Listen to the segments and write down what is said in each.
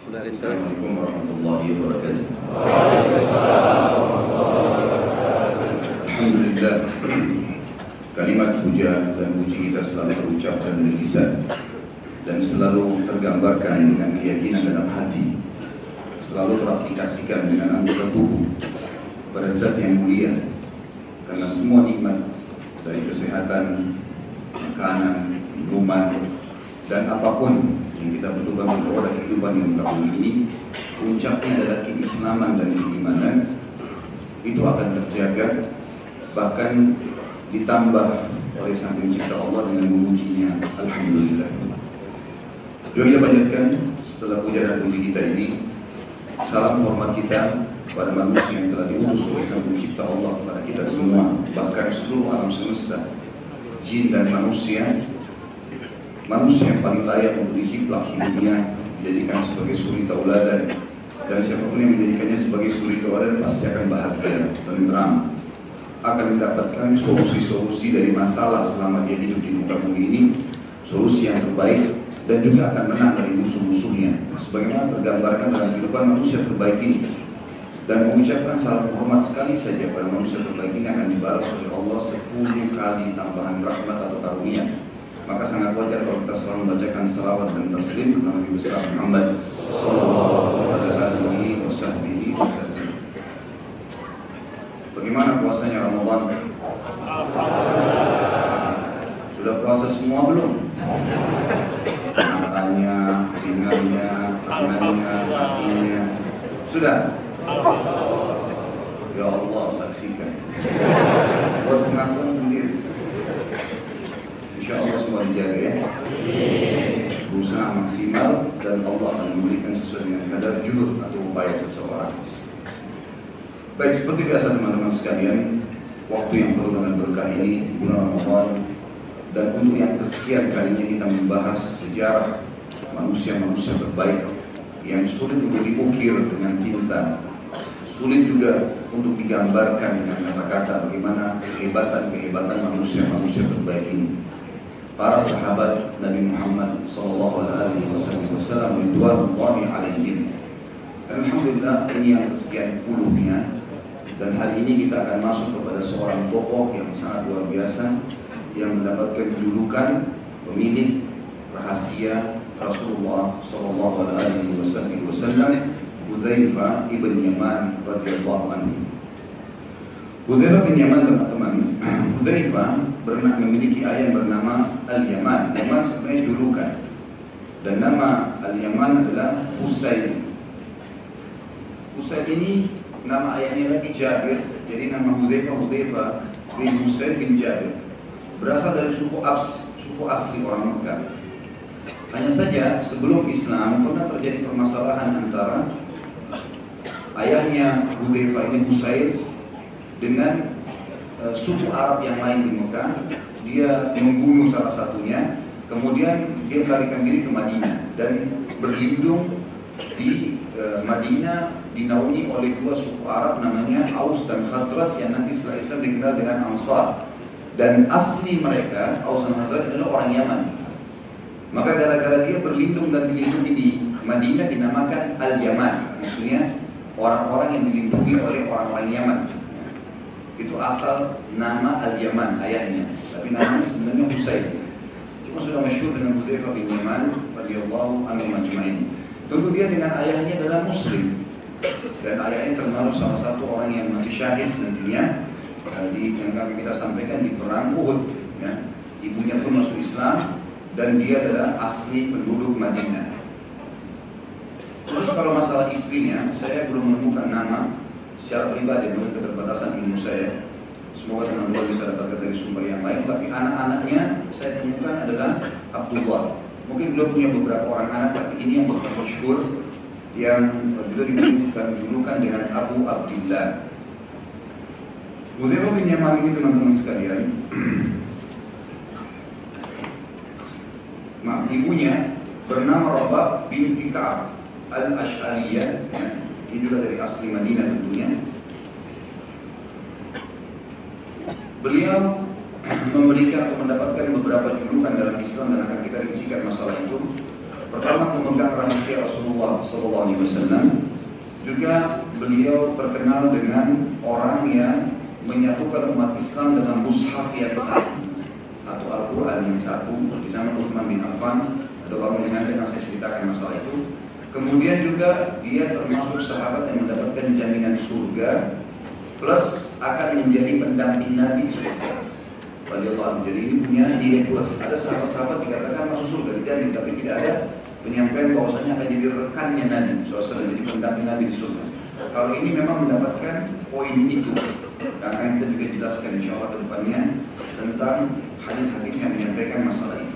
Assalamualaikum warahmatullahi wabarakatuh. Alhamdulillah, kalimat puja dan puji kita selalu terucapkan dari lisan dan selalu tergambarkan dengan keyakinan dalam hati, selalu teraplikasikan dengan anggota tubuh pada zat yang mulia, karena semua nikmat dari kesehatan, makanan, minuman, dan apapun yang kita butuhkan untuk ada kehidupan yang baru ini, puncaknya adalah keislaman dan keimanan. Itu akan terjaga, bahkan ditambah oleh Sang Pencipta Allah dengan memujinya. Alhamdulillah. Doa kita panjatkan setelah puja dan puji kita ini, salam hormat kita kepada manusia yang telah diutus oleh Sang Pencipta Allah kepada kita semua, bahkan seluruh alam semesta, jin dan manusia. Manusia yang paling layak untuk dijiplak hidupnya, dijadikan sebagai suri tauladan, dan siapapun yang menjadikannya sebagai suri tauladan pasti akan bahagia, tenteram, akan mendapatkan solusi-solusi dari masalah selama dia hidup di muka bumi ini, solusi yang terbaik, dan juga akan menang dari musuh-musuhnya, sebagaimana tergambarkan dalam kehidupan manusia terbaik ini. Dan mengucapkan salam hormat sekali saja pada manusia terbaik ini akan dibalas oleh Allah 10 kali tambahan rahmat atau karunia. Maka sangat wajar kalau kita selalu membacakan salawat dan taslim kepada Nabi besar Muhammad sallallahu alaihi wasallam. Bagaimana puasanya Ramadan? Sudah puasa semua belum? Matanya, telinganya, tangannya, kakinya. Sudah? Ya Allah, saksikan. Buat pengakuan sendiri. Insya Allah semua dijaga ya. Berusaha maksimal dan Allah akan memberikan sesuai dengan kadar juhud atau upaya seseorang. Baik, seperti biasa teman-teman sekalian, waktu yang penuh dengan berkah ini, bulan Ramadan, dan untuk yang kesekian kalinya kita membahas sejarah manusia-manusia terbaik yang sulit untuk diukir dengan tinta, sulit juga untuk digambarkan dengan kata-kata bagaimana kehebatan-kehebatan manusia-manusia terbaik ini. Para sahabat Nabi Muhammad sallallahu alaihi wasallam ridwanullahi alaihim. Alhamdulillah, ini yang kesekian puluhnya, dan hari ini kita akan masuk kepada seorang tokoh yang sangat luar biasa yang mendapatkan julukan pemilik rahasia Rasulullah sallallahu alaihi wasallam, Hudzaifah ibn Yaman radhiyallahu anhu. Hudzaifah bin Yaman, teman-teman, Hudzaifah memiliki ayah bernama Al-Yaman. Yaman sebenarnya julukan, dan nama Al-Yaman adalah Husain. Husain ini nama ayahnya lagi Jabir, jadi nama Hudzaifah bin Husain bin Jabir berasal dari suku asli orang Mekah. Hanya saja sebelum Islam pernah terjadi permasalahan antara ayahnya Hudzaifah ini Husain dengan suku Arab yang lain di Mekah. Dia membunuh salah satunya, kemudian dia melarikan diri ke Madinah dan berlindung di Madinah, dinaungi oleh dua suku Arab namanya Aus dan Khazraj yang nanti setelah Islam dikenal dengan Ansar. Dan asli mereka Aus dan Khazraj adalah orang Yaman. Maka gara-gara dia berlindung dan dilindungi di Madinah dinamakan Al-Yaman, maksudnya orang-orang yang dilindungi oleh orang-orang Yaman. Itu asal nama Al-Yaman ayahnya, tapi namanya sebenarnya Husain. Cuma sudah masyhur dengan Hudzaifah bin Yaman radhiyallahu anhu majma'in. Tentu dia dengan ayahnya adalah Muslim, dan ayahnya termasuk salah satu orang yang mati syahid nantinya yang kami kita sampaikan di perang Uhud. Ya. Ibunya pun masuk Islam dan dia adalah asli penduduk Madinah. Terus kalau masalah istrinya, saya belum menemukan nama secara pribadi, menurut keterbatasan ilmu saya. Semoga teman-teman bisa dapatkan dari sumber yang lain. Tapi anak-anaknya saya temukan adalah Abdullah. Mungkin belum punya beberapa orang anak, tapi ini yang sangat masyhur, yang beliau diberikan julukan dengan Abu Abdillah. Hudzaifah bin Yaman ini, teman-teman sekalian, ibunya bernama Rabah binti Ka'ab Al-Asy'ariyah, ya. Ini juga dari asli Madinah tentunya. Beliau memberikan atau mendapatkan beberapa julukan dalam Islam dan akan kita rincikan masalah itu. Pertama, memegang rahasia Rasulullah SAW. Juga beliau terkenal dengan orang yang menyatukan umat Islam dengan mushaf yang satu atau Al-Quran yang satu. Di sana Utsman bin Affan, ada orang yang nanti akan saya ceritakan masalah itu. Kemudian juga dia termasuk sahabat yang mendapatkan jaminan surga, plus akan menjadi pendamping Nabi di surga. Radhiyallahu anhu. Jadi ini punya nilai plus. Ada sahabat-sahabat dikatakan masuk surga dijamin, tapi tidak ada penyampaian bahwasanya akan jadi rekannya Nabi SAW, jadi pendamping Nabi di surga. Kalau ini memang mendapatkan poin itu, dan akan kita juga jelaskan insya Allah ke depannya tentang hadis-hadis yang menyampaikan masalah itu.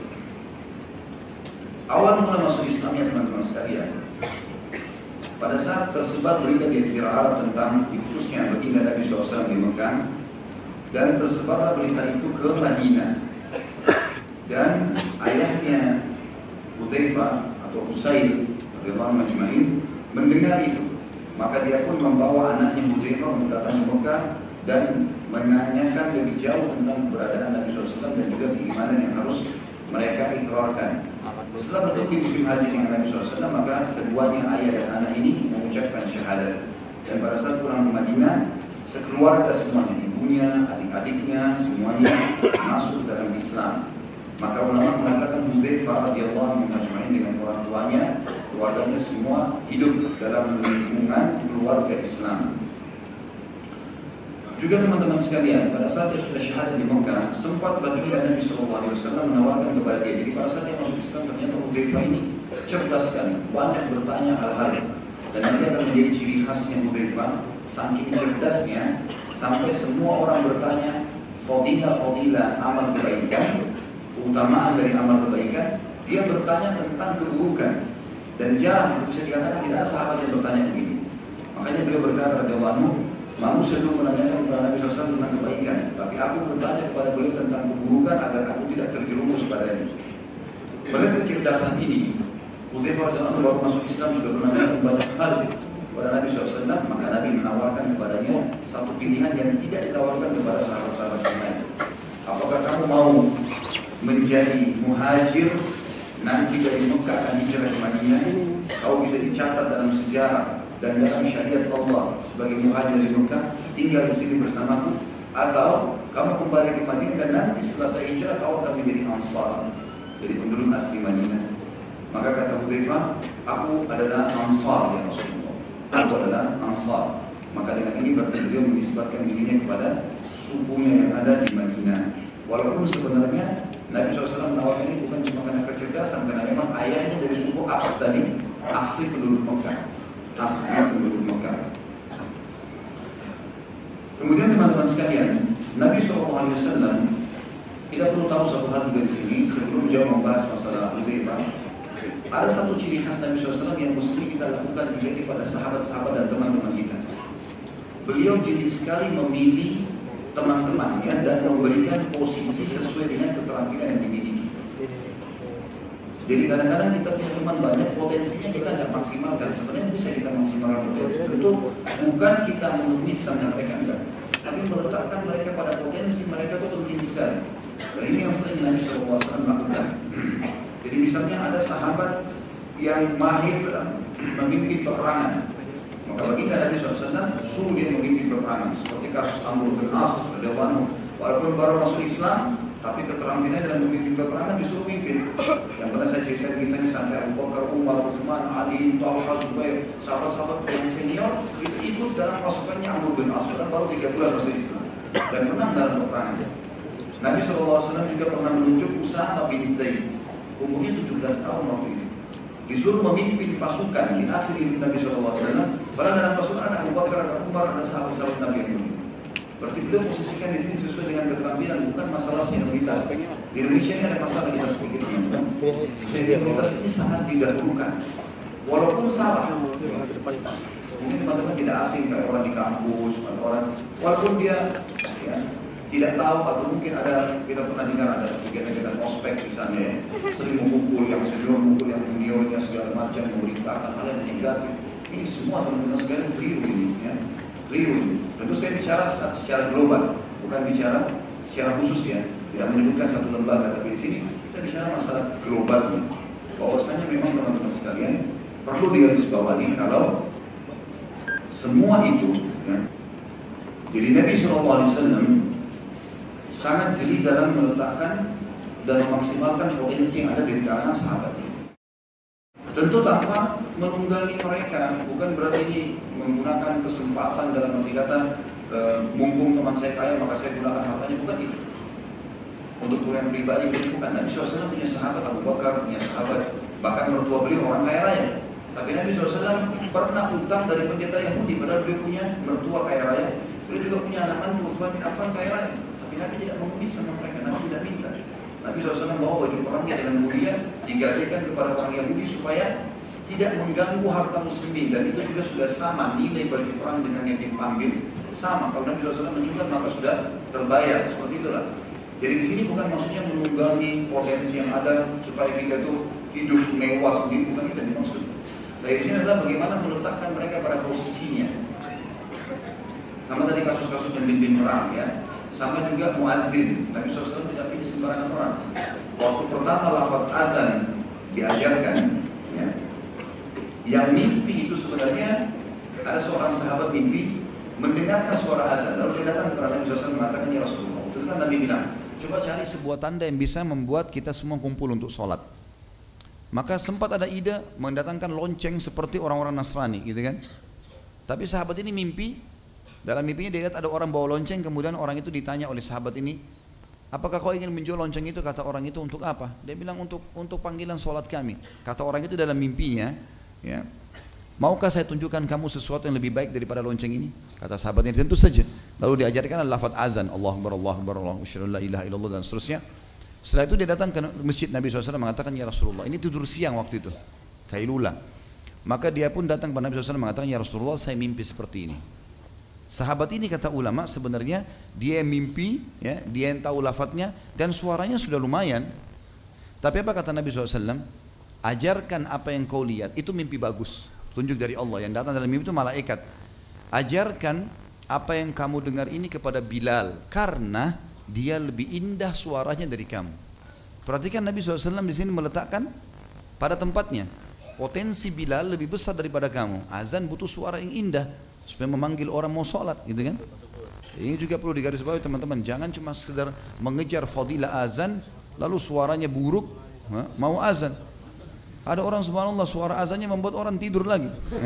Awal mula masuk Islamnya teman-teman sekalian, pada saat tersebar berita di Jazirah Arab tentang diutusnya baginda Nabi SAW di Mekah, dan tersebarlah berita itu ke Madinah, dan ayahnya Hudzaifah atau Usail radhiyallahu anhu majma'in mendengar itu, maka dia pun membawa anaknya Hudzaifah mendatangi Mekah dan menanyakan lebih jauh tentang keberadaan Nabi SAW dan juga keimanan yang harus mereka ikrarkan. Setelah bertemu di musim haji dengan Nabi SAW, maka keduanya ayah dan anak ini mengucapkan syahadat. Dan pada saat pulang ke Madinah, sekeluarga semuanya, ibunya, adik-adiknya, semuanya masuk dalam Islam. Maka ulama mengatakan Hudzaifah radhiyallahu anhu majma'in dengan orang tuanya, keluarganya semua hidup dalam lingkungan keluarga Islam. Juga teman-teman sekalian, pada saat dia sudah syahadat di Mekah, sempat baginda Nabi SAW menawarkan kepada dia. Jadi pada saat dia masuk Islam, ternyata Hudzaifah ini cerdas sekali, banyak bertanya hal-hal, dan nanti akan menjadi ciri khasnya Hudzaifah, saking cerdasnya sampai semua orang bertanya fadilah amal kebaikan, keutamaan dari amal kebaikan, dia bertanya tentang keburukan, dan jarang bisa dikatakan tidak ada sahabat yang bertanya begini. Makanya beliau berkata radhiyallahu anhu, manusia dulu menanyakan kepada Nabi SAW tentang kebaikan, tapi aku bertanya kepada beliau tentang keburukan agar aku tidak terjerumus padanya. Oleh kecerdasan ini, Hudzaifah radhiyallahu anhu baru masuk Islam sudah menanyakan banyak hal kepada Nabi SAW, maka Nabi menawarkan kepadanya satu pilihan yang tidak ditawarkan kepada sahabat-sahabat yang lain. Apakah kamu mau menjadi muhajir, nanti dari Mekah akan hijrah ke Madinah, kau bisa dicatat dalam sejarah dan dalam syariat Allah sebagai muhajir di Mekah, tinggal di sini bersamaku, atau kamu kembali ke Madinah dan nanti setelah saya hijrah kau akan menjadi Ansar, jadi penduduk asli Madinah. Maka kata Hudzaifah, aku adalah Ansar ya Rasulullah, aku adalah Ansar. Maka dengan ini berarti beliau menisbatkan dirinya kepada sukunya yang ada di Madinah. Walaupun sebenarnya Nabi SAW menawarkan ini bukan cuma karena kecerdasan, karena memang ayahnya dari suku Abs tadi, asli penduduk Mekah. Kemudian teman-teman sekalian, Nabi SAW, kita perlu tahu satu hal juga di sini sebelum jauh membahas masalah Hudzaifah. Ada satu ciri khas Nabi SAW yang mesti kita lakukan juga kepada sahabat-sahabat dan teman-teman kita. Beliau jeli sekali memilih teman-temannya dan memberikan posisi sesuai dengan keterampilan yang dimiliki. Jadi kadang-kadang kita punya teman banyak, potensinya kita nggak maksimalkan. Sebenarnya bisa kita maksimalkan potensi. Tentu bukan kita memisah mereka enggak, tapi meletakkan mereka pada potensi mereka itu penting sekali. Dan ini yang sering Nabi SAW lakukan. Jadi misalnya ada sahabat yang mahir dalam memimpin peperangan, maka baginda Nabi SAW suruh dia memimpin peperangan. Seperti kasus Amr bin As radhiyallahu anhu, walaupun baru masuk Islam, tapi keterampilan dalam memimpin peperangan disuruh mimpin. Yang pernah saya ceritakan kisahnya sampai Abu Bakar, Umar, Utsman, Ali, Talha, Zubair, sahabat-sahabat yang senior itu ikut dalam pasukannya Amr bin As dan baru 3 bulan masuk Islam dan menang dalam peperangan. Nabi SAW juga pernah menunjuk Usama bin Zaid, umurnya 17 tahun waktu itu, disuruh memimpin pasukan di akhir hidup Nabi SAW. Padahal dalam pasukan ada Abu Bakar, ada Umar, ada sahabat-sahabat Nabi yang mulia. Berarti beliau posisikan di sini sesuai dengan keterampilan, bukan masalah senioritas. Di Indonesia ini ada masalah kita sedikit, teman-teman. Senioritas ini sangat didahulukan, walaupun salah. Mungkin teman-teman tidak asing kayak orang di kampus, atau orang, walaupun dia ya, tidak tahu atau mungkin ada, kita pernah dengar ada kegiatan-kegiatan ospek misalnya, sering memukul yang senior, memukul yang juniornya segala macam, memerintahkan hal yang negatif. Ini semua teman-teman sekalian keliru ini, ya. Tentu saya bicara secara global, bukan bicara secara khusus ya. Tidak menyebutkan satu lembaga, tapi di sini kita bicara masalah global. bahwasanya memang teman-teman sekalian perlu digarisbawahi kalau semua itu ya, jadi Nabi SAW sangat jeli dalam meletakkan dan memaksimalkan potensi yang ada di kalangan sahabat ini. Tentu tanpa menunggangi mereka, bukan berarti ini menggunakan kesempatan dalam arti kata mumpung teman saya kaya maka saya gunakan hartanya, bukan itu. Untuk kemuliaan pribadi bukan. Nabi SAW punya sahabat Abu Bakar, punya sahabat bahkan mertua beliau orang kaya raya. Tapi Nabi SAW pernah utang dari pendeta Yahudi, padahal beliau punya mertua kaya raya. Beliau juga punya anak Utsman bin Affan kaya raya. Tapi Nabi tidak mengundi sama mereka, Nabi tidak minta. Nabi SAW bawa baju perangnya dengan mulia, digadaikan kepada orang Yahudi supaya tidak mengganggu harta muslimin. Dan itu juga sudah sama, nilai baju perang dengan yang dipanggil sama. Kalau Nabi SAW meninggal maka sudah terbayar, seperti itulah. Jadi di sini bukan maksudnya menunggangi potensi yang ada supaya kita itu hidup mewah sendiri, bukan itu yang dimaksud. Dari sini adalah bagaimana meletakkan mereka pada posisinya. Sama tadi kasus-kasus pemimpin perang ya. Sama juga muadzin. Nabi SAW tidak pilih sembarangan orang. Waktu pertama lafaz adzan diajarkan, ya, yang mimpi itu sebenarnya ada seorang sahabat mimpi mendengarkan suara azan. Lalu dia datang kepada Nabi SAW mengatakan, ya Rasulullah. Itu kan Nabi bilang, coba cari sebuah tanda yang bisa membuat kita semua kumpul untuk sholat. Maka sempat ada ide mendatangkan lonceng seperti orang-orang Nasrani, gitu kan? Tapi sahabat ini mimpi, dalam mimpinya dia lihat ada orang bawa lonceng, kemudian orang itu ditanya oleh sahabat ini, apakah kau ingin menjual lonceng itu? Kata orang itu, untuk apa? Dia bilang untuk panggilan sholat kami. Kata orang itu dalam mimpinya, ya, maukah saya tunjukkan kamu sesuatu yang lebih baik daripada lonceng ini? Kata sahabat ini, tentu saja. Lalu diajarkan lafaz azan, Allahu Akbar, Allahu Akbar, Allahu Akbar, la ilaha illallah, dan seterusnya. Setelah itu dia datang ke masjid Nabi SAW mengatakan, ya Rasulullah, ini tidur siang waktu itu, kailula. Maka dia pun datang kepada Nabi SAW mengatakan, ya Rasulullah, saya mimpi seperti ini. Sahabat ini kata ulama sebenarnya dia yang mimpi, ya, dia yang tahu lafadznya dan suaranya sudah lumayan. Tapi apa kata Nabi SAW? Ajarkan apa yang kau lihat, itu mimpi bagus, tunjuk dari Allah. Yang datang dalam mimpi itu malaikat. Ajarkan apa yang kamu dengar ini kepada Bilal, karena dia lebih indah suaranya dari kamu. Perhatikan Nabi SAW di sini meletakkan pada tempatnya. Potensi Bilal lebih besar daripada kamu. Azan butuh suara yang indah supaya memanggil orang mau sholat, gitu kan? Ini juga perlu digarisbawahi teman-teman. Jangan cuma sekedar mengejar fadilah azan lalu suaranya buruk, mau azan. Ada orang subhanallah suara azannya membuat orang tidur lagi.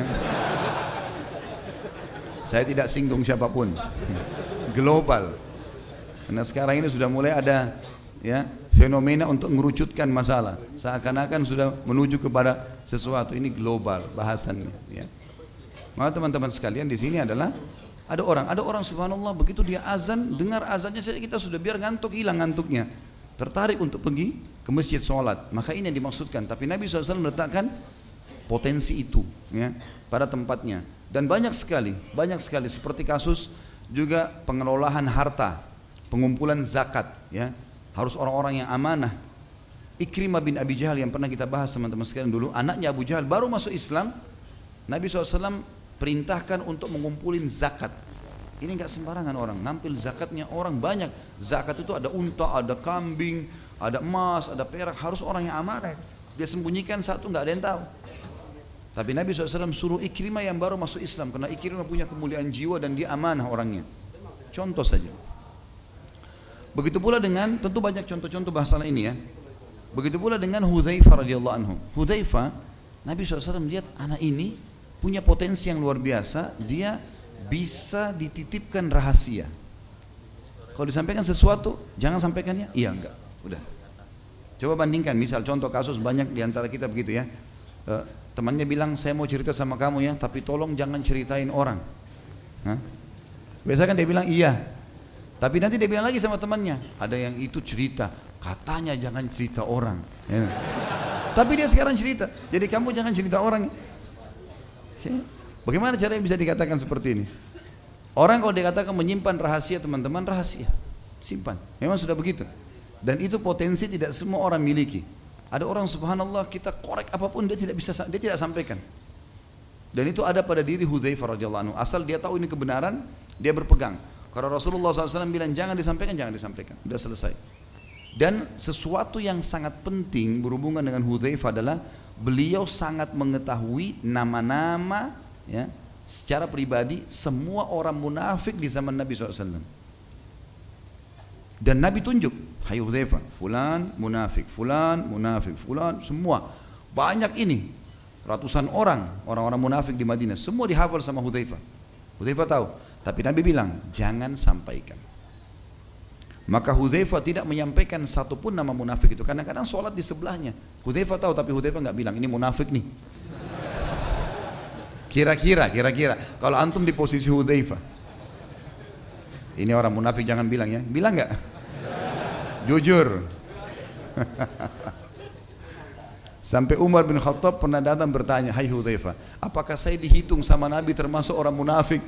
Saya tidak singgung siapapun. Global. Karena sekarang ini sudah mulai ada, ya, fenomena untuk mengerucutkan masalah. Seakan-akan sudah menuju kepada sesuatu. Ini global bahasannya, ya. Maka teman-teman sekalian di sini adalah ada orang subhanallah begitu dia azan, dengar azannya saja kita sudah biar ngantuk, hilang ngantuknya, tertarik untuk pergi ke masjid sholat. Maka ini yang dimaksudkan. Tapi Nabi SAW meletakkan potensi itu, ya, pada tempatnya. Dan banyak sekali seperti kasus juga pengelolaan harta, pengumpulan zakat, ya, harus orang-orang yang amanah. Ikrimah bin Abi Jahal yang pernah kita bahas teman-teman sekalian dulu, anaknya Abu Jahal baru masuk Islam, Nabi SAW perintahkan untuk mengumpulin zakat. Ini enggak sembarangan orang, nampil zakatnya orang banyak. Zakat itu ada unta, ada kambing, ada emas, ada perak, harus orang yang amanah. Dia sembunyikan satu, enggak ada yang tahu. Tapi Nabi SAW suruh Ikrimah yang baru masuk Islam, karena Ikrimah punya kemuliaan jiwa dan dia amanah orangnya. Contoh saja. Begitu pula dengan, tentu banyak contoh-contoh masalah ini, ya. Begitu pula dengan Hudzaifah radhiyallahu anhu. Hudzaifah, Nabi SAW melihat anak ini punya potensi yang luar biasa, dia bisa dititipkan rahasia. Kalau disampaikan sesuatu, jangan sampaikannya, iya enggak, udah. Coba bandingkan, misal contoh kasus banyak diantara kita begitu, ya. Temannya bilang, saya mau cerita sama kamu, ya, tapi tolong jangan ceritain orang. Biasa kan dia bilang iya. Tapi nanti dia bilang lagi sama temannya, ada yang itu cerita, katanya jangan cerita orang, ya. Tapi dia sekarang cerita, jadi kamu jangan cerita orang. Bagaimana caranya bisa dikatakan seperti ini? Orang kalau dikatakan menyimpan rahasia, teman-teman, rahasia, simpan, memang sudah begitu. Dan itu potensi tidak semua orang miliki. Ada orang subhanallah kita korek apapun dia tidak sampaikan. Dan itu ada pada diri Hudzaifah radhiyallahu anhu. Asal dia tahu ini kebenaran, dia berpegang. Kalau Rasulullah SAW bilang jangan disampaikan, jangan disampaikan. Sudah selesai. Dan sesuatu yang sangat penting berhubungan dengan Hudzaifah adalah beliau sangat mengetahui nama-nama ya, secara pribadi semua orang munafik di zaman Nabi SAW. Dan Nabi tunjuk, hai Hudzaifah, fulan munafik, fulan munafik, fulan, semua. Banyak ini, ratusan orang-orang munafik di Madinah, semua dihafal sama Hudzaifah. Hudzaifah tahu, tapi Nabi bilang, jangan sampaikan. Maka Hudzaifah tidak menyampaikan satupun nama munafik itu. Kadang-kadang sholat di sebelahnya. Hudzaifah tahu, tapi Hudzaifah nggak bilang, ini munafik nih. Kira-kira, kalau antum di posisi Hudzaifah, ini orang munafik jangan bilang ya. Bilang nggak? Jujur. Sampai Umar bin Khattab pernah datang bertanya, hai Hudzaifah, apakah saya dihitung sama Nabi termasuk orang munafik?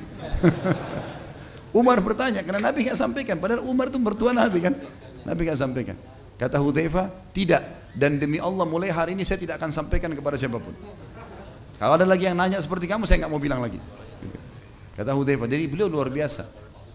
Umar bertanya, karena Nabi nggak sampaikan. Padahal Umar itu mertua Nabi kan. Nabi nggak sampaikan. Kata Hudzaifah, tidak. Dan demi Allah mulai hari ini saya tidak akan sampaikan kepada siapapun. Kalau ada lagi yang nanya seperti kamu, saya nggak mau bilang lagi. Kata Hudzaifah. Jadi beliau luar biasa.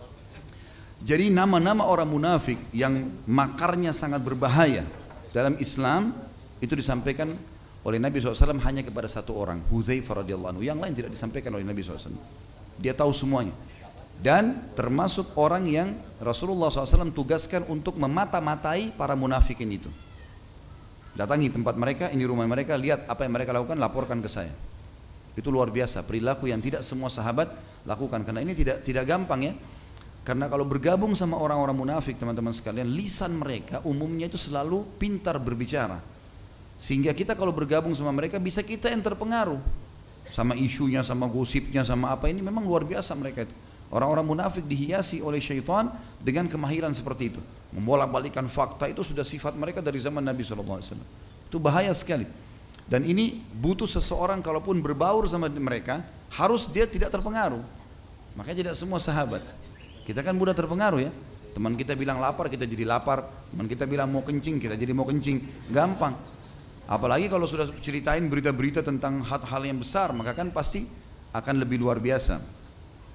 Jadi nama-nama orang munafik yang makarnya sangat berbahaya dalam Islam itu disampaikan oleh Nabi SAW hanya kepada satu orang, Hudzaifah radhiyallahu anhu. Yang lain tidak disampaikan oleh Nabi SAW. Dia tahu semuanya. Dan termasuk orang yang Rasulullah SAW tugaskan untuk memata-matai para munafikin itu. Datangi tempat mereka, ini rumah mereka, lihat apa yang mereka lakukan, laporkan ke saya. Itu luar biasa, perilaku yang tidak semua sahabat lakukan. Karena ini tidak gampang ya. Karena kalau bergabung sama orang-orang munafik, teman-teman sekalian, lisan mereka umumnya itu selalu pintar berbicara. Sehingga kita kalau bergabung sama mereka, bisa kita yang terpengaruh. Sama isunya, sama gosipnya, sama apa ini, memang luar biasa mereka itu. Orang-orang munafik dihiasi oleh syaitan dengan kemahiran seperti itu. Membolak-balikan fakta itu sudah sifat mereka dari zaman Nabi SAW. Itu bahaya sekali. Dan ini butuh seseorang kalaupun berbaur sama mereka, harus dia tidak terpengaruh. Makanya tidak semua sahabat. Kita kan mudah terpengaruh ya. Teman kita bilang lapar, kita jadi lapar. Teman kita bilang mau kencing, kita jadi mau kencing. Gampang. Apalagi kalau sudah ceritain berita-berita tentang hal-hal yang besar, maka kan pasti akan lebih luar biasa.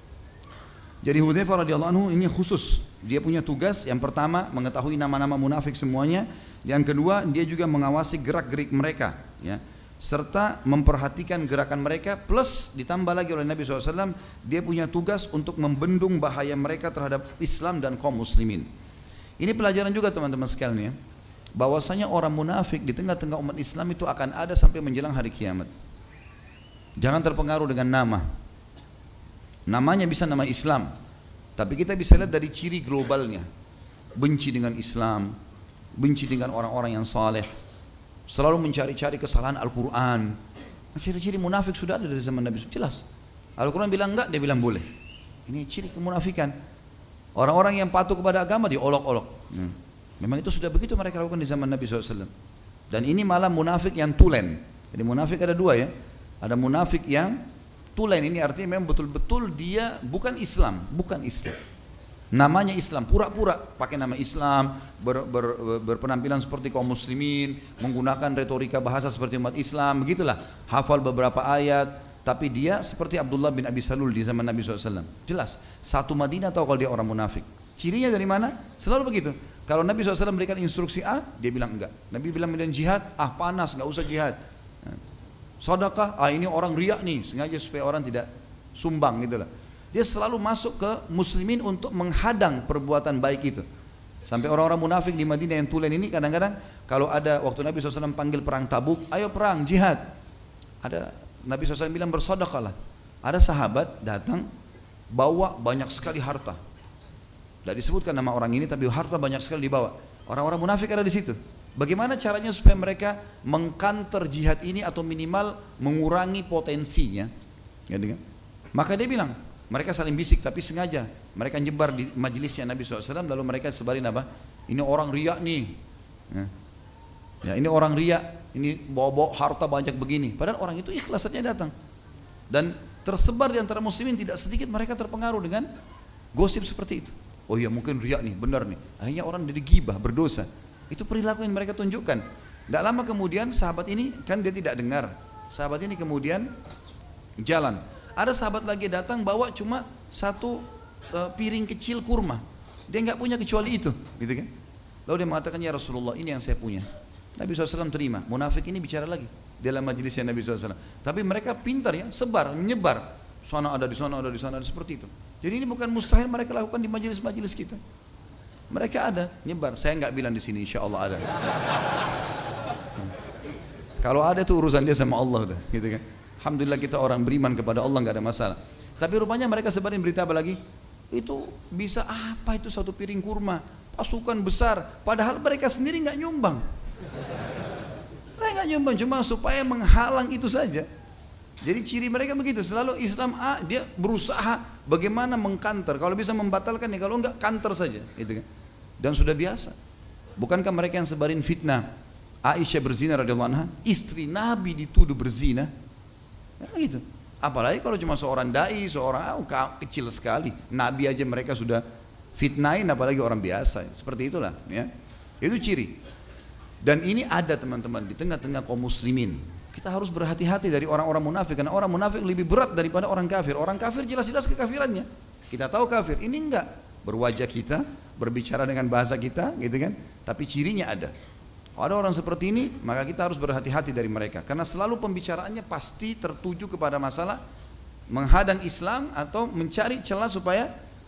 Jadi Hudzaifah radhiyallahu anhu ini khusus, dia punya tugas yang pertama mengetahui nama-nama munafik semuanya, yang kedua dia juga mengawasi gerak-gerik mereka, ya, serta memperhatikan gerakan mereka, plus ditambah lagi oleh Nabi SAW dia punya tugas untuk membendung bahaya mereka terhadap Islam dan kaum muslimin. Ini pelajaran juga teman-teman sekalian ya, bahwasanya orang munafik di tengah-tengah umat Islam itu akan ada sampai menjelang hari kiamat. Jangan terpengaruh dengan nama. Namanya bisa nama Islam, tapi kita bisa lihat dari ciri globalnya. Benci dengan Islam, benci dengan orang-orang yang saleh, selalu mencari-cari kesalahan Al-Quran. Ciri-ciri munafik sudah ada dari zaman Nabi, jelas. Al-Quran bilang enggak, dia bilang boleh. Ini ciri kemunafikan. Orang-orang yang patuh kepada agama diolok-olok. Memang itu sudah begitu mereka lakukan di zaman Nabi SAW. Dan ini malah munafik yang tulen. Jadi munafik ada dua ya. Ada munafik yang tulen, ini artinya memang betul-betul dia bukan Islam, bukan Islam. Namanya Islam, pura-pura pakai nama Islam, berpenampilan seperti kaum muslimin, menggunakan retorika bahasa seperti umat Islam, begitulah. Hafal beberapa ayat, tapi dia seperti Abdullah bin Abi Salul di zaman Nabi SAW. Jelas, satu Madinah tahu kalau dia orang munafik. Cirinya dari mana? Selalu begitu. Kalau Nabi SAW berikan instruksi A, dia bilang enggak. Nabi bilang jihad, panas, enggak usah jihad. Sedekah, ini orang riak nih, sengaja supaya orang tidak sumbang gitu lah. Dia selalu masuk ke muslimin untuk menghadang perbuatan baik itu. Sampai orang-orang munafik di Madinah yang tulen ini kadang-kadang kalau ada waktu Nabi SAW panggil perang Tabuk, ayo perang, jihad. Ada Nabi SAW bilang bersedekahlah. Ada sahabat datang bawa banyak sekali harta. Tidak disebutkan nama orang ini, tapi harta banyak sekali dibawa. Orang-orang munafik ada di situ. Bagaimana caranya supaya mereka mengkanter jihad ini atau minimal mengurangi potensinya? Gitu kan? Maka dia bilang, mereka saling bisik tapi sengaja. Mereka nyebar di majelisnya Nabi SAW, lalu mereka sebarin apa? Ini orang riak nih. Ya, ini orang riak, ini bawa-bawa harta banyak begini. Padahal orang itu ikhlas saja datang. Dan tersebar di antara muslimin tidak sedikit mereka terpengaruh dengan gosip seperti itu. Oh iya mungkin riak nih, benar nih. Akhirnya orang jadi gibah, berdosa. Itu perilaku yang mereka tunjukkan. Tidak lama kemudian sahabat ini kan dia tidak dengar. Sahabat ini kemudian jalan. Ada sahabat lagi datang bawa cuma satu piring kecil kurma. Dia nggak punya kecuali itu, gitu kan? Lalu dia mengatakan, ya Rasulullah, ini yang saya punya. Nabi SAW terima. Munafik ini bicara lagi dalam majelisnya Nabi SAW. Tapi mereka pintar ya, sebar, menyebar. Sana ada, di sana ada, di sana ada, seperti itu. Jadi ini bukan mustahil mereka lakukan di majelis-majelis kita. Mereka ada, nyebar. Saya nggak bilang di sini, insya Allah ada. Kalau ada itu urusan dia sama Allah, gitu kan. Alhamdulillah kita orang beriman kepada Allah, nggak ada masalah. Tapi rupanya mereka sebarin berita apa lagi? Itu bisa apa itu satu piring kurma, pasukan besar. Padahal mereka sendiri nggak nyumbang. Mereka nggak nyumbang, cuma supaya menghalang itu saja. Jadi ciri mereka begitu, selalu Islam dia berusaha bagaimana mengkanter. Kalau bisa membatalkan ya, kalau enggak kanter saja, gitu kan. Dan sudah biasa. Bukankah mereka yang sebarin fitnah Aisyah berzina radhiyallahu anha, istri Nabi dituduh berzina, ya, gitu. Apalagi kalau cuma seorang dai, seorang kecil sekali. Nabi aja mereka sudah fitnahin, apalagi orang biasa. Seperti itulah, ya. Itu ciri. Dan ini ada teman-teman di tengah-tengah kaum muslimin. Kita harus berhati-hati dari orang-orang munafik, karena orang munafik lebih berat daripada orang kafir. Orang kafir jelas-jelas kekafirannya. Kita tahu kafir, ini enggak. Berwajah kita, berbicara dengan bahasa kita, gitu kan. Tapi cirinya ada. Kalau ada orang seperti ini, maka kita harus berhati-hati dari mereka. Karena selalu pembicaraannya pasti tertuju kepada masalah menghadang Islam atau mencari celah supaya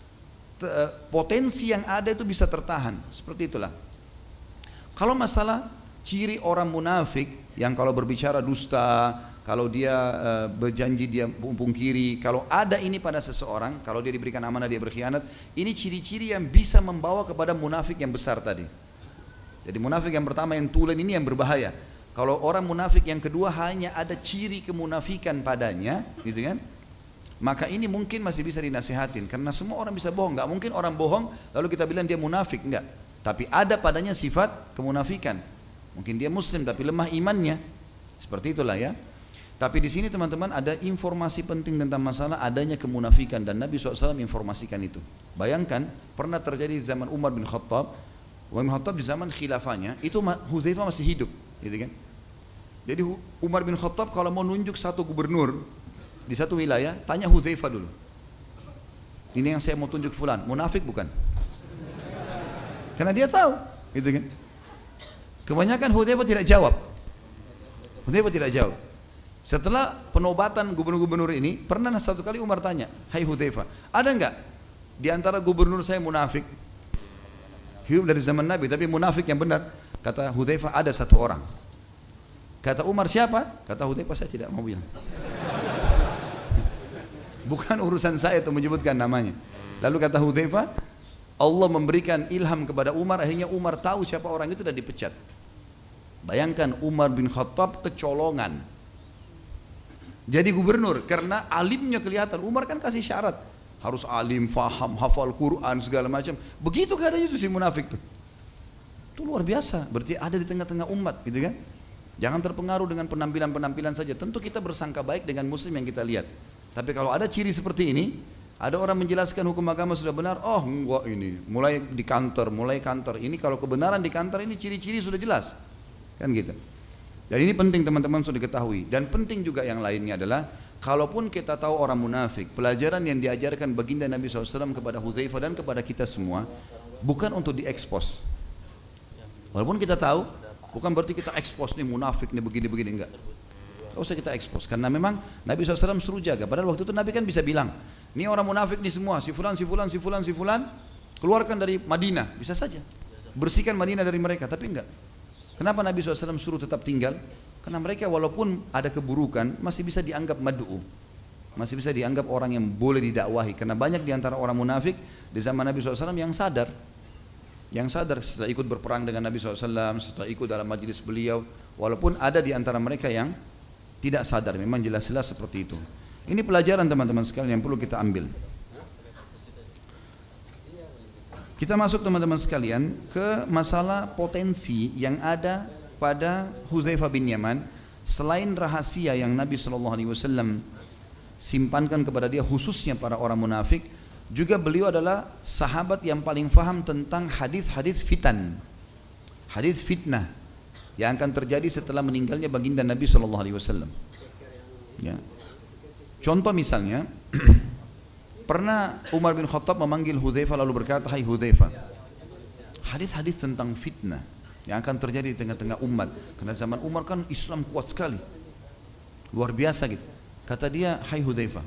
potensi yang ada itu bisa tertahan. Seperti itulah. Kalau masalah ciri orang munafik yang kalau berbicara dusta, kalau dia berjanji dia pungkiri, kalau ada ini pada seseorang, kalau dia diberikan amanah dia berkhianat, ini ciri-ciri yang bisa membawa kepada munafik yang besar tadi. Jadi munafik yang pertama yang tulen ini yang berbahaya. Kalau orang munafik yang kedua hanya ada ciri kemunafikan padanya, gitu kan? Maka ini mungkin masih bisa dinasihatin, karena semua orang bisa bohong. Nggak mungkin orang bohong lalu kita bilang dia munafik, enggak. Tapi ada padanya sifat kemunafikan. Mungkin dia muslim tapi lemah imannya. Seperti itulah ya. Tapi di sini teman-teman ada informasi penting tentang masalah adanya kemunafikan, dan Nabi SAW informasikan itu. Bayangkan pernah terjadi di zaman Umar bin Khattab. Umar bin Khattab di zaman khilafahnya itu Hudzaifah masih hidup, gitu kan? Jadi Umar bin Khattab kalau mau nunjuk satu gubernur di satu wilayah, tanya Hudzaifah dulu. Ini yang saya mau tunjuk fulan, munafik bukan? Karena dia tahu, gitu kan? Kebanyakan Hudzaifah tidak jawab. Hudzaifah tidak jawab. Setelah penobatan gubernur-gubernur ini, pernah satu kali Umar tanya, "Hai Hudzaifah, ada enggak di antara gubernur saya munafik? Hidup dari zaman Nabi tapi munafik yang benar." Kata Hudzaifah, "Ada satu orang." Kata Umar, "Siapa?" Kata Hudzaifah, "Saya tidak mau bilang." Bukan urusan saya itu menyebutkan namanya. Lalu kata Hudzaifah, Allah memberikan ilham kepada Umar, akhirnya Umar tahu siapa orang itu dan dipecat. Bayangkan Umar bin Khattab kecolongan jadi gubernur karena alimnya kelihatan. Umar kan kasih syarat harus alim, faham, hafal Quran segala macam. Begitu keadaannya itu si munafik tuh. Itu luar biasa. Berarti ada di tengah-tengah umat, gitu kan? Jangan terpengaruh dengan penampilan-penampilan saja. Tentu kita bersangka baik dengan muslim yang kita lihat. Tapi kalau ada ciri seperti ini, ada orang menjelaskan hukum agama sudah benar, oh enggak ini, mulai di kantor, ini kalau kebenaran di kantor ini ciri-ciri sudah jelas, kan gitu. Dan ini penting teman-teman sudah diketahui. Dan penting juga yang lainnya adalah, kalaupun kita tahu orang munafik, pelajaran yang diajarkan baginda Nabi SAW kepada Hudzaifah dan kepada kita semua, bukan untuk diekspos. Walaupun kita tahu, bukan berarti kita ekspos nih munafik nih begini-begini, enggak. Tidak usah kita ekspos, karena memang Nabi SAW suruh jaga. Padahal waktu itu Nabi kan bisa bilang, ini orang munafik nih semua, si fulan, keluarkan dari Madinah, bisa saja. Bersihkan Madinah dari mereka, tapi enggak. Kenapa Nabi SAW suruh tetap tinggal? Karena mereka walaupun ada keburukan, masih bisa dianggap mad'u. Masih bisa dianggap orang yang boleh didakwahi. Karena banyak diantara orang munafik di zaman Nabi SAW yang sadar. Yang sadar setelah ikut berperang dengan Nabi SAW, setelah ikut dalam majelis beliau. Walaupun ada diantara mereka yang tidak sadar, memang jelas-jelas seperti itu. Ini pelajaran teman-teman sekalian yang perlu kita ambil. Kita masuk teman-teman sekalian ke masalah potensi yang ada pada Hudzaifah bin Yaman. Selain rahasia yang Nabi SAW simpankan kepada dia, khususnya para orang munafik, juga beliau adalah sahabat yang paling faham tentang hadis-hadis fitan, hadis fitnah yang akan terjadi setelah meninggalnya baginda Nabi SAW. Ya. Contoh misalnya, pernah Umar bin Khattab memanggil Hudzaifah lalu berkata, "Hai Hudzaifah, hadis-hadis tentang fitnah yang akan terjadi di tengah-tengah umat. Karena zaman Umar kan Islam kuat sekali, luar biasa gitu. Kata dia, hai Hudzaifah,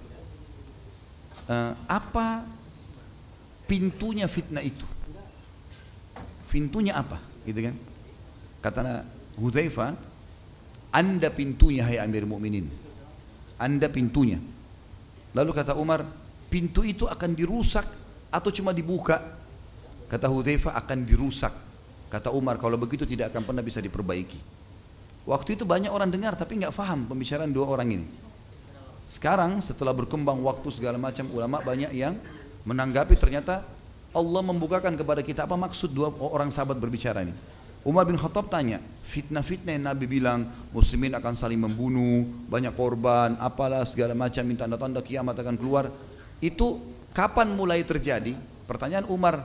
apa pintunya fitnah itu? Pintunya apa? Gitu kan? Kata Hudzaifah, Anda pintunya hai Amir Mukminin. Anda pintunya. Lalu kata Umar, pintu itu akan dirusak atau cuma dibuka? Kata Hudzaifah, akan dirusak. Kata Umar, kalau begitu tidak akan pernah bisa diperbaiki. Waktu itu banyak orang dengar tapi nggak faham pembicaraan dua orang ini. Sekarang setelah berkembang waktu segala macam, ulama banyak yang menanggapi, ternyata Allah membukakan kepada kita apa maksud dua orang sahabat berbicara ini. Umar bin Khattab tanya, fitnah-fitnah yang Nabi bilang muslimin akan saling membunuh, banyak korban, apalah segala macam, tanda-tanda kiamat akan keluar, itu kapan mulai terjadi? Pertanyaan Umar,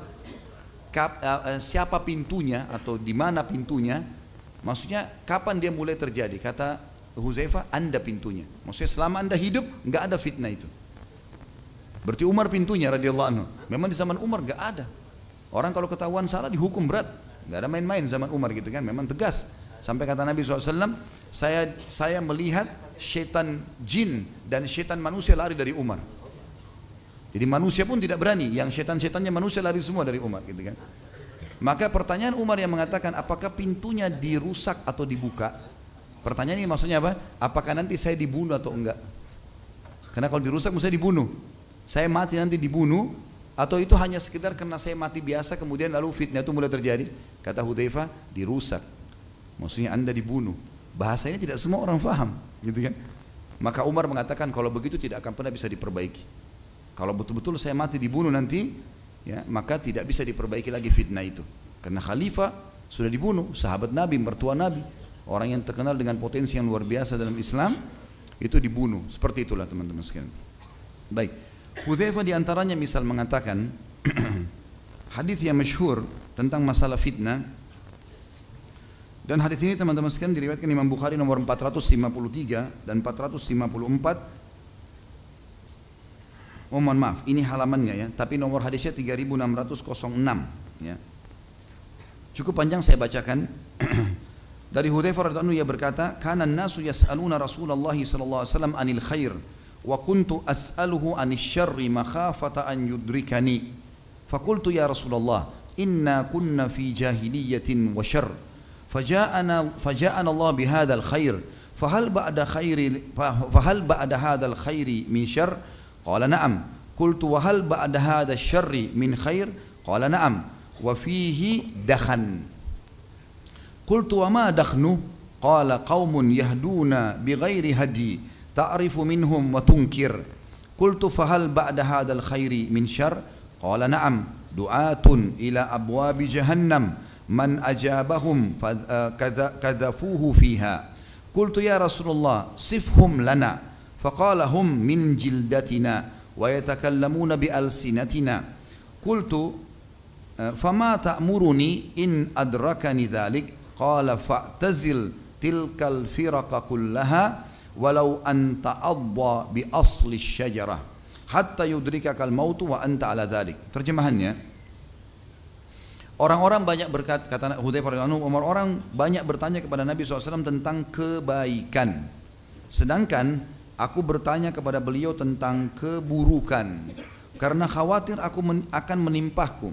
siapa pintunya atau di mana pintunya? Maksudnya kapan dia mulai terjadi? Kata Hudzaifah, Anda pintunya. Maksudnya selama Anda hidup nggak ada fitnah itu. Berarti Umar pintunya radhiyallahu anhu. Memang di zaman Umar nggak ada. Orang kalau ketahuan salah dihukum berat. Nggak ada main-main zaman Umar gitu kan. Memang tegas. Sampai kata Nabi SAW, saya melihat syaitan jin dan syaitan manusia lari dari Umar. Jadi manusia pun tidak berani, yang setan-setannya manusia lari semua dari Umar gitu kan. Maka pertanyaan Umar yang mengatakan apakah pintunya dirusak atau dibuka? Pertanyaan ini maksudnya apa? Apakah nanti saya dibunuh atau enggak? Karena kalau dirusak mesti dibunuh. Saya mati nanti dibunuh atau itu hanya sekedar karena saya mati biasa kemudian lalu fitnah itu mulai terjadi? Kata Hudzaifah, dirusak. Maksudnya Anda dibunuh. Bahasanya tidak semua orang faham gitu kan. Maka Umar mengatakan kalau begitu tidak akan pernah bisa diperbaiki. Kalau betul-betul saya mati dibunuh nanti, ya, maka tidak bisa diperbaiki lagi fitnah itu. Karena khalifah sudah dibunuh, sahabat Nabi, mertua Nabi, orang yang terkenal dengan potensi yang luar biasa dalam Islam, itu dibunuh. Seperti itulah teman-teman sekalian. Baik, Hudzaifah diantaranya misal mengatakan, hadis yang masyhur tentang masalah fitnah, dan hadis ini teman-teman sekalian diriwayatkan Imam Bukhari nomor 453 dan 454. Oh mohon maaf, ini halamannya ya, tapi nomor hadisnya 3606 ya. Cukup panjang saya bacakan. Dari Hudzaifah radhiyallahu anhu ia berkata, "Kana an-nasu yas'aluna Rasulullah sallallahu alaihi wasallam 'anil khair wa kuntu as'aluhu 'anil syarri makhafata an yudrikani. Faqultu ya Rasulullah, inna kunna fi jahiliyatin wa syarr. Faja'ana Allah bihadzal khair. Fahal ba'da hadzal khairi min syarr?" Qala na'am. Qultu wa hal ba'da hadha syarri min khair? Qala na'am. Wa fihi dakhan. Qultu wa ma dakhnu? Qala qaumun yahduna bighairi hadi ta'rifu minhum wa tunkir. Qultu fa hal ba'da hadha al-khairi min syarr? Qala na'am. Du'atun ila abwabi jahannam man ajabahum kadzafuhu fiha. Qultu ya Rasulullah sifhum lana. فقال هم من جلدتنا ويتكلمون بألسنتنا. قلت فما تأمرني إن أدركني ذلك؟ قال فاعتزل تلك الفرق كلها ولو أن تعض بأصل الشجرة حتى يدركك الموت وأنت على ذلك. Terjemahannya, orang-orang banyak berkata, kata Hudzaifah radhiyallahu anhu, orang banyak bertanya kepada Nabi SAW tentang kebaikan, sedangkan aku bertanya kepada beliau tentang keburukan karena khawatir akan menimpahku.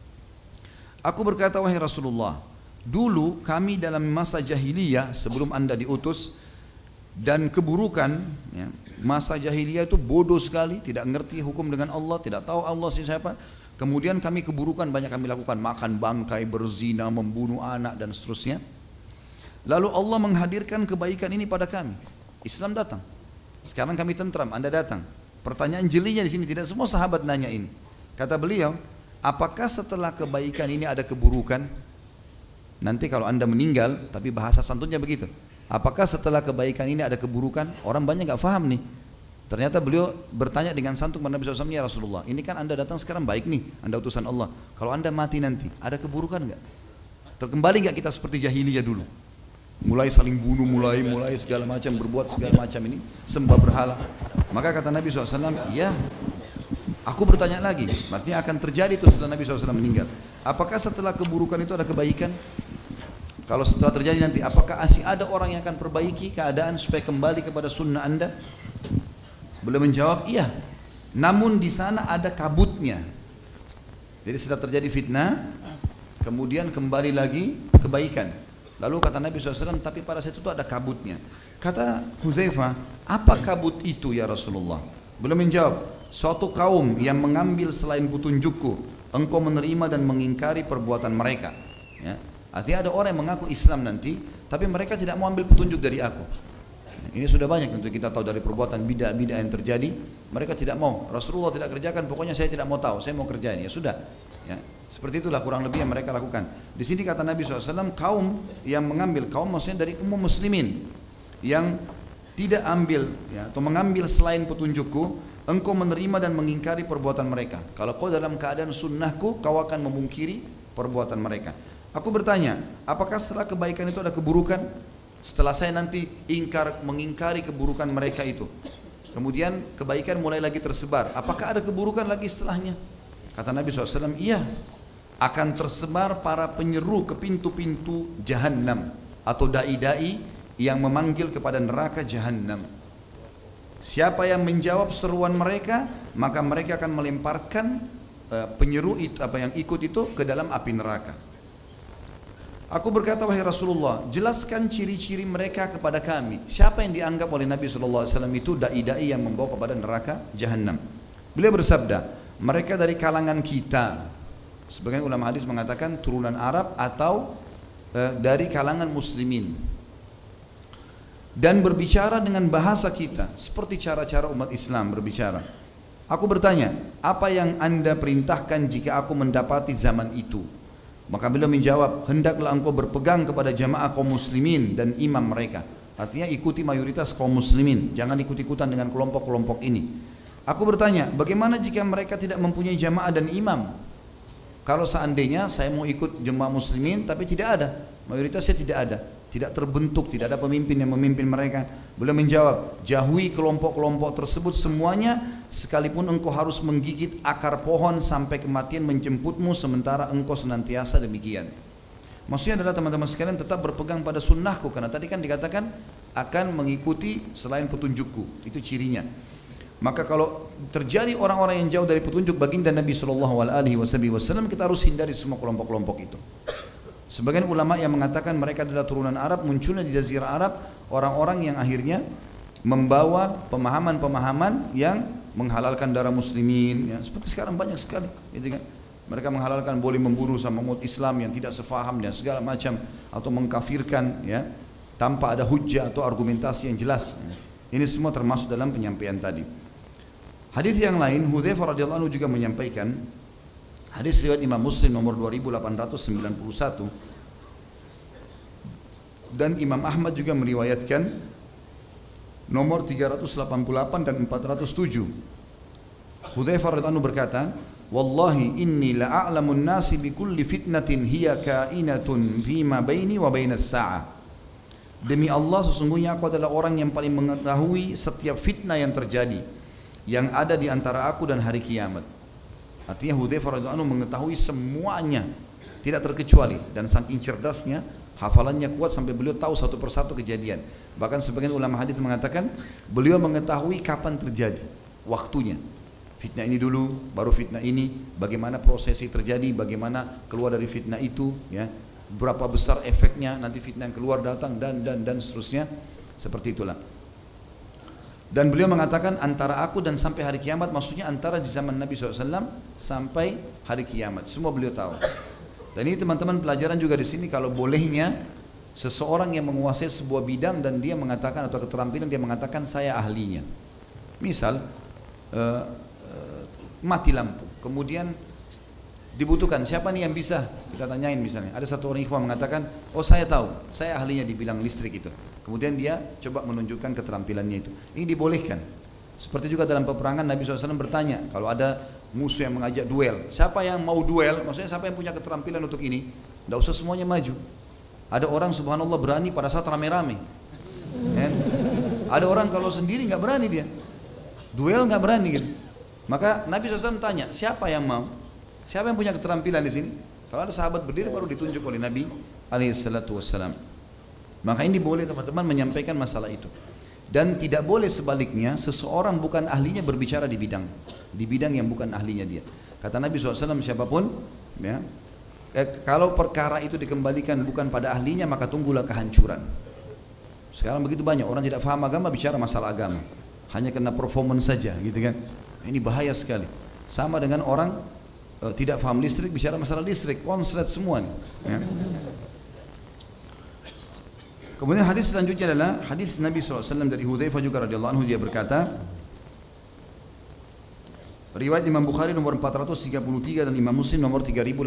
Aku berkata, wahai Rasulullah, dulu kami dalam masa jahiliyah sebelum Anda diutus, dan keburukan ya, masa jahiliyah itu bodoh sekali, tidak mengerti hukum dengan Allah, tidak tahu Allah siapa. Kemudian kami keburukan banyak kami lakukan, makan bangkai, berzina, membunuh anak dan seterusnya. Lalu Allah menghadirkan kebaikan ini pada kami. Islam datang. Sekarang kami tentram, Anda datang. Pertanyaan jelinya di sini, tidak semua sahabat nanya ini. Kata beliau, apakah setelah kebaikan ini ada keburukan? Nanti kalau Anda meninggal, tapi bahasa santunnya begitu. Apakah setelah kebaikan ini ada keburukan? Orang banyak nggak paham nih. Ternyata beliau bertanya dengan santun kepada Nabi SAW, ya Rasulullah, ini kan Anda datang sekarang baik nih, Anda utusan Allah. Kalau Anda mati nanti, ada keburukan nggak? Terkembali nggak kita seperti jahiliyah dulu? Mulai saling bunuh, mulai segala macam, berbuat segala macam ini, sembah berhala. Maka kata Nabi SAW, ya Aku bertanya lagi, artinya akan terjadi itu setelah Nabi SAW meninggal. Apakah setelah keburukan itu ada kebaikan? Kalau setelah terjadi nanti, apakah masih ada orang yang akan perbaiki keadaan supaya kembali kepada sunnah Anda? Beliau menjawab, iya. Namun di sana ada kabutnya. Jadi setelah terjadi fitnah, kemudian kembali lagi kebaikan. Lalu kata Nabi SAW, tapi pada saat itu ada kabutnya. Kata Hudzaifah, apa kabut itu ya Rasulullah? Beliau menjawab, suatu kaum yang mengambil selain petunjukku, engkau menerima dan mengingkari perbuatan mereka. Ya. Artinya ada orang yang mengaku Islam nanti, tapi mereka tidak mau ambil petunjuk dari aku. Ini sudah banyak untuk kita tahu dari perbuatan bid'ah-bid'ah yang terjadi. Mereka tidak mau, Rasulullah tidak kerjakan, pokoknya saya tidak mau tahu, saya mau kerjain. Ya sudah. Ya. Seperti itulah kurang lebih yang mereka lakukan. Di sini kata Nabi SAW, kaum yang mengambil, kaum maksudnya dari umum muslimin, yang tidak ambil ya, atau mengambil selain petunjukku, engkau menerima dan mengingkari perbuatan mereka. Kalau kau dalam keadaan sunnahku, kau akan memungkiri perbuatan mereka. Aku bertanya, apakah setelah kebaikan itu ada keburukan? Setelah saya nanti mengingkari keburukan mereka itu, kemudian kebaikan mulai lagi tersebar, apakah ada keburukan lagi setelahnya? Kata Nabi SAW, iya, akan tersebar para penyeru ke pintu-pintu Jahannam atau dai-dai yang memanggil kepada neraka Jahannam. Siapa yang menjawab seruan mereka, maka mereka akan melemparkan penyeru itu, yang ikut itu, ke dalam api neraka. Aku berkata, wahai Rasulullah, jelaskan ciri-ciri mereka kepada kami. Siapa yang dianggap oleh Nabi SAW itu dai-dai yang membawa kepada neraka Jahannam? Beliau bersabda, mereka dari kalangan kita. Sebagian ulama hadis mengatakan turunan Arab atau dari kalangan muslimin. Dan berbicara dengan bahasa kita, seperti cara-cara umat Islam berbicara. Aku bertanya, apa yang anda perintahkan jika aku mendapati zaman itu? Maka beliau menjawab, hendaklah engkau berpegang kepada jamaah kaum muslimin dan imam mereka. Artinya ikuti mayoritas kaum muslimin, jangan ikut-ikutan dengan kelompok-kelompok ini. Aku bertanya, bagaimana jika mereka tidak mempunyai jamaah dan imam? Kalau seandainya saya mau ikut jemaah muslimin tapi tidak ada, mayoritasnya tidak ada, tidak terbentuk, tidak ada pemimpin yang memimpin mereka. Beliau menjawab, jauhi kelompok-kelompok tersebut semuanya, sekalipun engkau harus menggigit akar pohon sampai kematian menjemputmu, sementara engkau senantiasa demikian. Maksudnya adalah teman-teman sekalian tetap berpegang pada sunnahku, karena tadi kan dikatakan akan mengikuti selain petunjukku, itu cirinya. Maka kalau terjadi orang-orang yang jauh dari petunjuk baginda Nabi SAW, kita harus hindari semua kelompok-kelompok itu. Sebagian ulama yang mengatakan mereka adalah turunan Arab, munculnya di Jazirah Arab orang-orang yang akhirnya membawa pemahaman-pemahaman yang menghalalkan darah muslimin, ya, seperti sekarang banyak sekali, gitu kan? Mereka menghalalkan boleh membunuh sama umat Islam yang tidak sefaham dan segala macam, atau mengkafirkan, ya, tanpa ada hujjah atau argumentasi yang jelas. Ini semua termasuk dalam penyampaian tadi. Hadis yang lain, Hudzaifah radhiyallahu anhu juga menyampaikan, hadis riwayat Imam Muslim nomor 2891, dan Imam Ahmad juga meriwayatkan nomor 388 dan 407. Hudzaifah radhiyallahu anhu berkata, wallahi inni la'alamun nasi bi kulli fitnatin hiya kainatun fima baini wa bainas sa'ah. Demi Allah, sesungguhnya aku adalah orang yang paling mengetahui setiap fitnah yang terjadi, yang ada di antara aku dan hari kiamat. Artinya Hudzaifah radhiyallahu anhu mengetahui semuanya, tidak terkecuali, dan saking cerdasnya, hafalannya kuat sampai beliau tahu satu persatu kejadian. Bahkan sebagian ulama hadis mengatakan beliau mengetahui kapan terjadi, waktunya. Fitnah ini dulu, baru fitnah ini, bagaimana prosesi terjadi, bagaimana keluar dari fitnah itu, ya, berapa besar efeknya nanti fitnah yang keluar datang, dan seterusnya, seperti itulah. Dan beliau mengatakan antara aku dan sampai hari kiamat, maksudnya antara di zaman Nabi SAW sampai hari kiamat, semua beliau tahu. Dan ini teman-teman pelajaran juga di sini, kalau bolehnya seseorang yang menguasai sebuah bidang dan dia mengatakan, atau keterampilan dia mengatakan saya ahlinya. Misal mati lampu, kemudian dibutuhkan siapa nih yang bisa, kita tanyain misalnya, ada satu orang ikhwan mengatakan, oh saya tahu, saya ahlinya di bidang listrik itu. Kemudian dia coba menunjukkan keterampilannya itu. Ini dibolehkan. Seperti juga dalam peperangan Nabi SAW bertanya, kalau ada musuh yang mengajak duel, siapa yang mau duel, maksudnya siapa yang punya keterampilan untuk ini, tidak usah semuanya maju. Ada orang subhanallah berani pada saat rame-rame, ada orang kalau sendiri nggak berani, dia duel nggak berani gitu. Maka Nabi SAW tanya, siapa yang mau? Siapa yang punya keterampilan di sini? Kalau ada sahabat berdiri baru ditunjuk oleh Nabi SAW. Maka ini boleh teman-teman menyampaikan masalah itu. Dan tidak boleh sebaliknya seseorang bukan ahlinya berbicara di bidang yang bukan ahlinya dia. Kata Nabi SAW, siapapun ya, kalau perkara itu dikembalikan bukan pada ahlinya maka tunggulah kehancuran. Sekarang begitu banyak orang tidak paham agama bicara masalah agama, hanya kena performance saja gitu kan. Ini bahaya sekali. Sama dengan orang tidak paham listrik bicara masalah listrik, konslet semua nih, ya. Kemudian hadis selanjutnya adalah hadis Nabi SAW dari Hudzaifah juga radhiyallahu anhu, dia berkata, riwayat Imam Bukhari nomor 433 dan Imam Muslim nomor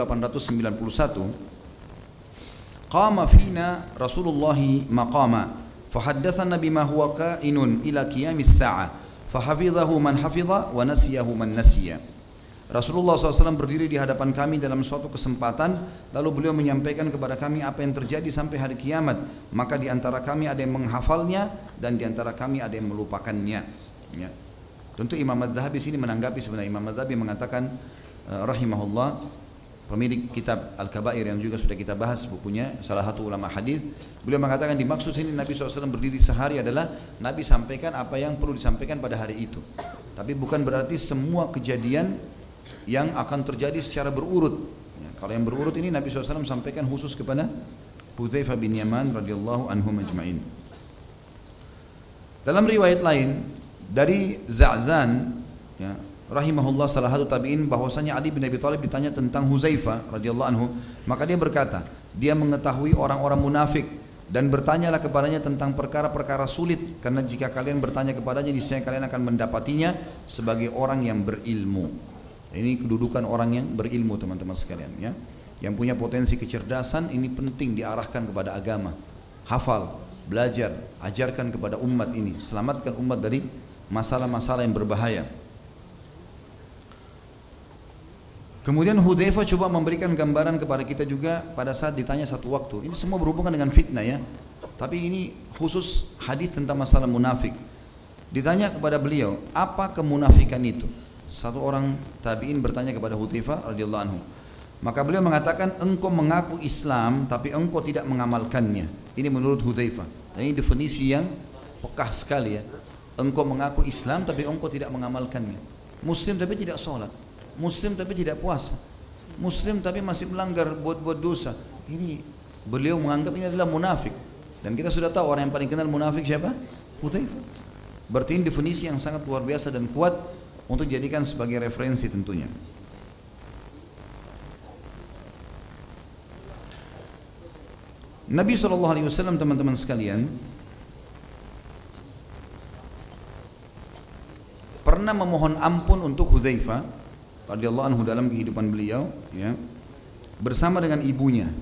3891, qama fina Rasulullah maqama fahaddatsana bima huwa kainun ila qiyamis sa'ah fahafidhahu man hafidha wa nasiyahu man nasiya. Rasulullah SAW berdiri di hadapan kami dalam suatu kesempatan, lalu beliau menyampaikan kepada kami apa yang terjadi sampai hari kiamat. Maka di antara kami ada yang menghafalnya dan di antara kami ada yang melupakannya. Ya. Tentu Imam Az-Zahabi sini menanggapi, sebenarnya Imam Az-Zahabi mengatakan rahimahullah, pemilik kitab Al-Kabair yang juga sudah kita bahas bukunya, salah satu ulama hadis, beliau mengatakan dimaksud sini Nabi SAW berdiri sehari adalah Nabi sampaikan apa yang perlu disampaikan pada hari itu. Tapi bukan berarti semua kejadian yang akan terjadi secara berurut. Ya, kalau yang berurut ini Nabi SAW sampaikan khusus kepada Hudzaifah bin Yaman radhiyallahu anhum ajma'in. Dalam riwayat lain dari Za'zan, ya, rahimahullah salah satu tabi'in, bahwasanya Ali bin Abi Thalib ditanya tentang Hudzaifah radhiyallahu anhu, maka dia berkata, dia mengetahui orang-orang munafik dan bertanyalah kepadanya tentang perkara-perkara sulit, karena jika kalian bertanya kepadanya niscaya kalian akan mendapatinya sebagai orang yang berilmu. Ini kedudukan orang yang berilmu teman-teman sekalian, ya. Yang punya potensi kecerdasan ini penting diarahkan kepada agama. Hafal, belajar, ajarkan kepada umat ini, selamatkan umat dari masalah-masalah yang berbahaya. Kemudian Hudzaifah coba memberikan gambaran kepada kita juga pada saat ditanya satu waktu. Ini semua berhubungan dengan fitnah ya. Tapi ini khusus hadis tentang masalah munafik. Ditanya kepada beliau, apa kemunafikan itu? Satu orang tabi'in bertanya kepada Hudzaifah radhiyallahu anhu. Maka beliau mengatakan, engkau mengaku Islam tapi engkau tidak mengamalkannya. Ini menurut Hudzaifah. Ini definisi yang pekah sekali ya. Engkau mengaku Islam tapi engkau tidak mengamalkannya. Muslim tapi tidak sholat. Muslim tapi tidak puasa. Muslim tapi masih melanggar, buat dosa. Ini beliau menganggap ini adalah munafik. Dan kita sudah tahu orang yang paling kenal munafik siapa? Hudzaifah. Berarti ini definisi yang sangat luar biasa dan kuat untuk dijadikan sebagai referensi tentunya. Nabi SAW teman-teman sekalian pernah memohon ampun untuk Hudzaifah radhiyallahu anhu dalam kehidupan beliau, ya, bersama dengan ibunya.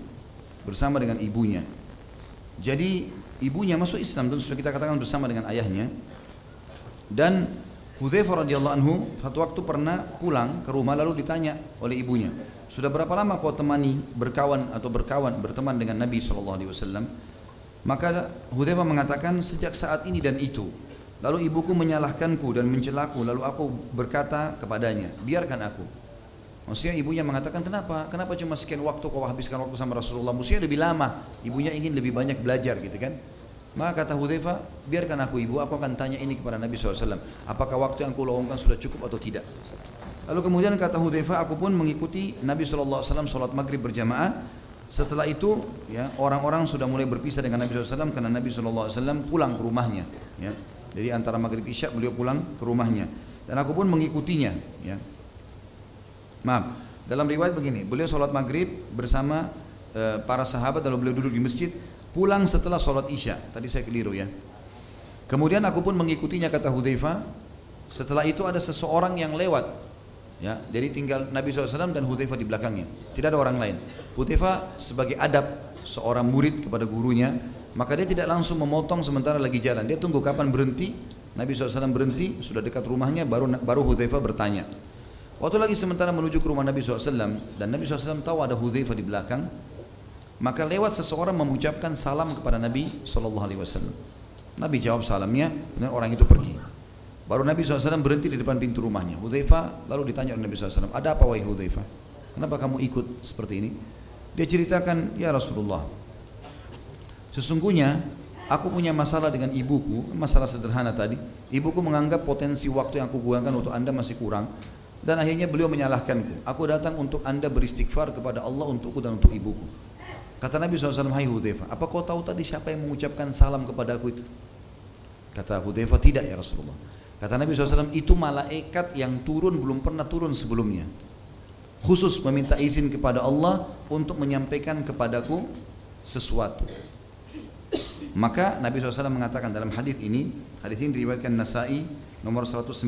Jadi ibunya masuk Islam, tentu sudah kita katakan bersama dengan ayahnya. Dan Hudzaifah radhiyallahu anhu satu waktu pernah pulang ke rumah lalu ditanya oleh ibunya, sudah berapa lama kau berkawan berteman dengan Nabi SAW? Maka Hudzaifah mengatakan, sejak saat ini dan itu. Lalu ibuku menyalahkanku dan mencelaku, lalu aku berkata kepadanya, biarkan aku. Maksudnya ibunya mengatakan, kenapa cuma sekian waktu kau habiskan waktu sama Rasulullah, mestinya lebih lama. Ibunya ingin lebih banyak belajar gitu kan. Maka kata Hudzaifah, biarkan aku ibu, aku akan tanya ini kepada Nabi SAW, apakah waktu yang kuluangkan sudah cukup atau tidak. Lalu kemudian kata Hudzaifah, aku pun mengikuti Nabi SAW sholat maghrib berjamaah. Setelah itu ya, orang-orang sudah mulai berpisah dengan Nabi SAW karena Nabi SAW pulang ke rumahnya, ya. Jadi antara maghrib isya beliau pulang ke rumahnya dan aku pun mengikutinya, ya. Maaf, dalam riwayat begini, beliau sholat maghrib bersama para sahabat lalu beliau duduk di masjid, pulang setelah sholat isya. Tadi saya keliru ya. Kemudian aku pun mengikutinya kata Hudzaifah. Setelah itu ada seseorang yang lewat, ya, jadi tinggal Nabi SAW dan Hudzaifah di belakangnya, tidak ada orang lain. Hudzaifah sebagai adab seorang murid kepada gurunya, maka dia tidak langsung memotong sementara lagi jalan. Dia tunggu kapan berhenti. Nabi SAW berhenti, sudah dekat rumahnya, baru Hudzaifah bertanya. Waktu lagi sementara menuju ke rumah Nabi SAW dan Nabi SAW tahu ada Hudzaifah di belakang, maka lewat seseorang mengucapkan salam kepada Nabi SAW. Nabi jawab salamnya, dan orang itu pergi. Baru Nabi SAW berhenti di depan pintu rumahnya. Hudzaifah lalu ditanya oleh Nabi SAW, ada apa wahai Hudzaifah? Kenapa kamu ikut seperti ini? Dia ceritakan, ya Rasulullah, sesungguhnya aku punya masalah dengan ibuku, masalah sederhana tadi. Ibuku menganggap potensi waktu yang aku gunakan untuk anda masih kurang. Dan akhirnya beliau menyalahkanku. Aku datang untuk anda beristighfar kepada Allah untukku dan untuk ibuku. Kata Nabi SAW, hai Hudzaifah, apa kau tahu tadi siapa yang mengucapkan salam kepadaku itu? Kata Hudzaifah, tidak ya Rasulullah. Kata Nabi SAW, itu malaikat yang turun belum pernah turun sebelumnya. Khusus meminta izin kepada Allah untuk menyampaikan kepadaku sesuatu. Maka Nabi SAW mengatakan dalam hadis ini diriwayatkan Nasa'i nomor 193,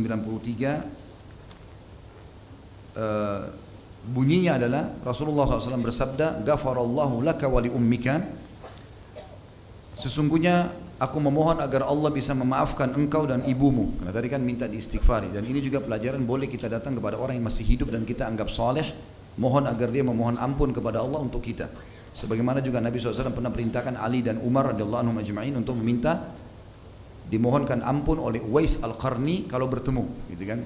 bunyinya adalah Rasulullah SAW bersabda, Ghafarallahu laka wa li ummika, sesungguhnya aku memohon agar Allah bisa memaafkan engkau dan ibumu. Karena tadi kan minta diistighfari. Dan ini juga pelajaran, boleh kita datang kepada orang yang masih hidup dan kita anggap saleh, mohon agar dia memohon ampun kepada Allah untuk kita. Sebagaimana juga Nabi SAW pernah perintahkan Ali dan Umar radhiyallahu anhum ajma'in untuk meminta dimohonkan ampun oleh Uwais Al-Qarni kalau bertemu, gitu kan?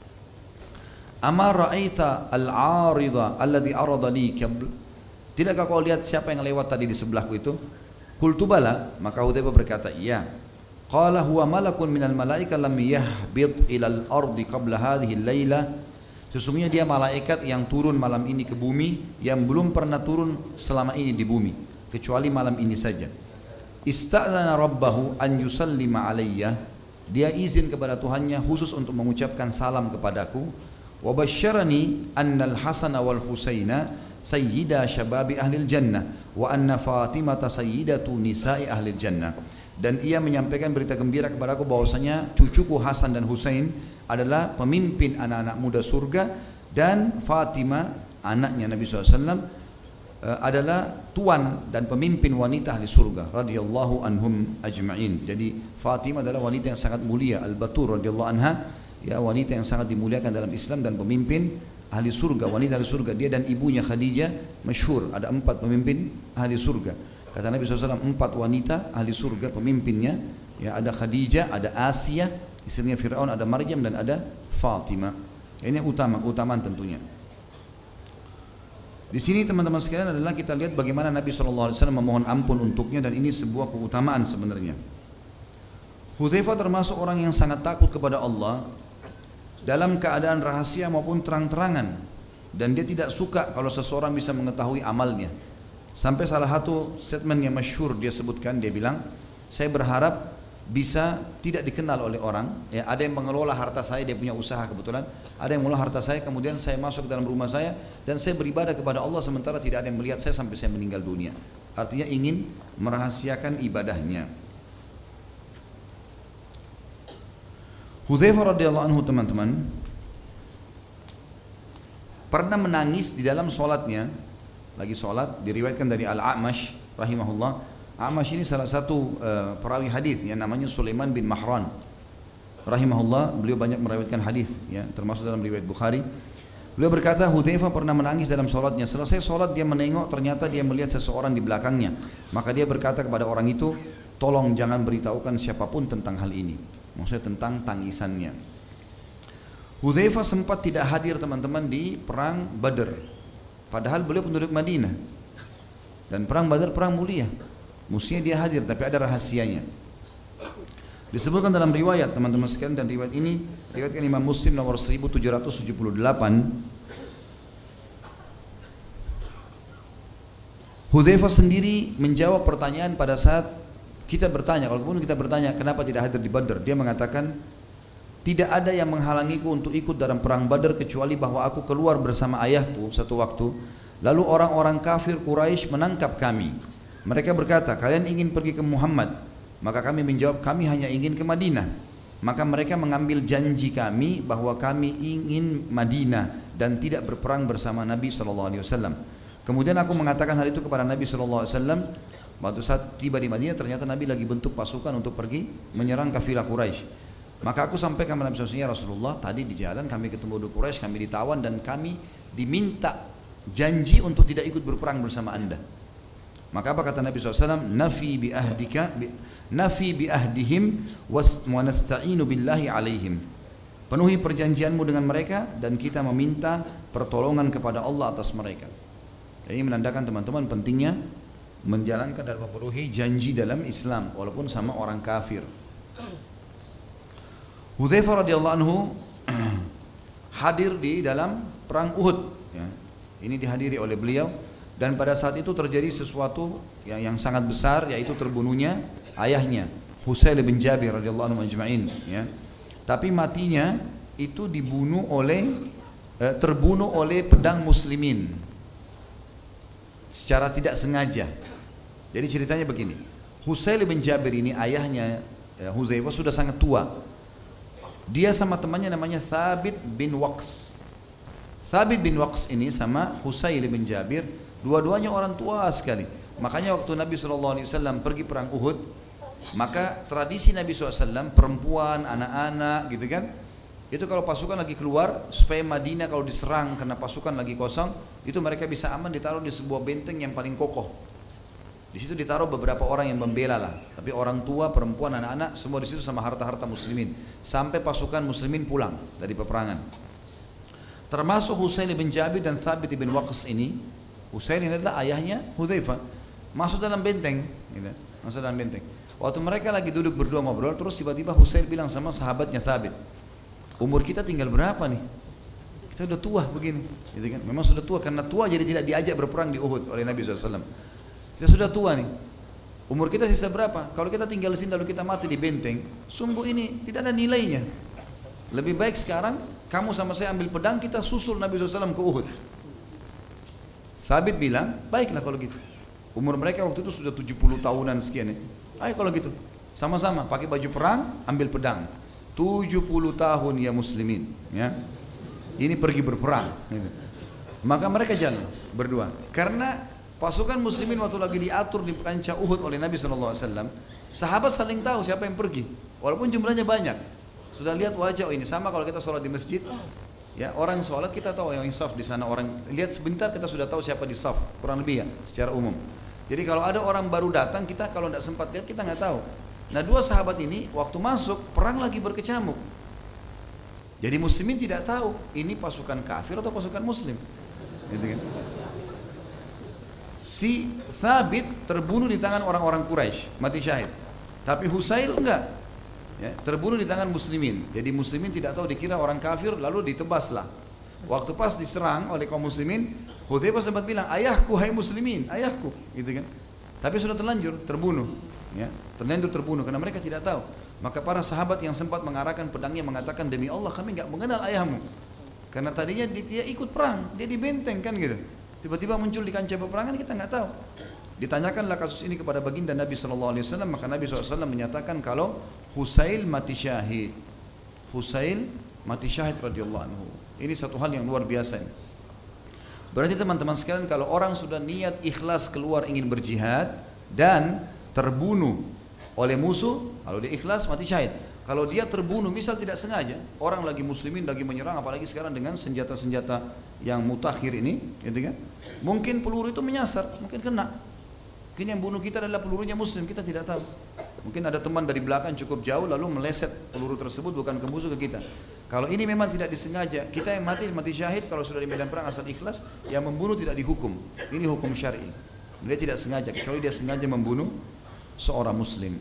Ama ra'aita al-'arida alladhi arada li qabl? Tidakkah kau lihat siapa yang lewat tadi di sebelahku itu? Qultu bala, maka Hudzaifah berkata, iya. Qala huwa malakun minal malaika lam yahbit ilal ardi qabla hadhihi al-laila. Sesungguhnya dia malaikat yang turun malam ini ke bumi, yang belum pernah turun selama ini di bumi, kecuali malam ini saja. Ista'dzana rabbahu an yusallima alayya. Dia izin kepada Tuhannya khusus untuk mengucapkan salam kepadaku. Wa basyarani annal Hasan wal Husaina sayyida syababi ahlil jannah wa anna Fatimata sayyidatu nisa'i ahlil jannah. Dan ia menyampaikan berita gembira kepadaku bahwasanya cucuku Hasan dan Husain adalah pemimpin anak-anak muda surga, dan Fatimah anaknya Nabi SAW adalah tuan dan pemimpin wanita ahli surga radhiyallahu anhum ajma'in. Jadi Fatimah adalah wanita yang sangat mulia, Al-Batur radhiyallahu anha, ya, wanita yang sangat dimuliakan dalam Islam dan pemimpin ahli surga, wanita ahli surga. Dia dan ibunya Khadijah masyhur, ada 4 pemimpin ahli surga. Kata Nabi SAW, 4 wanita ahli surga pemimpinnya, ya, ada Khadijah, ada Asia istrinya Fir'aun, ada Maryam, dan ada Fatimah. Ini keutamaan tentunya. Di sini teman-teman sekalian adalah kita lihat bagaimana Nabi SAW memohon ampun untuknya, dan ini sebuah keutamaan sebenarnya. Hudzaifah termasuk orang yang sangat takut kepada Allah dalam keadaan rahasia maupun terang-terangan, dan dia tidak suka kalau seseorang bisa mengetahui amalnya. Sampai salah satu statement yang masyhur dia sebutkan, dia bilang, saya berharap bisa tidak dikenal oleh orang, ya, ada yang mengelola harta saya, dia punya usaha kebetulan, ada yang mengelola harta saya, kemudian saya masuk ke dalam rumah saya dan saya beribadah kepada Allah sementara tidak ada yang melihat saya sampai saya meninggal dunia. Artinya ingin merahasiakan ibadahnya. Hudzaifah radhiyallahu anhu teman-teman pernah menangis di dalam sholatnya, lagi sholat, diriwayatkan dari Al-A'mash rahimahullah. A'mash ini salah satu perawi hadis yang namanya Sulaiman bin Mahran rahimahullah. Beliau banyak meriwayatkan hadis, ya, termasuk dalam riwayat Bukhari. Beliau berkata, Hudzaifah pernah menangis dalam sholatnya. Selesai sholat dia menengok, ternyata dia melihat seseorang di belakangnya. Maka dia berkata kepada orang itu, tolong jangan beritahukan siapapun tentang hal ini, maksudnya tentang tangisannya. Hudzaifah sempat tidak hadir teman-teman di perang Badr, padahal beliau penduduk Madinah, dan perang Badr perang mulia, mestinya dia hadir, tapi ada rahasianya. Disebutkan dalam riwayat teman-teman sekalian, dan riwayat ini riwayatkan Imam Muslim nomor 1778. Hudzaifah sendiri menjawab pertanyaan pada saat kita bertanya, kalaupun kita bertanya kenapa tidak hadir di Badr, dia mengatakan, tidak ada yang menghalangiku untuk ikut dalam perang Badr kecuali bahwa aku keluar bersama ayahku satu waktu, lalu orang-orang kafir Quraisy menangkap kami. Mereka berkata, kalian ingin pergi ke Muhammad? Maka kami menjawab, kami hanya ingin ke Madinah. Maka mereka mengambil janji kami bahwa kami ingin Madinah dan tidak berperang bersama Nabi SAW. Kemudian aku mengatakan hal itu kepada Nabi SAW. Waktu saat tiba di Madinah, ternyata Nabi lagi bentuk pasukan untuk pergi menyerang kafilah Quraisy. Maka aku sampaikan kepada Nabi SAW, ya Rasulullah, tadi di jalan kami ketemu di Quraisy, kami ditawan dan kami diminta janji untuk tidak ikut berperang bersama anda. Maka apa kata Nabi SAW? Nafi bi ahdihim wa nasta'inu billahi alaihim. Penuhi perjanjianmu dengan mereka dan kita meminta pertolongan kepada Allah atas mereka. Ini menandakan teman-teman pentingnya menjalankan dan memenuhi janji dalam Islam walaupun sama orang kafir. Hudzaifah radhiyallahu anhu hadir di dalam perang Uhud. Ya. Ini dihadiri oleh beliau dan pada saat itu terjadi sesuatu yang sangat besar, yaitu terbunuhnya ayahnya Husail bin Jabir radhiyallahu anhu ajma'in. Ya. Tapi matinya itu terbunuh oleh pedang muslimin secara tidak sengaja. Jadi ceritanya begini, Husail bin Jabir ini ayahnya Hudzaifah sudah sangat tua. Dia sama temannya namanya Thabit bin Waqs. Thabit bin Waqs ini sama Husail bin Jabir, dua-duanya orang tua sekali. Makanya waktu Nabi SAW pergi perang Uhud, maka tradisi Nabi SAW, perempuan, anak-anak gitu kan, itu kalau pasukan lagi keluar, supaya Madinah kalau diserang karena pasukan lagi kosong, itu mereka bisa aman ditaruh di sebuah benteng yang paling kokoh. Di situ ditaruh beberapa orang yang membela lah, tapi orang tua, perempuan, anak-anak semua di situ sama harta-harta muslimin sampai pasukan muslimin pulang dari peperangan. Termasuk Husail bin Jabir dan Thabit bin Waqs ini. Husail ini adalah ayahnya Hudzaifah. Masuk dalam benteng, gitu. Masuk dalam benteng. Waktu mereka lagi duduk berdua ngobrol, terus tiba-tiba Husail bilang sama sahabatnya Thabit, umur kita tinggal berapa nih? Kita udah tua begini, gitu kan? Memang sudah tua, karena tua jadi tidak diajak berperang di Uhud oleh Nabi SAW. Kita sudah tua nih. Umur kita sisa berapa? Kalau kita tinggal di sini lalu kita mati di benteng, sungguh ini tidak ada nilainya. Lebih baik sekarang kamu sama saya ambil pedang, kita susul Nabi SAW ke Uhud. Thabit bilang, baiklah kalau gitu. Umur mereka waktu itu sudah 70 tahunan sekian ya. Ayo kalau gitu, sama-sama pakai baju perang, ambil pedang. 70 tahun ya muslimin, ya. Ini pergi berperang. Maka mereka jalan berdua. Karena pasukan muslimin waktu lagi diatur di kancah Uhud oleh Nabi SAW, sahabat saling tahu siapa yang pergi, walaupun jumlahnya banyak. Sudah lihat wajah, oh ini sama kalau kita sholat di masjid, ya orang sholat kita tahu yang saf di sana, orang lihat sebentar kita sudah tahu siapa di saf, kurang lebih ya secara umum. Jadi kalau ada orang baru datang, kita kalau tidak sempat lihat kita nggak tahu. Nah dua sahabat ini waktu masuk perang lagi berkecamuk. Jadi muslimin tidak tahu ini pasukan kafir atau pasukan muslim. Gitu kan? Si Thabit terbunuh di tangan orang-orang Quraisy, mati syahid. Tapi Husail enggak, ya, terbunuh di tangan muslimin. Jadi muslimin tidak tahu, dikira orang kafir, lalu ditebaslah. Waktu pas diserang oleh kaum muslimin, Hudzaifah sempat bilang, ayahku hai muslimin, ayahku, gitu kan. Tapi sudah terlanjur terbunuh, ya, terlanjur terbunuh karena mereka tidak tahu. Maka para sahabat yang sempat mengarahkan pedangnya mengatakan, demi Allah kami enggak mengenal ayahmu. Karena tadinya dia ikut perang, dia di benteng kan gitu. Tiba-tiba muncul di kancah peperangan, kita nggak tahu. Ditanyakanlah kasus ini kepada baginda Nabi SAW, maka Nabi SAW menyatakan kalau Husail mati syahid. Husail mati syahid radhiyallahu anhu. Ini satu hal yang luar biasa ini. Berarti teman-teman sekalian, kalau orang sudah niat ikhlas keluar ingin berjihad dan terbunuh oleh musuh, kalau dia ikhlas mati syahid. Kalau dia terbunuh misal tidak sengaja, orang lagi muslimin lagi menyerang, apalagi sekarang dengan senjata-senjata yang mutakhir ini, gitu kan? Mungkin peluru itu menyasar, mungkin kena. Mungkin yang bunuh kita adalah pelurunya muslim, kita tidak tahu. Mungkin ada teman dari belakang cukup jauh lalu meleset peluru tersebut bukan ke musuh ke kita. Kalau ini memang tidak disengaja, kita yang mati syahid kalau sudah di medan perang asal ikhlas, yang membunuh tidak dihukum. Ini hukum syar'i. Dia tidak sengaja, kecuali dia sengaja membunuh seorang muslim.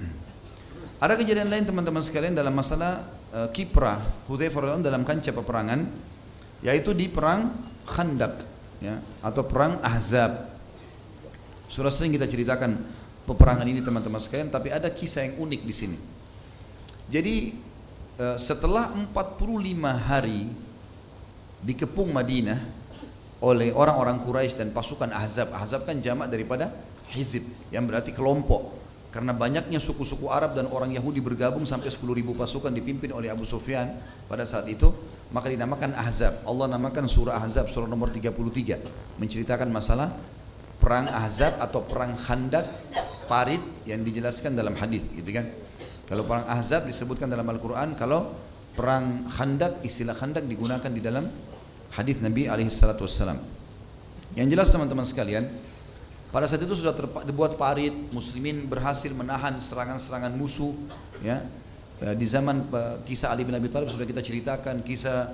Ada kejadian lain teman-teman sekalian dalam masalah kiprah Hudzaifah dalam kancah peperangan, yaitu di perang Khandaq, ya, atau perang Ahzab. Sudah sering kita ceritakan peperangan ini teman-teman sekalian, tapi ada kisah yang unik di sini. Jadi setelah 45 hari dikepung Madinah oleh orang-orang Quraisy dan pasukan Ahzab. Ahzab kan jamak daripada hizib, yang berarti kelompok. Karena banyaknya suku-suku Arab dan orang Yahudi bergabung sampai 10.000 pasukan dipimpin oleh Abu Sufyan pada saat itu, maka dinamakan Ahzab. Allah namakan surah Ahzab, surah nomor 33, menceritakan masalah perang Ahzab atau perang Khandaq, parit yang dijelaskan dalam hadis, gitu kan. Kalau perang Ahzab disebutkan dalam Al-Quran, kalau perang Khandaq, istilah Khandaq digunakan di dalam hadis Nabi alaihi salatu wassalam. Yang jelas teman-teman sekalian, Pada saat itu sudah dibuat parit, muslimin berhasil menahan serangan-serangan musuh. Ya. Di zaman kisah Ali bin Abi Thalib sudah kita ceritakan, kisah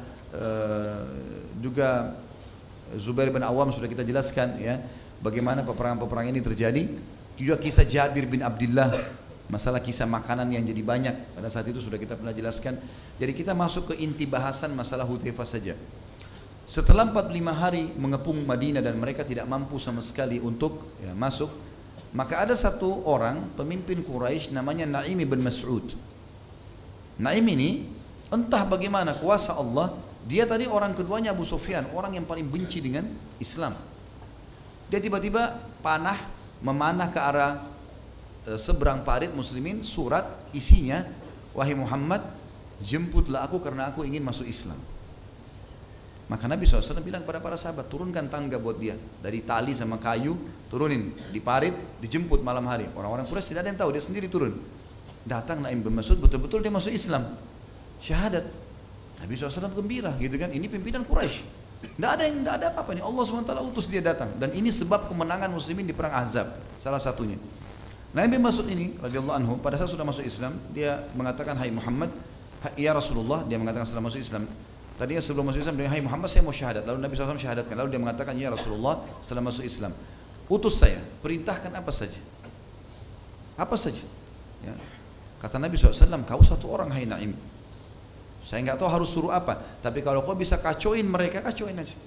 juga Zubair bin Awam sudah kita jelaskan, ya, bagaimana peperangan-peperangan ini terjadi. Juga kisah Jabir bin Abdullah, masalah kisah makanan yang jadi banyak, pada saat itu sudah kita pernah jelaskan. Jadi kita masuk ke inti bahasan masalah Hudzaifah saja. Setelah 45 hari mengepung Madinah dan mereka tidak mampu sama sekali untuk masuk, maka ada satu orang pemimpin Quraisy namanya Naim bin Mas'ud. Naim ini entah bagaimana kuasa Allah, dia tadi orang keduanya Abu Sufyan, orang yang paling benci dengan Islam. Dia tiba-tiba memanah ke arah seberang parit muslimin, surat isinya, wahai Muhammad, jemputlah aku karena aku ingin masuk Islam. Maka Nabi SAW bilang kepada para sahabat, turunkan tangga buat dia, dari tali sama kayu, turunin di parit, dijemput malam hari. Orang-orang Quraisy tidak ada yang tahu, dia sendiri turun. Datang Naim bin Mas'ud, betul-betul dia masuk Islam, syahadat. Nabi SAW gembira, gitu kan? Ini pimpinan Quraisy. Tidak ada apa-apa nih. Allah SWT utus dia datang, dan ini sebab kemenangan muslimin di perang Ahzab, salah satunya. Naim bin Mas'ud ini, radhiyallahu anhu, pada saat sudah masuk Islam, dia mengatakan, hai Muhammad, ya Rasulullah, dia mengatakan setelah masuk Islam. Tadinya sebelum masuk Islam, dia, hai Muhammad, saya mau syahadat. Lalu Nabi SAW syahadatkan. Lalu dia mengatakan, ya Rasulullah, setelah masuk Islam, utus saya, perintahkan apa saja. Apa saja. Ya. Kata Nabi SAW, kau satu orang, hai Naim. Saya nggak tahu harus suruh apa, tapi kalau kau bisa kacauin mereka, kacauin aja.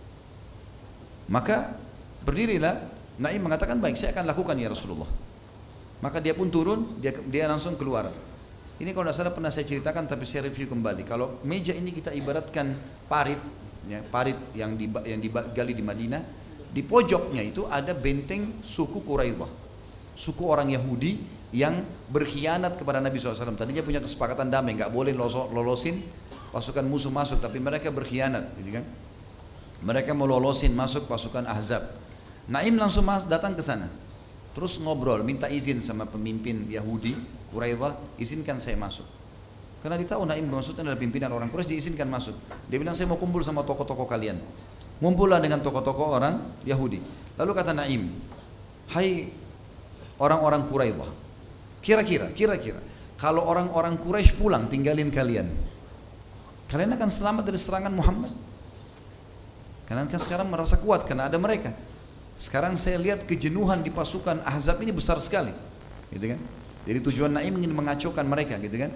Maka berdirilah, Naim mengatakan, baik, saya akan lakukan ya Rasulullah. Maka dia pun turun, dia langsung keluar. Ini kalau tidak salah pernah saya ceritakan, tapi saya review kembali. Kalau meja ini kita ibaratkan parit, ya, parit yang digali di Madinah, di pojoknya itu ada benteng suku Quraidah, suku orang Yahudi yang berkhianat kepada Nabi SAW. Tadinya punya kesepakatan damai, nggak boleh lolosin pasukan musuh masuk, tapi mereka berkhianat, gitu kan? Mereka mau lolosin masuk pasukan Ahzab. Naim langsung datang ke sana, terus ngobrol, minta izin sama pemimpin Yahudi Quraidah, izinkan saya masuk. Karena dia tahu Naim maksudnya adalah pimpinan orang Quraisy, diizinkan masuk. Dia bilang, saya mau kumpul sama tokoh-tokoh kalian. Ngumpullah dengan tokoh-tokoh orang Yahudi. Lalu kata Naim, hai orang-orang Quraidah, kira-kira kalau orang-orang Quraisy pulang tinggalin kalian, kalian akan selamat dari serangan Muhammad? Kalian kan sekarang merasa kuat karena ada mereka. Sekarang saya lihat kejenuhan di pasukan Ahzab ini besar sekali, gitu kan? Jadi tujuan Naim ingin mengacaukan mereka, gitu kan?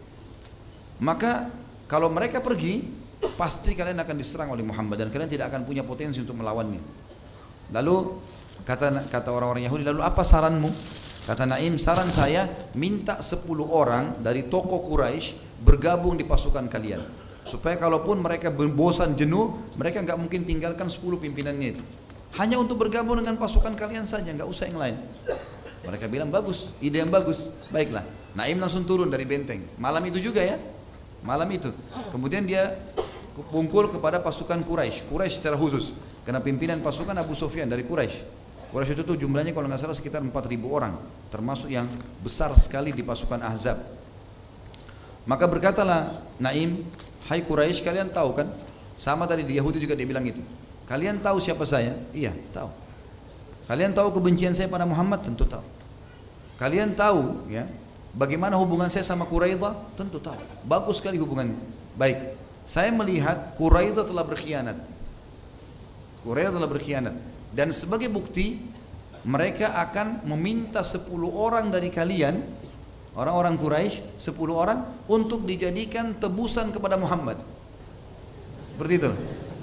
Maka kalau mereka pergi, pasti kalian akan diserang oleh Muhammad dan kalian tidak akan punya potensi untuk melawannya. Lalu kata orang-orang Yahudi, lalu apa saranmu? Kata Naim, saran saya minta 10 orang dari tokoh Quraisy bergabung di pasukan kalian, supaya kalaupun mereka bosan jenuh, mereka nggak mungkin tinggalkan 10 pimpinannya itu. Hanya untuk bergabung dengan pasukan kalian saja, nggak usah yang lain. Mereka bilang bagus, ide yang bagus. Baiklah, Naim langsung turun dari benteng. Malam itu juga ya, malam itu. Kemudian dia kumpul kepada pasukan Quraisy secara khusus. Karena pimpinan pasukan Abu Sufyan dari Quraisy. Quraisy itu tuh jumlahnya kalau nggak salah sekitar 4.000 orang, termasuk yang besar sekali di pasukan Ahzab. Maka berkatalah Naim, hai Quraisy, kalian tahu kan? Sama tadi di Yahudi juga dia bilang itu. Kalian tahu siapa saya? Iya, tahu. Kalian tahu kebencian saya pada Muhammad? Tentu tahu. Kalian tahu ya bagaimana hubungan saya sama Quraidah? Tentu tahu. Bagus sekali hubungannya. Baik, saya melihat Quraidah telah berkhianat. Quraidah telah berkhianat. Dan sebagai bukti, mereka akan meminta 10 orang dari kalian, orang-orang Quraisy, 10 orang untuk dijadikan tebusan kepada Muhammad. Seperti itu.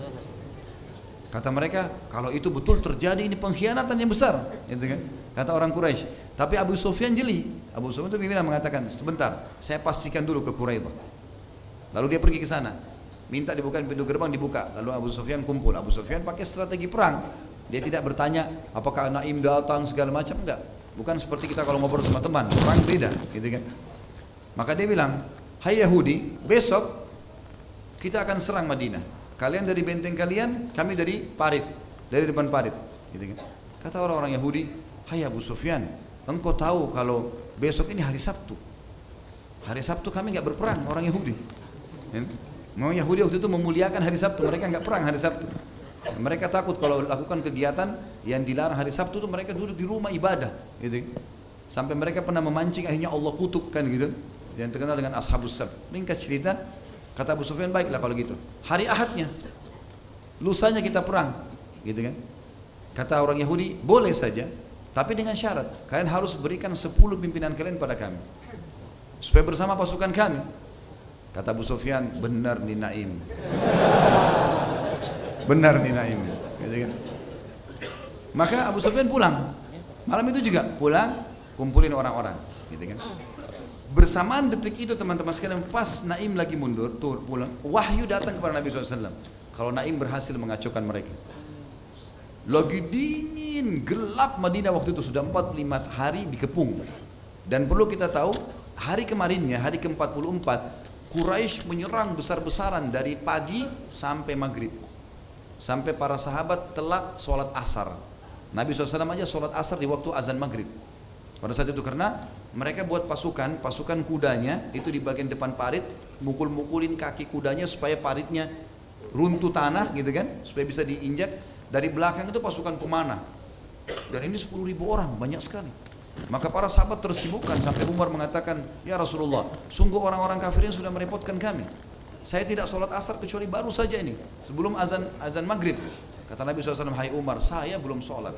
Kata mereka, kalau itu betul terjadi, ini pengkhianatan yang besar, gitu kan? Kata orang Quraisy. Tapi Abu Sufyan jeli. Abu Sufyan itu pimpinan mengatakan, sebentar, saya pastikan dulu ke Quraidah. Lalu dia pergi ke sana, minta dibukain pintu gerbang, dibuka. Lalu Abu Sufyan kumpul. Abu Sufyan pakai strategi perang. Dia tidak bertanya apakah Naim datang segala macam, enggak. Bukan seperti kita kalau ngobrol sama teman, perang beda, gitu kan? Maka dia bilang, hai Yahudi, besok kita akan serang Madinah. Kalian dari benteng kalian, kami dari parit, dari depan parit, gitu kan? Kata orang-orang Yahudi, hai Abu Sufyan, engkau tahu kalau besok ini hari Sabtu. Hari Sabtu kami nggak berperang, orang Yahudi. Mau Yahudi waktu itu memuliakan hari Sabtu, mereka nggak perang hari Sabtu. Mereka takut kalau lakukan kegiatan yang dilarang hari Sabtu itu mereka duduk di rumah ibadah, gitu. Sampai mereka pernah memancing, akhirnya Allah kutuk kan gitu. Yang terkenal dengan Ashabus Sabt. Ringkas cerita, kata Abu Sufyan, baiklah kalau gitu. Hari Ahadnya, lusanya kita perang, gitu kan? Kata orang Yahudi, boleh saja, tapi dengan syarat, kalian harus berikan 10 pimpinan kalian pada kami, supaya bersama pasukan kami. Kata Abu Sufyan, benar nih Naim. Benar nih Naim. Gitu kan? Maka Abu Sufyan pulang. Malam itu juga pulang, kumpulin orang-orang, gitu kan. Bersamaan detik itu teman-teman sekalian, pas Naim lagi mundur, tuh pulang, wahyu datang kepada Nabi SAW. Kalau Naim berhasil mengacaukan mereka. Lagi dingin, gelap Madinah waktu itu, sudah 45 hari dikepung. Dan perlu kita tahu, hari kemarinnya, hari ke-44, Quraisy menyerang besar-besaran dari pagi sampai maghrib. Sampai para sahabat telat sholat asar. Nabi SAW aja sholat asar di waktu azan maghrib. Pada saat itu karena mereka buat pasukan kudanya itu di bagian depan parit, mukul-mukulin kaki kudanya supaya paritnya runtuh tanah gitu kan, supaya bisa diinjak. Dari belakang itu pasukan pemanah. Dan ini 10.000 orang, banyak sekali. Maka para sahabat tersibukkan sampai Umar mengatakan, ya Rasulullah, sungguh orang-orang kafir ini sudah merepotkan kami. Saya tidak sholat asar kecuali baru saja ini, sebelum azan maghrib. Kata Nabi SAW, hai Umar, saya belum sholat.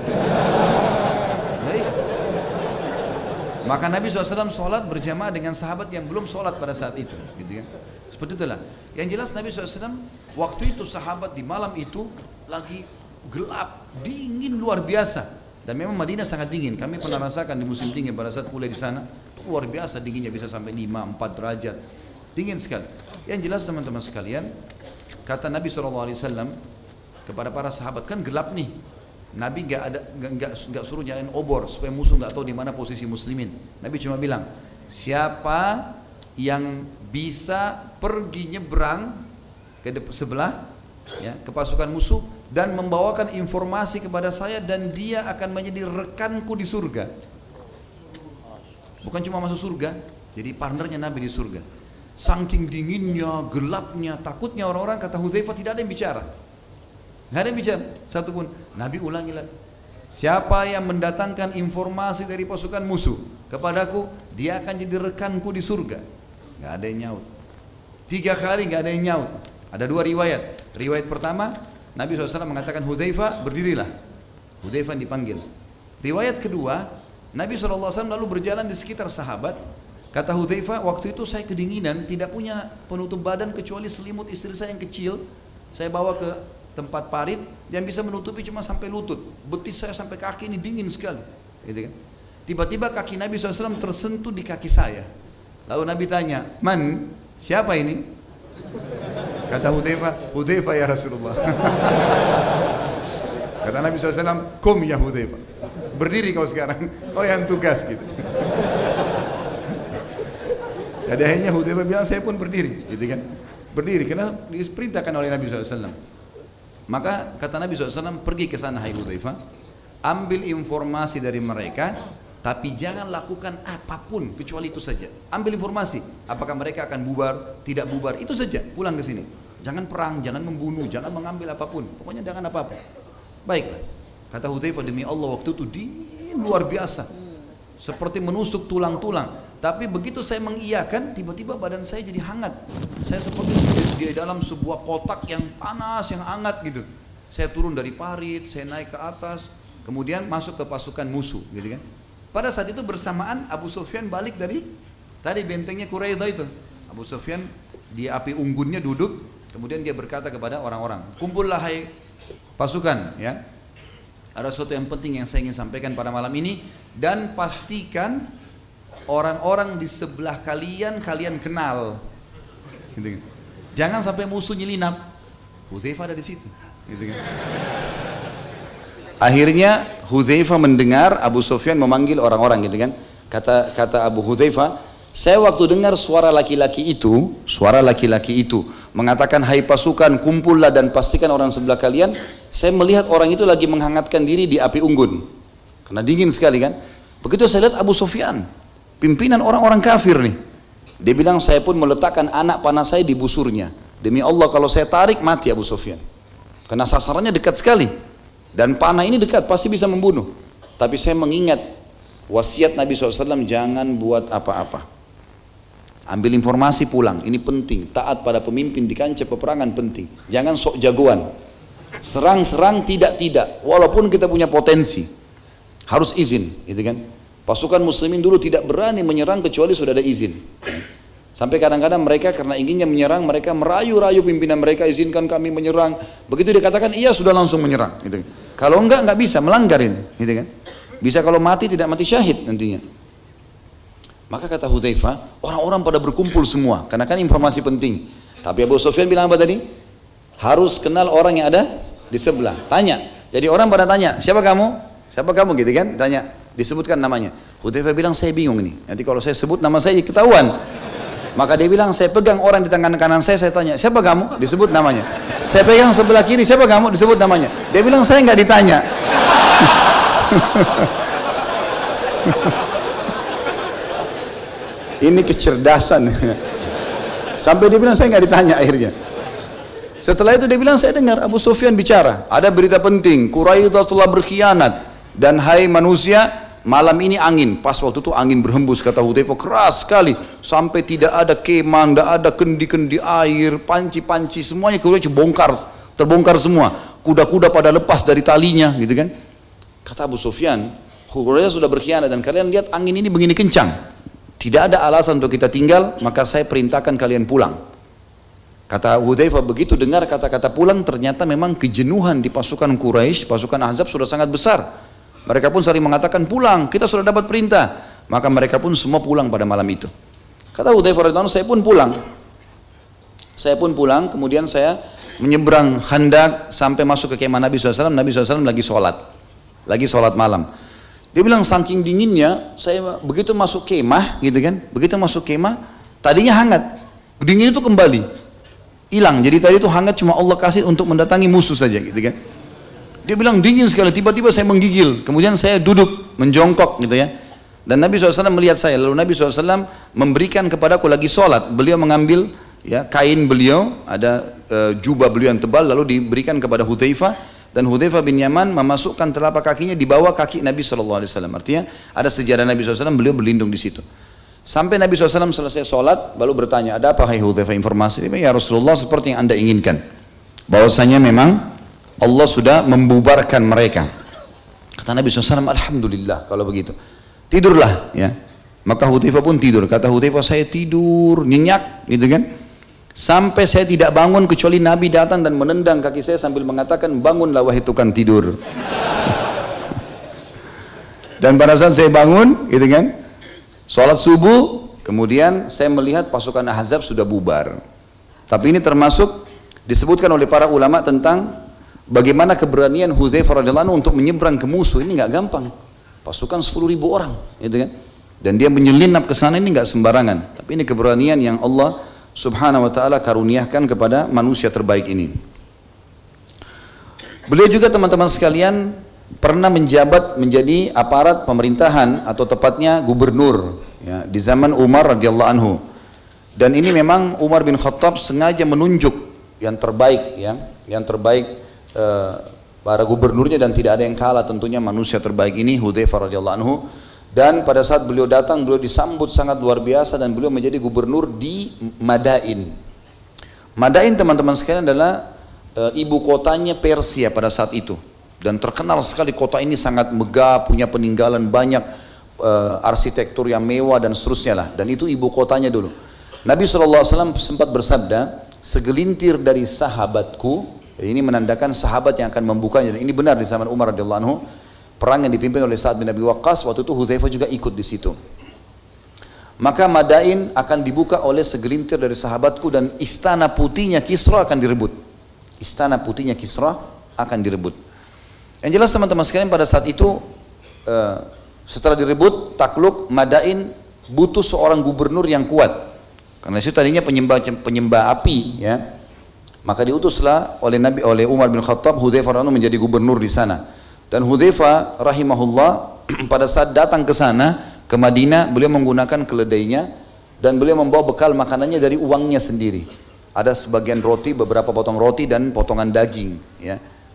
Nah, iya. Maka Nabi SAW sholat berjamaah dengan sahabat yang belum sholat pada saat itu, gitu kan? Seperti itulah. Yang jelas Nabi SAW waktu itu sahabat di malam itu lagi gelap, dingin luar biasa. Dan memang Madinah sangat dingin. Kami pernah rasakan di musim dingin pada saat kuliah di sana, luar biasa dinginnya, bisa sampai 5-4 derajat, dingin sekali. Yang jelas teman-teman sekalian, kata Nabi SAW kepada para sahabat, kan gelap nih. Nabi nggak suruh nyalain obor supaya musuh nggak tahu di mana posisi muslimin. Nabi cuma bilang, siapa yang bisa pergi nyebrang ke sebelah, ya, ke pasukan musuh dan membawakan informasi kepada saya, dan dia akan menjadi rekanku di surga. Bukan cuma masuk surga, jadi partnernya Nabi di surga. Saking dinginnya, gelapnya, takutnya orang-orang, kata Hudzaifah, tidak ada yang bicara. Nggak ada yang bicara satupun. Nabi ulangi lagi, siapa yang mendatangkan informasi dari pasukan musuh kepadaku, dia akan jadi rekanku di surga. Nggak ada yang nyaut. 3 kali nggak ada yang nyaut. Ada 2 riwayat. Riwayat pertama, Nabi SAW mengatakan, Hudzaifah berdirilah. Hudzaifah dipanggil. Riwayat kedua, Nabi SAW lalu berjalan di sekitar sahabat. Kata Hudzaifah, waktu itu saya kedinginan, tidak punya penutup badan kecuali selimut istri saya yang kecil. Saya bawa ke tempat parit yang bisa menutupi cuma sampai lutut. Betis saya sampai kaki ini dingin sekali, gitu kan? Tiba-tiba kaki Nabi SAW tersentuh di kaki saya. Lalu Nabi tanya, man, siapa ini? Kata Hudzaifah, Hudzaifah ya Rasulullah. Kata Nabi SAW, kum ya Hudzaifah, berdiri kau sekarang, kau yang tugas, gitu. Jadi akhirnya Hudzaifah bilang, saya pun berdiri, gitu kan? Berdiri karena diperintahkan oleh Nabi SAW. Maka kata Nabi SAW, pergi ke sana hai Hudzaifah, ambil informasi dari mereka, tapi jangan lakukan apapun kecuali itu saja. Ambil informasi, apakah mereka akan bubar, tidak bubar, itu saja. Pulang ke sini. Jangan perang, jangan membunuh, jangan mengambil apapun. Pokoknya jangan apa-apa. Baiklah. Kata Hudzaifah, demi Allah waktu itu dingin luar biasa, seperti menusuk tulang-tulang. Tapi begitu saya mengiyakan, tiba-tiba badan saya jadi hangat. Saya seperti di dalam sebuah kotak yang panas, yang hangat gitu. Saya turun dari parit, saya naik ke atas, kemudian masuk ke pasukan musuh, gitu kan. Pada saat itu bersamaan Abu Sufyan balik dari tadi bentengnya Quraidah itu. Abu Sufyan di api unggunnya duduk, kemudian dia berkata kepada orang-orang, kumpullah hai pasukan, ya. Ada sesuatu yang penting yang saya ingin sampaikan pada malam ini, dan pastikan orang-orang di sebelah kalian kenal, gitu kan. Jangan sampai musuh nyelinap. Hudzaifah ada di situ, gitu kan. Akhirnya Hudzaifah mendengar Abu Sufyan memanggil orang-orang, gitu kan. Kata Abu Hudzaifah, saya waktu dengar suara laki-laki itu mengatakan, hai pasukan, kumpullah dan pastikan orang sebelah kalian. Saya melihat orang itu lagi menghangatkan diri di api unggun, karena dingin sekali kan. Begitu saya lihat Abu Sufyan, pimpinan orang-orang kafir nih, dia bilang, saya pun meletakkan anak panah saya di busurnya. Demi Allah kalau saya tarik mati Abu Sufyan, karena sasarannya dekat sekali. Dan panah ini dekat, pasti bisa membunuh. Tapi saya mengingat wasiat Nabi SAW, jangan buat apa-apa. Ambil informasi pulang, ini penting. Taat pada pemimpin di kancah peperangan penting. Jangan sok jagoan. Serang-serang tidak-tidak, walaupun kita punya potensi. Harus izin, gitu kan. Pasukan muslimin dulu tidak berani menyerang kecuali sudah ada izin. Sampai kadang-kadang mereka karena inginnya menyerang, mereka merayu-rayu pimpinan mereka, izinkan kami menyerang. Begitu dikatakan iya, sudah langsung menyerang, gitu. Kalau enggak bisa, melanggar ini, gitu kan. Bisa kalau mati tidak mati syahid nantinya. Maka kata Hudzaifah, orang-orang pada berkumpul semua, karena kan informasi penting. Tapi Abu Sufyan bilang apa tadi? Harus kenal orang yang ada di sebelah. Tanya. Jadi orang pada tanya, siapa kamu? Siapa kamu, gitu kan? Tanya, disebutkan namanya. Hudzaifah bilang, saya bingung ini. Nanti kalau saya sebut nama saya ketahuan. Maka dia bilang, saya pegang orang di tangan kanan saya tanya, siapa kamu? Disebut namanya. Saya pegang sebelah kiri, siapa kamu? Disebut namanya. Dia bilang, saya nggak ditanya. Ini kecerdasan. Sampai dia bilang, saya nggak ditanya akhirnya. Setelah itu dia bilang, saya dengar Abu Sufyan bicara, ada berita penting, Quraisy telah berkhianat, dan hai manusia, malam ini angin. Pas waktu itu angin berhembus, kata Hudzaifah, keras sekali, sampai tidak ada kemah, tidak ada kendi-kendi air, panci-panci, semuanya Quraisy terbongkar semua. Kuda-kuda pada lepas dari talinya, gitu kan. Kata Abu Sufyan, Quraisy sudah berkhianat dan kalian lihat angin ini begini kencang. Tidak ada alasan untuk kita tinggal, maka saya perintahkan kalian pulang. Kata Hudzaifah, begitu dengar kata-kata pulang, ternyata memang kejenuhan di pasukan Quraisy, pasukan Ahzab sudah sangat besar. Mereka pun saling mengatakan, pulang, kita sudah dapat perintah. Maka mereka pun semua pulang pada malam itu. Kata Hudzaifah radhiyallahu anhu, saya pun pulang. Saya pun pulang, kemudian saya menyeberang Khandaq sampai masuk ke kemah Nabi SAW. Nabi SAW lagi sholat malam. Dia bilang saking dinginnya, saya begitu masuk kemah, gitu kan? Begitu masuk kemah, tadinya hangat, dingin itu kembali, hilang. Jadi tadi itu hangat cuma Allah kasih untuk mendatangi musuh saja, gitu kan? Dia bilang dingin sekali, tiba-tiba saya menggigil, kemudian saya duduk, menjongkok, gitu ya. Dan Nabi SAW melihat saya, lalu Nabi SAW memberikan kepadaku lagi sholat. Beliau mengambil ya kain beliau, ada jubah beliau yang tebal, lalu diberikan kepada Hudzaifah. Dan Hudzaifah bin Yaman memasukkan telapak kakinya di bawah kaki Nabi SAW. Artinya ada sejarah Nabi SAW, beliau berlindung di situ. Sampai Nabi SAW selesai sholat, baru bertanya, ada apa hai Hudzaifah informasi? Dia bilang, ya Rasulullah, seperti yang anda inginkan, bahwasanya memang Allah sudah membubarkan mereka. Kata Nabi SAW, alhamdulillah kalau begitu. Tidurlah ya. Maka Hudzaifah pun tidur. Kata Hudzaifah, saya tidur nyenyak, gitu kan. Sampai saya tidak bangun kecuali Nabi datang dan menendang kaki saya sambil mengatakan, bangunlah wahai tukang tidur. Dan pada saat saya bangun, gitu kan, sholat subuh, kemudian saya melihat pasukan Ahzab sudah bubar. Tapi ini termasuk disebutkan oleh para ulama tentang bagaimana keberanian Hudzaifah radhiyallahu anhu untuk menyeberang ke musuh. Ini nggak gampang. Pasukan 10.000 orang, gitu kan. Dan dia menyelinap ke sana, ini nggak sembarangan. Tapi ini keberanian yang Allah Subhanahu wa ta'ala karuniakan kepada manusia terbaik ini. Beliau juga teman-teman sekalian pernah menjabat menjadi aparat pemerintahan atau tepatnya gubernur ya, di zaman Umar radhiyallahu anhu. Dan ini memang Umar bin Khattab sengaja menunjuk yang terbaik ya, yang terbaik para gubernurnya, dan tidak ada yang kalah tentunya manusia terbaik ini Hudzaifah radhiyallahu anhu. Dan pada saat beliau datang, beliau disambut sangat luar biasa dan beliau menjadi gubernur di Madain. Madain teman-teman sekalian adalah ibu kotanya Persia pada saat itu, dan terkenal sekali kota ini, sangat megah, punya peninggalan banyak, arsitektur yang mewah dan seterusnya lah. Dan itu ibu kotanya dulu. Nabi SAW sempat bersabda, segelintir dari sahabatku, ini menandakan sahabat yang akan membukanya. Dan ini benar di zaman Umar radhiyallahu anhu. Perang yang dipimpin oleh Sa'ad bin Abi Waqqas, waktu itu Hudzaifah juga ikut di situ. Maka Madain akan dibuka oleh segelintir dari sahabatku dan istana putihnya Kisra akan direbut. Istana putihnya Kisra akan direbut. Yang jelas teman-teman sekalian, pada saat itu setelah direbut, takluk, Madain butuh seorang gubernur yang kuat. Karena itu tadinya penyembah api ya. Maka diutuslah oleh Umar bin Khattab Hudzaifah radhiyallahu anhu menjadi gubernur di sana. Dan Hudzaifah rahimahullah pada saat datang ke sana, ke Madinah, beliau menggunakan keledainya dan beliau membawa bekal makanannya dari uangnya sendiri. Ada sebagian roti, beberapa potong roti dan potongan daging ya.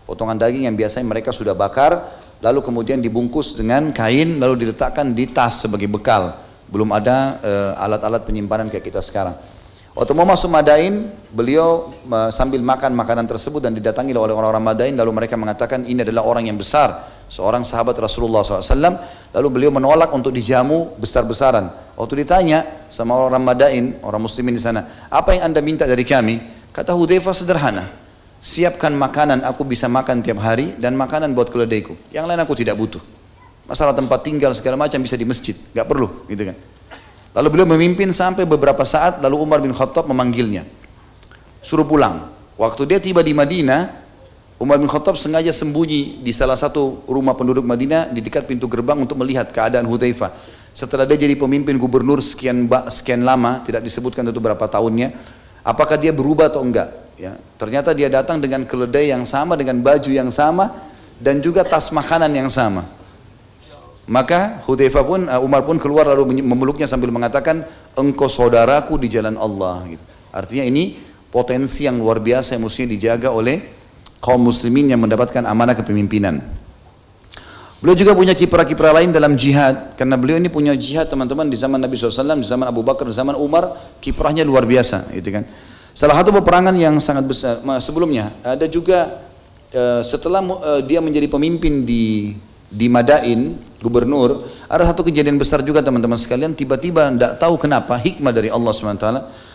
Potongan daging yang biasanya mereka sudah bakar, lalu kemudian dibungkus dengan kain, lalu diletakkan di tas sebagai bekal. Belum ada alat-alat penyimpanan kayak kita sekarang. Waktu mau masuk Madain, beliau sambil makan makanan tersebut dan didatangi oleh orang-orang Madain, lalu mereka mengatakan ini adalah orang yang besar, seorang sahabat Rasulullah SAW. Lalu beliau menolak untuk dijamu besar-besaran. Waktu ditanya sama orang Madain, orang muslimin di sana, apa yang anda minta dari kami? Kata Hudzaifah sederhana, siapkan makanan, aku bisa makan tiap hari, dan makanan buat keledaiku. Yang lain aku tidak butuh. Masalah tempat tinggal segala macam bisa di masjid, nggak perlu, gitu kan. Lalu beliau memimpin sampai beberapa saat, lalu Umar bin Khattab memanggilnya, suruh pulang. Waktu dia tiba di Madinah, Umar bin Khattab sengaja sembunyi di salah satu rumah penduduk Madinah di dekat pintu gerbang untuk melihat keadaan Hudzaifah. Setelah dia jadi pemimpin gubernur sekian lama, tidak disebutkan itu berapa tahunnya, apakah dia berubah atau enggak? Ya, ternyata dia datang dengan keledai yang sama, dengan baju yang sama, dan juga tas makanan yang sama. Maka Hudzaifah pun, Umar pun keluar lalu memeluknya sambil mengatakan, engkau saudaraku di jalan Allah. Gitu. Artinya ini potensi yang luar biasa yang mestinya dijaga oleh kaum muslimin yang mendapatkan amanah kepemimpinan. Beliau juga punya kiprah-kiprah lain dalam jihad, karena beliau ini punya jihad teman-teman di zaman Nabi SAW, di zaman Abu Bakar, di zaman Umar, kiprahnya luar biasa, gitu kan. Salah satu peperangan yang sangat besar sebelumnya ada juga setelah dia menjadi pemimpin di Madain, gubernur, ada satu kejadian besar juga teman-teman sekalian. Tiba-tiba tidak tahu kenapa, hikmah dari Allah SWT,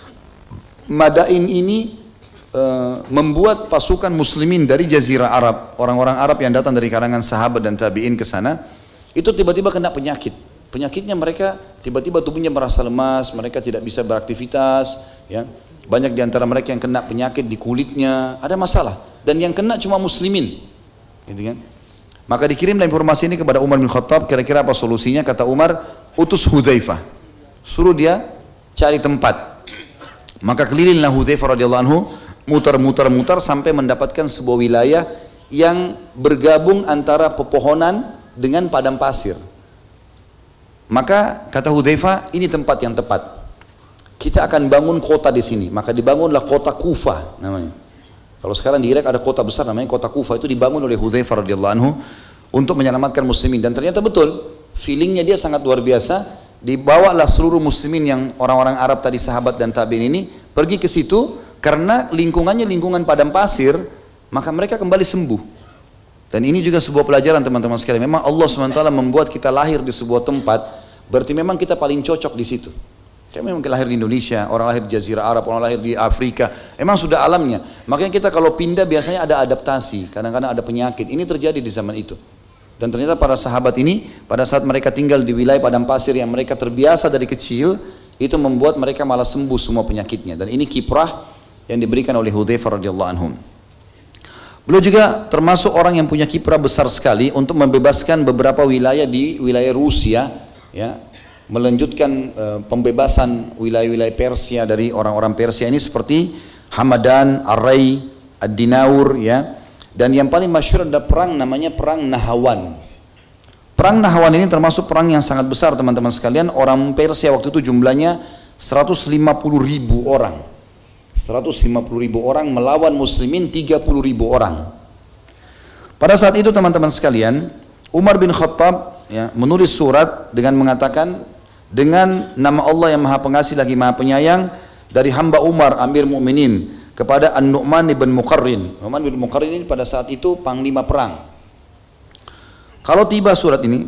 Madain ini membuat pasukan muslimin dari Jazirah Arab, orang-orang Arab yang datang dari kalangan sahabat dan tabi'in ke sana, itu tiba-tiba kena penyakit. Penyakitnya mereka tiba-tiba tubuhnya merasa lemas, mereka tidak bisa beraktivitas, ya. Banyak di antara mereka yang kena penyakit di kulitnya, ada masalah. Dan yang kena cuma muslimin, gitu kan. Maka dikirimlah informasi ini kepada Umar bin Khattab, kira-kira apa solusinya? Kata Umar, utus Hudzaifah, suruh dia cari tempat. Maka kelilinglah Hudzaifah radhiyallahu anhu, mutar-mutar sampai mendapatkan sebuah wilayah yang bergabung antara pepohonan dengan padang pasir. Maka kata Hudzaifah, ini tempat yang tepat. Kita akan bangun kota di sini. Maka dibangunlah kota Kufah namanya. Kalau sekarang di Irak ada kota besar namanya kota Kufah, itu dibangun oleh Hudzaifah radhiyallahu anhu untuk menyelamatkan muslimin. Dan ternyata betul, feelingnya dia sangat luar biasa. Dibawalah seluruh muslimin yang orang-orang Arab tadi, sahabat dan tabi'in ini, pergi ke situ karena lingkungannya lingkungan padang pasir, maka mereka kembali sembuh. Dan ini juga sebuah pelajaran teman-teman sekalian. Memang Allah SWT membuat kita lahir di sebuah tempat, berarti memang kita paling cocok di situ. Kayak memang lahir di Indonesia, orang lahir di Jazirah Arab, orang lahir di Afrika, emang sudah alamnya. Makanya kita kalau pindah biasanya ada adaptasi, kadang-kadang ada penyakit. Ini terjadi di zaman itu. Dan ternyata para sahabat ini, pada saat mereka tinggal di wilayah padang pasir yang mereka terbiasa dari kecil, itu membuat mereka malah sembuh semua penyakitnya. Dan ini kiprah yang diberikan oleh Hudzaifah radhiyallahu anhum. Beliau juga termasuk orang yang punya kiprah besar sekali untuk membebaskan beberapa wilayah di wilayah Rusia, ya. Melanjutkan pembebasan wilayah-wilayah Persia dari orang-orang Persia ini seperti Hamadan, Ar-Ray, Ad-Dinaur, ya. Dan yang paling masyhur ada perang namanya perang Nahawan. Perang Nahawan ini termasuk perang yang sangat besar teman-teman sekalian. Orang Persia waktu itu jumlahnya 150.000 orang. 150.000 orang melawan muslimin 30.000 orang. Pada saat itu teman-teman sekalian, Umar bin Khattab, ya, menulis surat dengan mengatakan, dengan nama Allah yang Maha Pengasih lagi Maha Penyayang, dari hamba Umar Amir Mukminin kepada An-Nu'man bin Muqarrin. Nu'man bin Muqarrin ini pada saat itu panglima perang. Kalau tiba surat ini,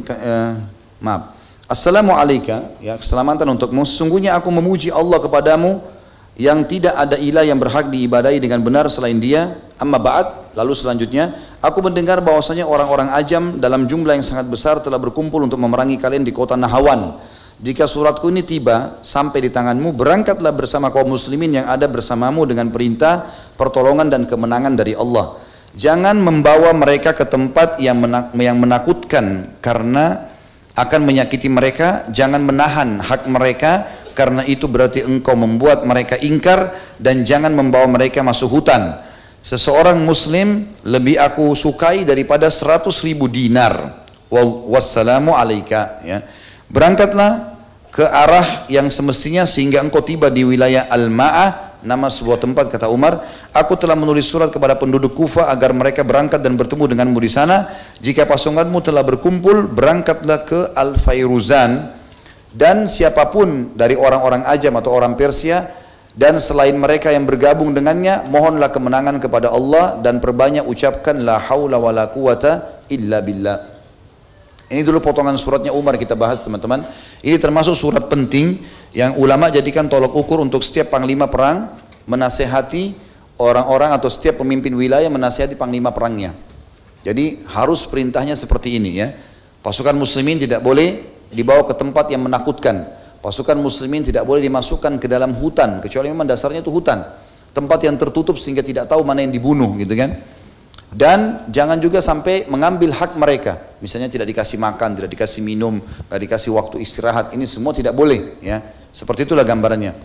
Assalamualaikum, ya, keselamatan untukmu. Sesungguhnya aku memuji Allah kepadamu yang tidak ada ilah yang berhak diibadahi dengan benar selain Dia. Amma ba'd, lalu selanjutnya, aku mendengar bahwasanya orang-orang Ajam dalam jumlah yang sangat besar telah berkumpul untuk memerangi kalian di kota Nahawan. Jika suratku ini tiba sampai di tanganmu, berangkatlah bersama kaum muslimin yang ada bersamamu dengan perintah, pertolongan dan kemenangan dari Allah. Jangan membawa mereka ke tempat yang menakutkan karena akan menyakiti mereka. Jangan menahan hak mereka karena itu berarti engkau membuat mereka ingkar, dan jangan membawa mereka masuk hutan. Seseorang muslim lebih aku sukai daripada 100.000 dinar. Wassalamu alaika, ya. Berangkatlah ke arah yang semestinya sehingga engkau tiba di wilayah Al-Ma'ah nama sebuah tempat, kata Umar, aku telah menulis surat kepada penduduk Kufah agar mereka berangkat dan bertemu denganmu di sana. Jika pasukanmu telah berkumpul, berangkatlah ke Al-Fairuzan, dan siapapun dari orang-orang Ajam atau orang Persia dan selain mereka yang bergabung dengannya, mohonlah kemenangan kepada Allah dan perbanyak ucapkan la haula wala quwata illa billah. Ini dulu potongan suratnya Umar kita bahas, teman-teman. Ini termasuk surat penting yang ulama jadikan tolok ukur untuk setiap panglima perang menasehati orang-orang, atau setiap pemimpin wilayah menasehati panglima perangnya. Jadi harus perintahnya seperti ini ya. Pasukan muslimin tidak boleh dibawa ke tempat yang menakutkan. Pasukan muslimin tidak boleh dimasukkan ke dalam hutan, kecuali memang dasarnya itu hutan, tempat yang tertutup sehingga tidak tahu mana yang dibunuh gitu kan. Dan jangan juga sampai mengambil hak mereka, misalnya tidak dikasih makan, tidak dikasih minum, tidak dikasih waktu istirahat, ini semua tidak boleh ya. Seperti itulah gambarannya.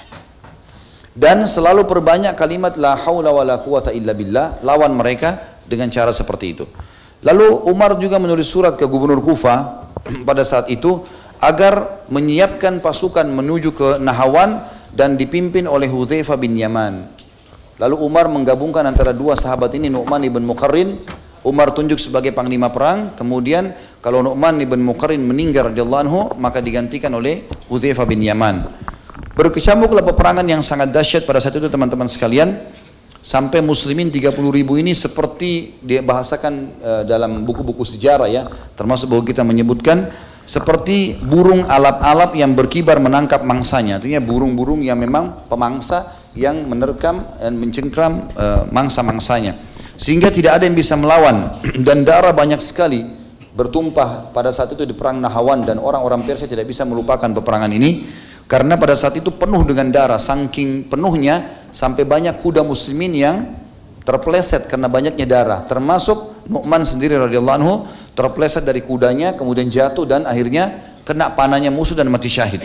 Dan selalu perbanyak kalimat la haula wala quwata illa billah, lawan mereka dengan cara seperti itu. Lalu Umar juga menulis surat ke gubernur Kufah pada saat itu agar menyiapkan pasukan menuju ke Nahawan dan dipimpin oleh Hudzaifah bin Yaman. Lalu Umar menggabungkan antara dua sahabat ini, Nu'man ibn Muqarrin. Umar tunjuk sebagai panglima perang, kemudian kalau Nu'man ibn Muqarrin meninggal radhiyallahu anhu, maka digantikan oleh Hudzaifah bin Yaman. Berkecamuklah peperangan yang sangat dahsyat pada saat itu, teman-teman sekalian, sampai muslimin 30.000 ini seperti dibahasakan dalam buku-buku sejarah ya, termasuk buku kita menyebutkan seperti burung alap-alap yang berkibar menangkap mangsanya. Artinya burung-burung yang memang pemangsa yang menerkam dan mencengkram mangsa-mangsanya, sehingga tidak ada yang bisa melawan. Dan darah banyak sekali bertumpah pada saat itu di perang Nahawan, dan orang-orang Persia tidak bisa melupakan peperangan ini karena pada saat itu penuh dengan darah, saking penuhnya sampai banyak kuda muslimin yang terpeleset karena banyaknya darah, termasuk Nu'man sendiri radhiyallahu anhu terpeleset dari kudanya, kemudian jatuh dan akhirnya kena panahnya musuh dan mati syahid.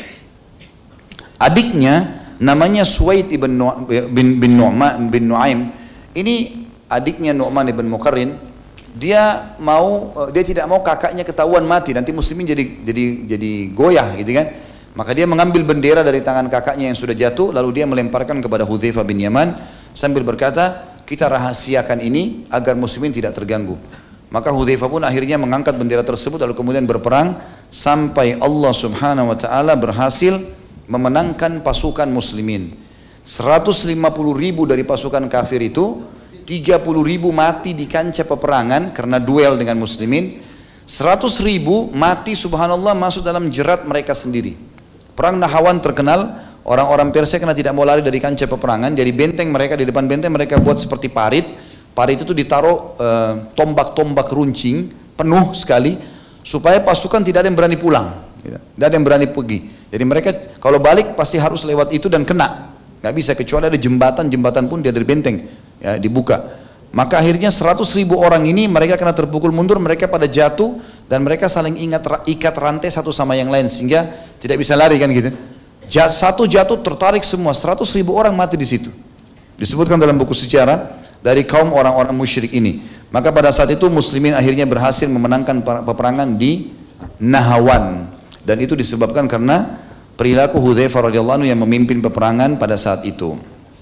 Adiknya namanya Suwaid bin Nu'aim. Ini adiknya Nu'man ibn Muqarrin. Dia tidak mau kakaknya ketahuan mati, nanti muslimin jadi goyah gitu kan. Maka dia mengambil bendera dari tangan kakaknya yang sudah jatuh, lalu dia melemparkan kepada Hudzaifah bin Yaman sambil berkata, kita rahasiakan ini agar muslimin tidak terganggu. Maka Hudzaifah pun akhirnya mengangkat bendera tersebut lalu kemudian berperang sampai Allah Subhanahu wa taala berhasil memenangkan pasukan muslimin. 150.000 dari pasukan kafir itu, 30.000 mati di kancah peperangan karena duel dengan muslimin. 100.000 mati subhanallah masuk dalam jerat mereka sendiri. Perang Nahawan terkenal, orang-orang Persia karena tidak mau lari dari kancah peperangan, jadi benteng mereka, di depan benteng mereka buat seperti parit. Parit itu ditaruh tombak-tombak runcing penuh sekali supaya pasukan tidak ada yang berani pulang, tidak ada yang berani pergi. Jadi mereka kalau balik pasti harus lewat itu dan kena, nggak bisa, kecuali ada jembatan pun dia dari benteng ya, dibuka. Maka akhirnya 100.000 orang ini mereka karena terpukul mundur, mereka pada jatuh dan mereka saling ikat rantai satu sama yang lain sehingga tidak bisa lari kan gitu. Satu jatuh tertarik semua, 100.000 orang mati di situ. Disebutkan dalam buku sejarah dari kaum orang-orang musyrik ini. Maka pada saat itu muslimin akhirnya berhasil memenangkan peperangan di Nahawan, dan itu disebabkan karena perilaku Hudzaifah radhiyallahu anhu yang memimpin peperangan pada saat itu.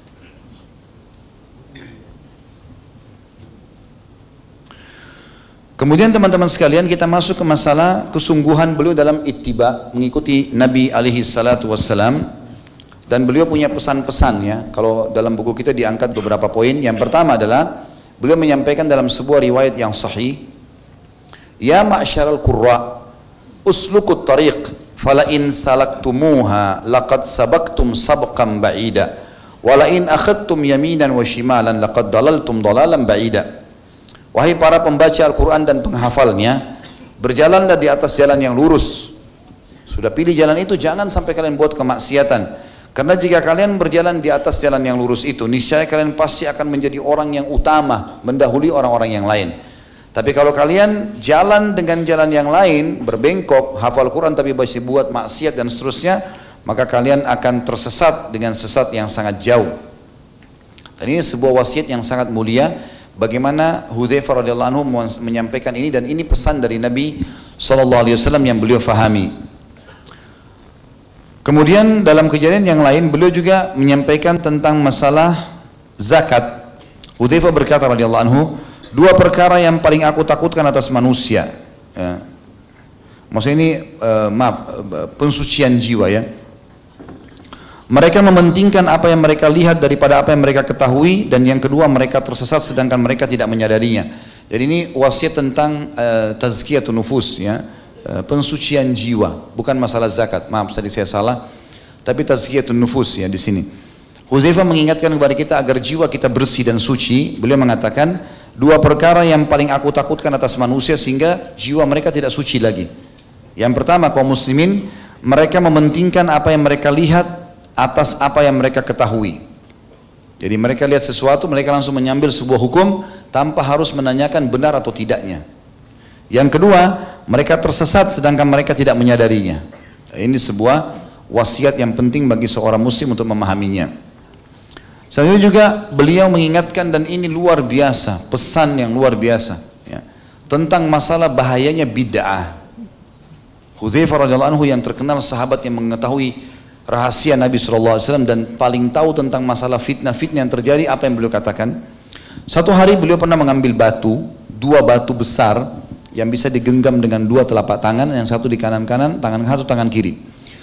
Kemudian teman-teman sekalian, kita masuk ke masalah kesungguhan beliau dalam ittiba, mengikuti Nabi alaihi salatu wassalam. Dan beliau punya pesan-pesan ya. Kalau dalam buku kita diangkat beberapa poin. Yang pertama adalah beliau menyampaikan dalam sebuah riwayat yang sahih, ya ma'syaral qurra uslukut tariq fala in salaktumuha laqad sabaqtum sabqan ba'ida wala in akhadtum yaminan wa shimalan laqad dalaltum dalalan ba'ida. Wahai para pembaca Al-Quran dan penghafalnya, berjalanlah di atas jalan yang lurus. Sudah pilih jalan itu, jangan sampai kalian buat kemaksiatan. Karena jika kalian berjalan di atas jalan yang lurus itu, niscaya kalian pasti akan menjadi orang yang utama, mendahului orang-orang yang lain. Tapi kalau kalian jalan dengan jalan yang lain, berbengkok, hafal Quran tapi masih buat maksiat dan seterusnya, maka kalian akan tersesat dengan sesat yang sangat jauh. Dan ini sebuah wasiat yang sangat mulia. Bagaimana Hudzaifah radhiyallahu anhu menyampaikan ini, dan ini pesan dari Nabi SAW yang beliau fahami. Kemudian dalam kejadian yang lain beliau juga menyampaikan tentang masalah zakat. Hudzaifah berkata radhiyallahu anhu, dua perkara yang paling aku takutkan atas manusia. Ya. Maksudnya ini pensucian jiwa ya. Mereka mementingkan apa yang mereka lihat daripada apa yang mereka ketahui, dan yang kedua mereka tersesat sedangkan mereka tidak menyadarinya. Jadi ini wasiat tentang tazkiyatun nufus ya. Pensucian jiwa, bukan masalah zakat. Maaf tadi saya salah. Tapi tazkiyatun nufus ya di sini. Hudzaifah mengingatkan kepada kita agar jiwa kita bersih dan suci. Beliau mengatakan dua perkara yang paling aku takutkan atas manusia sehingga jiwa mereka tidak suci lagi. Yang pertama, kaum muslimin mereka mementingkan apa yang mereka lihat atas apa yang mereka ketahui. Jadi mereka lihat sesuatu, mereka langsung mengambil sebuah hukum tanpa harus menanyakan benar atau tidaknya. Yang kedua, mereka tersesat sedangkan mereka tidak menyadarinya. Ini sebuah wasiat yang penting bagi seorang muslim untuk memahaminya. Selanjutnya juga beliau mengingatkan, dan ini luar biasa, pesan yang luar biasa ya, tentang masalah bahayanya bid'ah. Hudzaifah radhiyallahu anhu yang terkenal sahabat yang mengetahui rahasia Nabi SAW dan paling tahu tentang masalah fitnah-fitnah yang terjadi, apa yang beliau katakan? Satu hari beliau pernah mengambil batu, dua batu besar yang bisa digenggam dengan dua telapak tangan, yang satu di kanan-kanan, tangan satu tangan kiri.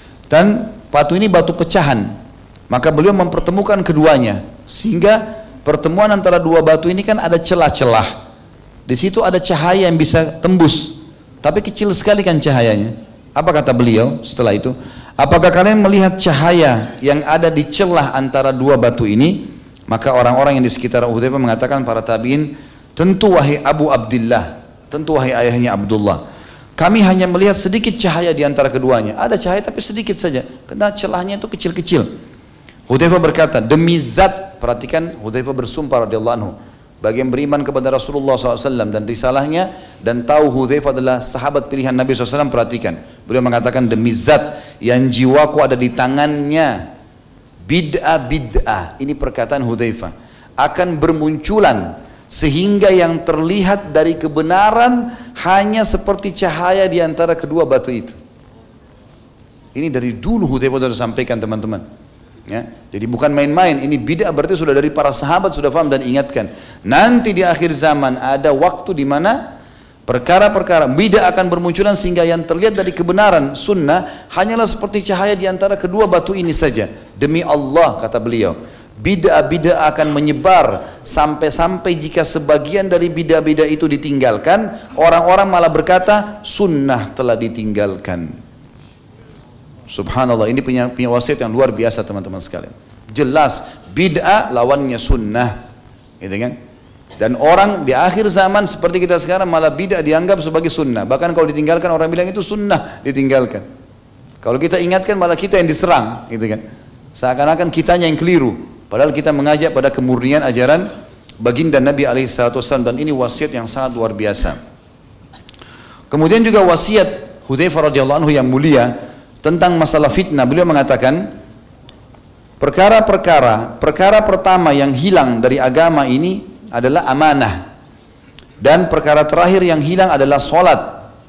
Dan batu ini batu pecahan. Maka beliau mempertemukan keduanya, sehingga pertemuan antara dua batu ini kan ada celah-celah. Di situ ada cahaya yang bisa tembus, tapi kecil sekali kan cahayanya. Apa kata beliau setelah itu? Apakah kalian melihat cahaya yang ada di celah antara dua batu ini? Maka orang-orang yang di sekitar Hudzaifah mengatakan, para tabi'in, tentu wahai Abu Abdullah, tentu wahai ayahnya Abdullah, kami hanya melihat sedikit cahaya di antara keduanya. Ada cahaya tapi sedikit saja, karena celahnya itu kecil-kecil. Hudzaifah berkata, demi zat, perhatikan Hudzaifah bersumpah radhiyallahu anhu, bagi yang beriman kepada Rasulullah SAW dan risalahnya, dan tahu Hudzaifah adalah sahabat pilihan Nabi SAW, perhatikan. Beliau mengatakan, demi zat yang jiwaku ada di tangannya, bid'ah, ini perkataan Hudzaifah, akan bermunculan sehingga yang terlihat dari kebenaran hanya seperti cahaya di antara kedua batu itu. Ini dari dulu Hudzaifah sudah sampaikan, teman-teman. Ya, jadi bukan main-main, ini bid'ah berarti sudah dari para sahabat sudah paham dan ingatkan. Nanti di akhir zaman ada waktu di mana perkara-perkara bid'ah akan bermunculan sehingga yang terlihat dari kebenaran sunnah hanyalah seperti cahaya di antara kedua batu ini saja. Demi Allah, kata beliau, bid'ah akan menyebar sampai-sampai jika sebagian dari bid'ah itu ditinggalkan, orang-orang malah berkata sunnah telah ditinggalkan. Subhanallah, ini punya wasiat yang luar biasa teman-teman sekalian. Jelas bid'ah lawannya sunnah, gitu kan? Dan orang di akhir zaman seperti kita sekarang malah bid'ah dianggap sebagai sunnah. Bahkan kalau ditinggalkan orang bilang itu sunnah, ditinggalkan. Kalau kita ingatkan malah kita yang diserang, gitu kan? Seakan-akan kitanya yang keliru. Padahal kita mengajak pada kemurnian ajaran baginda Nabi SAW, dan ini wasiat yang sangat luar biasa. Kemudian juga wasiat Hudzaifah radhiyallahu anhu yang mulia tentang masalah fitnah. Beliau mengatakan perkara pertama yang hilang dari agama ini adalah amanah, dan perkara terakhir yang hilang adalah solat.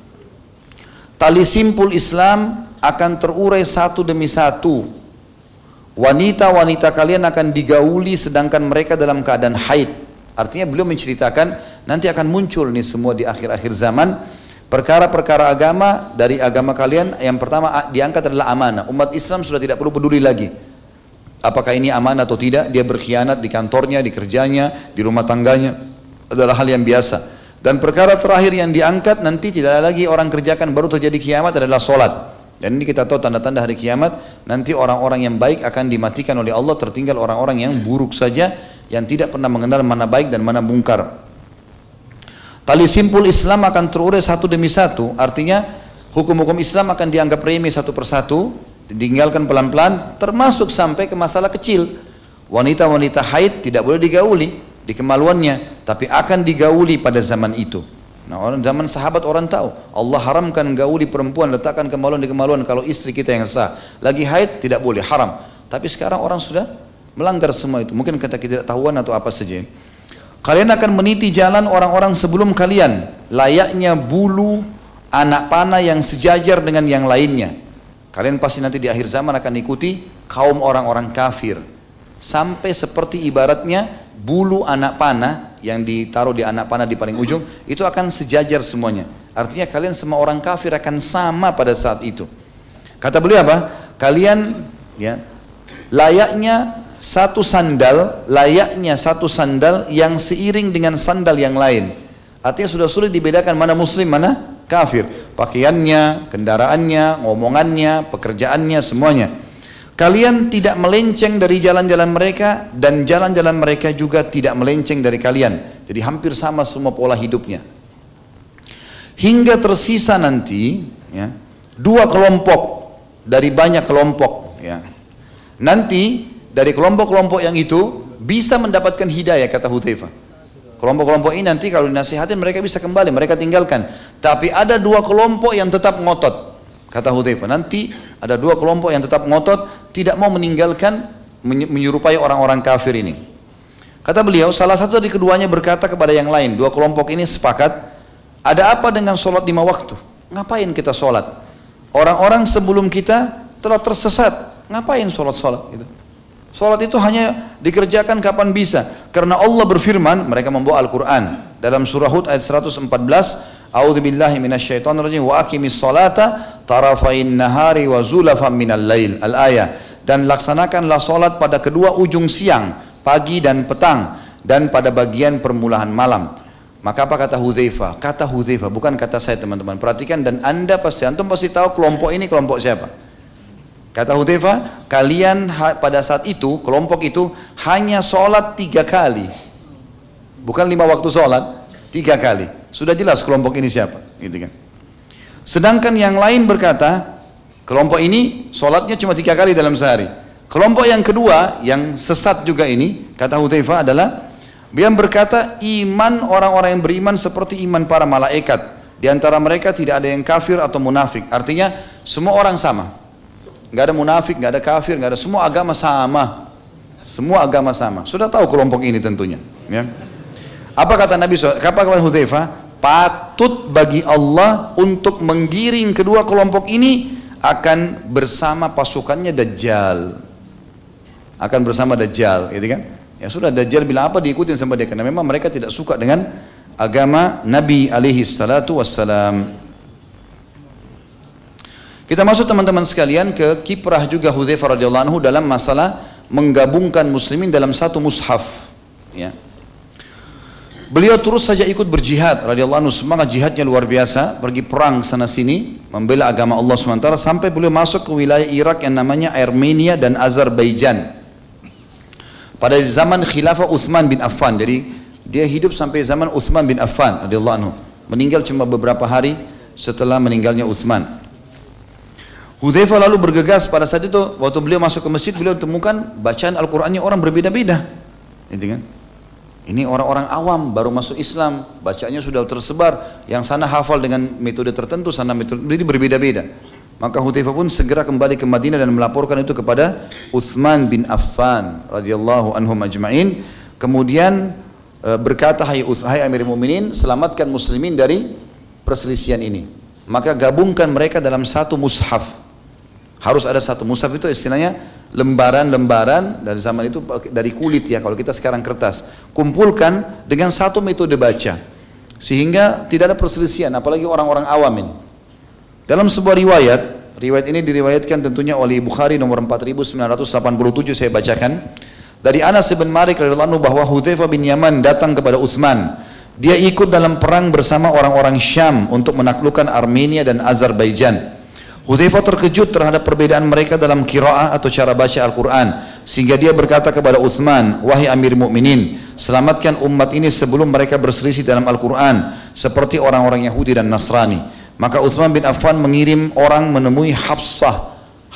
Tali simpul Islam akan terurai satu demi satu. Wanita-wanita kalian akan digauli sedangkan mereka dalam keadaan haid. Artinya beliau menceritakan nanti akan muncul nih semua di akhir-akhir zaman perkara-perkara agama. Dari agama kalian yang pertama diangkat adalah amanah. Umat Islam sudah tidak perlu peduli lagi apakah ini amanah atau tidak. Dia berkhianat di kantornya, di kerjanya, di rumah tangganya, adalah hal yang biasa. Dan perkara terakhir yang diangkat nanti tidak lagi orang kerjakan, baru terjadi kiamat, adalah solat. Dan ini kita tahu tanda-tanda hari kiamat, nanti orang-orang yang baik akan dimatikan oleh Allah, tertinggal orang-orang yang buruk saja, yang tidak pernah mengenal mana baik dan mana mungkar. Tali simpul Islam akan terurai satu demi satu, artinya hukum-hukum Islam akan dianggap remeh satu persatu, ditinggalkan pelan-pelan, termasuk sampai ke masalah kecil. Wanita-wanita haid tidak boleh digauli di kemaluannya, tapi akan digauli pada zaman itu. Nah, orang zaman sahabat orang tahu Allah haramkan gauli perempuan, letakkan kemaluan di kemaluan kalau istri kita yang sah. Lagi haid tidak boleh, haram. Tapi sekarang orang sudah melanggar semua itu. Mungkin kata ketidaktahuan atau apa saja. Kalian akan meniti jalan orang-orang sebelum kalian, layaknya bulu anak panah yang sejajar dengan yang lainnya. Kalian pasti nanti di akhir zaman akan ikuti kaum orang-orang kafir. Sampai seperti ibaratnya bulu anak panah yang ditaruh di anak panah di paling ujung, itu akan sejajar semuanya. Artinya kalian semua orang kafir akan sama pada saat itu. Kata beliau apa? Kalian ya, layaknya satu sandal yang seiring dengan sandal yang lain. Artinya sudah sulit dibedakan mana muslim, mana kafir. Pakaiannya, kendaraannya, ngomongannya, pekerjaannya, semuanya. Kalian tidak melenceng dari jalan-jalan mereka, dan jalan-jalan mereka juga tidak melenceng dari kalian. Jadi hampir sama semua pola hidupnya. Hingga tersisa nanti ya, 2 kelompok dari banyak kelompok ya. Nanti dari kelompok-kelompok yang itu bisa mendapatkan hidayah, kata Hudzaifah. Kelompok-kelompok ini nanti kalau dinasihatin mereka bisa kembali, mereka tinggalkan. Tapi ada 2 kelompok yang tetap ngotot, kata Hudzaifah. Nanti ada 2 kelompok yang tetap ngotot, tidak mau meninggalkan, menyerupai orang-orang kafir ini. Kata beliau, salah satu dari keduanya berkata kepada yang lain, 2 kelompok ini sepakat, ada apa dengan sholat 5 waktu? Ngapain kita sholat? Orang-orang sebelum kita telah tersesat, ngapain sholat-sholat gitu? Sholat itu hanya dikerjakan kapan bisa. Karena Allah berfirman, mereka membawa Al-Quran. Dalam surah Hud ayat 114, A'udzubillahi minasyaitonirrajim wa aqimis sholata tarafain nahari wa zulafan minal lail. Al-ayah. Dan laksanakanlah sholat pada kedua ujung siang, pagi dan petang, dan pada bagian permulaan malam. Maka apa kata Hudzaifah? Kata Hudzaifah, bukan kata saya teman-teman. Perhatikan, dan antum pasti tahu kelompok ini kelompok siapa. Kata Hudzaifah, kalian pada saat itu, kelompok itu hanya sholat 3 kali. Bukan 5 waktu sholat, 3 kali. Sudah jelas kelompok ini siapa, gitu kan. Sedangkan yang lain berkata, kelompok ini sholatnya cuma 3 kali dalam sehari. Kelompok yang kedua, yang sesat juga ini, kata Hudzaifah adalah, dia berkata, iman orang-orang yang beriman seperti iman para malaikat. Di antara mereka tidak ada yang kafir atau munafik. Artinya, semua orang sama. Nggak ada munafik, nggak ada kafir, nggak ada, semua agama sama. Semua agama sama. Sudah tahu kelompok ini tentunya. Ya. Apa kata Nabi SAW? Apa kata Hudzaifah? Patut bagi Allah untuk menggiring kedua kelompok ini akan bersama pasukannya Dajjal. Akan bersama Dajjal, gitu kan? Ya sudah, Dajjal bilang apa diikutin sama dia, karena memang mereka tidak suka dengan agama Nabi alaihi salatu wassalam. Kita masuk teman-teman sekalian ke kiprah juga Hudzaifah radhiyallahu anhu dalam masalah menggabungkan muslimin dalam satu mushaf. Ya. Beliau terus saja ikut berjihad radhiyallahu anhu, semangat jihadnya luar biasa, pergi perang sana sini, membela agama Allah SWT, sampai beliau masuk ke wilayah Irak yang namanya Armenia dan Azerbaijan. Pada zaman khilafah Uthman bin Affan, jadi dia hidup sampai zaman Uthman bin Affan radhiyallahu anhu, meninggal cuma beberapa hari setelah meninggalnya Uthman. Hudzaifah lalu bergegas pada saat itu, waktu beliau masuk ke masjid, beliau temukan bacaan Al-Qur'annya orang berbeda-beda. Gitu kan? Ini orang-orang awam baru masuk Islam, bacaannya sudah tersebar, yang sana hafal dengan metode tertentu, sana metode, jadi berbeda-beda. Maka Hudzaifah pun segera kembali ke Madinah dan melaporkan itu kepada Uthman bin Affan radhiyallahu anhum ajma'in. Kemudian berkata, hai Amirul Mukminin, selamatkan muslimin dari perselisihan ini. Maka gabungkan mereka dalam satu mushaf. Harus ada satu mushaf, itu istilahnya lembaran-lembaran dari zaman itu, dari kulit ya, kalau kita sekarang kertas. Kumpulkan dengan satu metode baca, sehingga tidak ada perselisihan, apalagi orang-orang awam ini. Dalam sebuah riwayat ini diriwayatkan tentunya oleh Bukhari nomor 4987, saya bacakan. Dari Anas bin Malik radhiyallahu anhu bahwa Hudzaifah bin Yaman datang kepada Uthman. Dia ikut dalam perang bersama orang-orang Syam untuk menaklukkan Armenia dan Azerbaijan. Hudzaifah terkejut terhadap perbedaan mereka dalam qiraah atau cara baca Al-Quran, sehingga dia berkata kepada Uthman, wahai Amir Mukminin, selamatkan umat ini sebelum mereka berselisih dalam Al-Quran seperti orang-orang Yahudi dan Nasrani. Maka Uthman bin Affan mengirim orang menemui Hafsah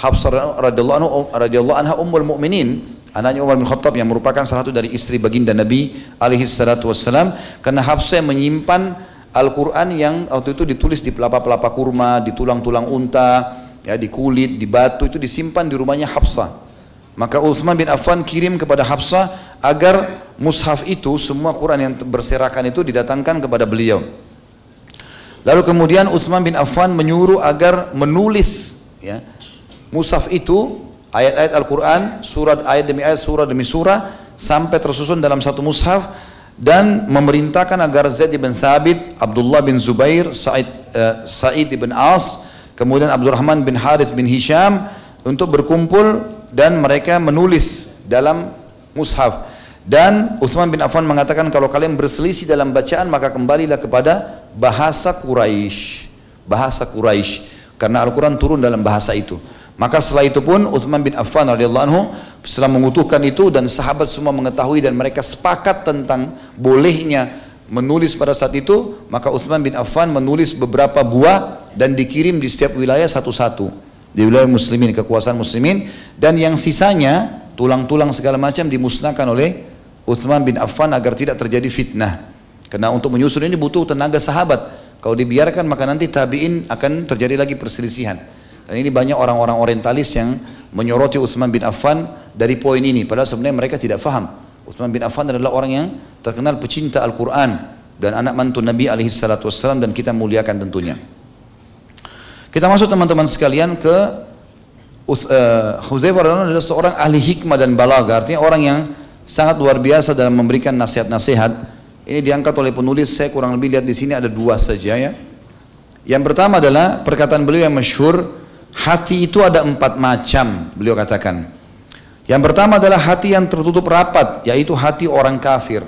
radhiyallahu anha ummul mukminin, anaknya Umar bin Khattab yang merupakan salah satu dari istri baginda Nabi alaihi salatu wassalam, karena Hafsah menyimpan Al-Quran yang waktu itu ditulis di pelapa-pelapa kurma, di tulang-tulang unta, ya, di kulit, di batu, itu disimpan di rumahnya Hafsah. Maka Uthman bin Affan kirim kepada Hafsah agar mushaf itu, semua Quran yang berserakan itu didatangkan kepada beliau. Lalu kemudian Uthman bin Affan menyuruh agar menulis ya, Mushaf itu ayat-ayat Al-Quran, ayat demi ayat, surah demi surah, sampai tersusun dalam satu mushaf, dan memerintahkan agar Zaid bin Thabit, Abdullah bin Zubair, Sa'id bin As, kemudian Abdurrahman bin Harith bin Hisham untuk berkumpul dan mereka menulis dalam mushaf. Dan Uthman bin Affan mengatakan, kalau kalian berselisih dalam bacaan maka kembalilah kepada bahasa Quraisy. Bahasa Quraisy, karena Al-Quran turun dalam bahasa itu. Maka setelah itu pun Uthman bin Affan radhiyallahu anhu setelah mengutuhkan itu, dan sahabat semua mengetahui dan mereka sepakat tentang bolehnya menulis pada saat itu, maka Uthman bin Affan menulis beberapa buah dan dikirim di setiap wilayah satu-satu, di wilayah muslimin, kekuasaan muslimin, dan yang sisanya tulang-tulang segala macam dimusnahkan oleh Uthman bin Affan agar tidak terjadi fitnah. Karena untuk menyusun ini butuh tenaga sahabat. Kalau dibiarkan maka nanti tabi'in akan terjadi lagi perselisihan. Dan ini banyak orang-orang orientalis yang menyoroti Uthman bin Affan dari poin ini, padahal sebenarnya mereka tidak faham. Uthman bin Affan adalah orang yang terkenal pecinta Al-Quran dan anak mantu Nabi SAW, dan kita muliakan tentunya. Kita masuk teman-teman sekalian ke Hudzaifah radhiyallahu anhu adalah seorang ahli hikmah dan balaghah, artinya orang yang sangat luar biasa dalam memberikan nasihat-nasihat. Ini diangkat oleh penulis, saya kurang lebih lihat di sini ada dua saja ya. Yang pertama adalah perkataan beliau yang masyhur, hati itu ada 4 macam, beliau katakan. Yang pertama adalah hati yang tertutup rapat, yaitu hati orang kafir.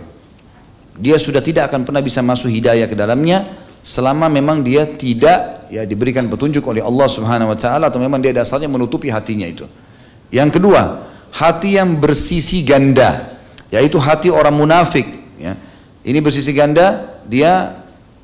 Dia sudah tidak akan pernah bisa masuk hidayah ke dalamnya selama memang dia tidak diberikan petunjuk oleh Allah Subhanahu wa taala, atau memang dia dasarnya menutupi hatinya itu. Yang kedua, hati yang bersisi ganda, yaitu hati orang munafik ya. Ini bersisi ganda, dia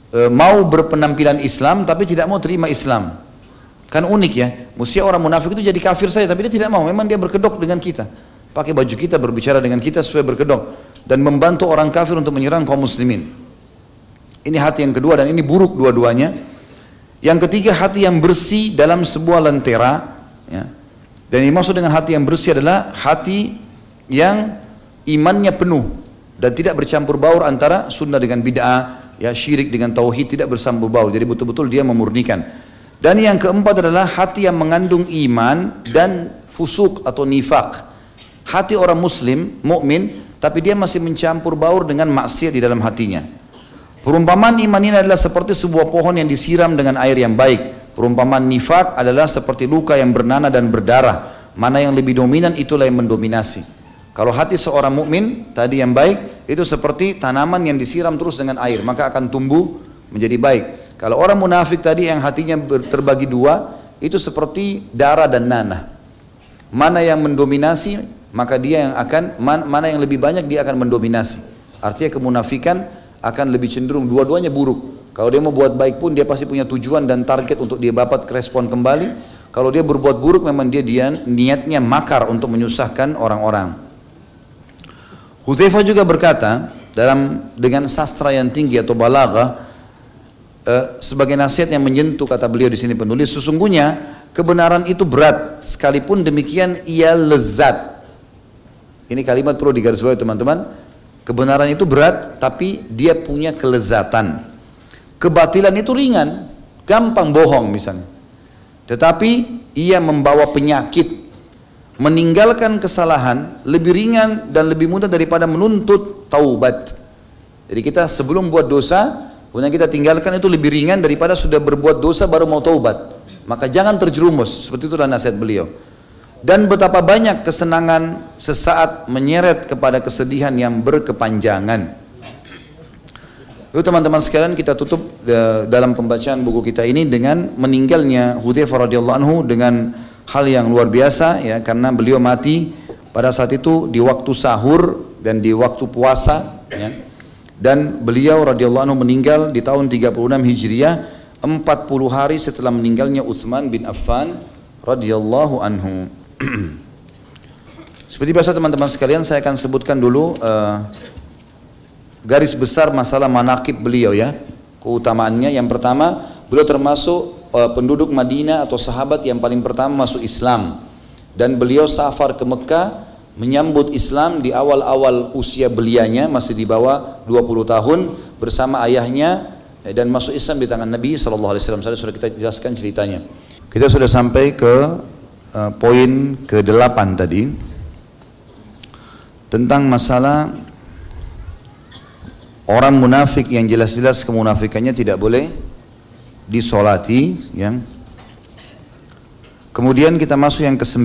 mau berpenampilan Islam tapi tidak mau terima Islam. Kan unik ya, mestinya orang munafik itu jadi kafir saja, tapi dia tidak mau, memang dia berkedok dengan kita, pakai baju kita, berbicara dengan kita sesuai berkedok, dan membantu orang kafir untuk menyerang kaum muslimin. Ini hati yang kedua, dan ini buruk dua-duanya. Yang ketiga, hati yang bersih dalam sebuah lentera ya. Dan yang dimaksud dengan hati yang bersih adalah hati yang imannya penuh dan tidak bercampur baur antara sunnah dengan bid'ah, ya, syirik dengan tauhid, tidak bercampur baur, jadi betul-betul dia memurnikan. Dan yang keempat adalah hati yang mengandung iman dan fusuk atau nifak. Hati orang muslim, mukmin, tapi dia masih mencampur baur dengan maksiat di dalam hatinya. Perumpamaan iman ini adalah seperti sebuah pohon yang disiram dengan air yang baik. Perumpamaan nifak adalah seperti luka yang bernanah dan berdarah. Mana yang lebih dominan, itulah yang mendominasi. Kalau hati seorang mukmin tadi yang baik, itu seperti tanaman yang disiram terus dengan air, maka akan tumbuh menjadi baik. Kalau orang munafik tadi yang hatinya terbagi dua, itu seperti darah dan nanah. Mana yang mendominasi, maka dia yang akan, mana yang lebih banyak dia akan mendominasi. Artinya kemunafikan akan lebih cenderung, dua-duanya buruk. Kalau dia mau buat baik pun dia pasti punya tujuan dan target untuk dia dapat respon kembali. Kalau dia berbuat buruk memang dia niatnya makar untuk menyusahkan orang-orang. Hudzaifah juga berkata dengan sastra yang tinggi atau balaghah, sebagai nasihat yang menyentuh, kata beliau di sini penulis, sesungguhnya kebenaran itu berat, sekalipun demikian ia lezat. Ini kalimat perlu digarisbawahi teman-teman. Kebenaran itu berat, tapi dia punya kelezatan. Kebatilan itu ringan, gampang bohong misalnya. Tetapi ia membawa penyakit. Meninggalkan kesalahan lebih ringan dan lebih mudah daripada menuntut taubat. Jadi kita sebelum buat dosa, kemudian kita tinggalkan, itu lebih ringan daripada sudah berbuat dosa baru mau taubat. Maka jangan terjerumus, seperti itulah nasihat beliau. Dan betapa banyak kesenangan sesaat menyeret kepada kesedihan yang berkepanjangan. Lalu teman-teman sekalian, kita tutup dalam pembacaan buku kita ini dengan meninggalnya Hudzaifah radhiyallahu anhu dengan hal yang luar biasa ya, karena beliau mati pada saat itu di waktu sahur dan di waktu puasa ya. Dan beliau radhiyallahu anhu meninggal di tahun 36 Hijriah, 40 hari setelah meninggalnya Utsman bin Affan radhiyallahu anhu. Seperti biasa teman-teman sekalian, saya akan sebutkan dulu garis besar masalah manaqib beliau ya, keutamaannya. Yang pertama, beliau termasuk penduduk Madinah atau sahabat yang paling pertama masuk Islam, dan beliau safar ke Mekah menyambut Islam di awal-awal usia belianya, masih di bawah 20 tahun bersama ayahnya, dan masuk Islam di tangan Nabi SAW. Sudah kita jelaskan ceritanya. Kita sudah sampai ke poin ke-8 tadi tentang masalah orang munafik yang jelas-jelas kemunafikannya tidak boleh disolati, ya. Kemudian kita masuk yang ke-9,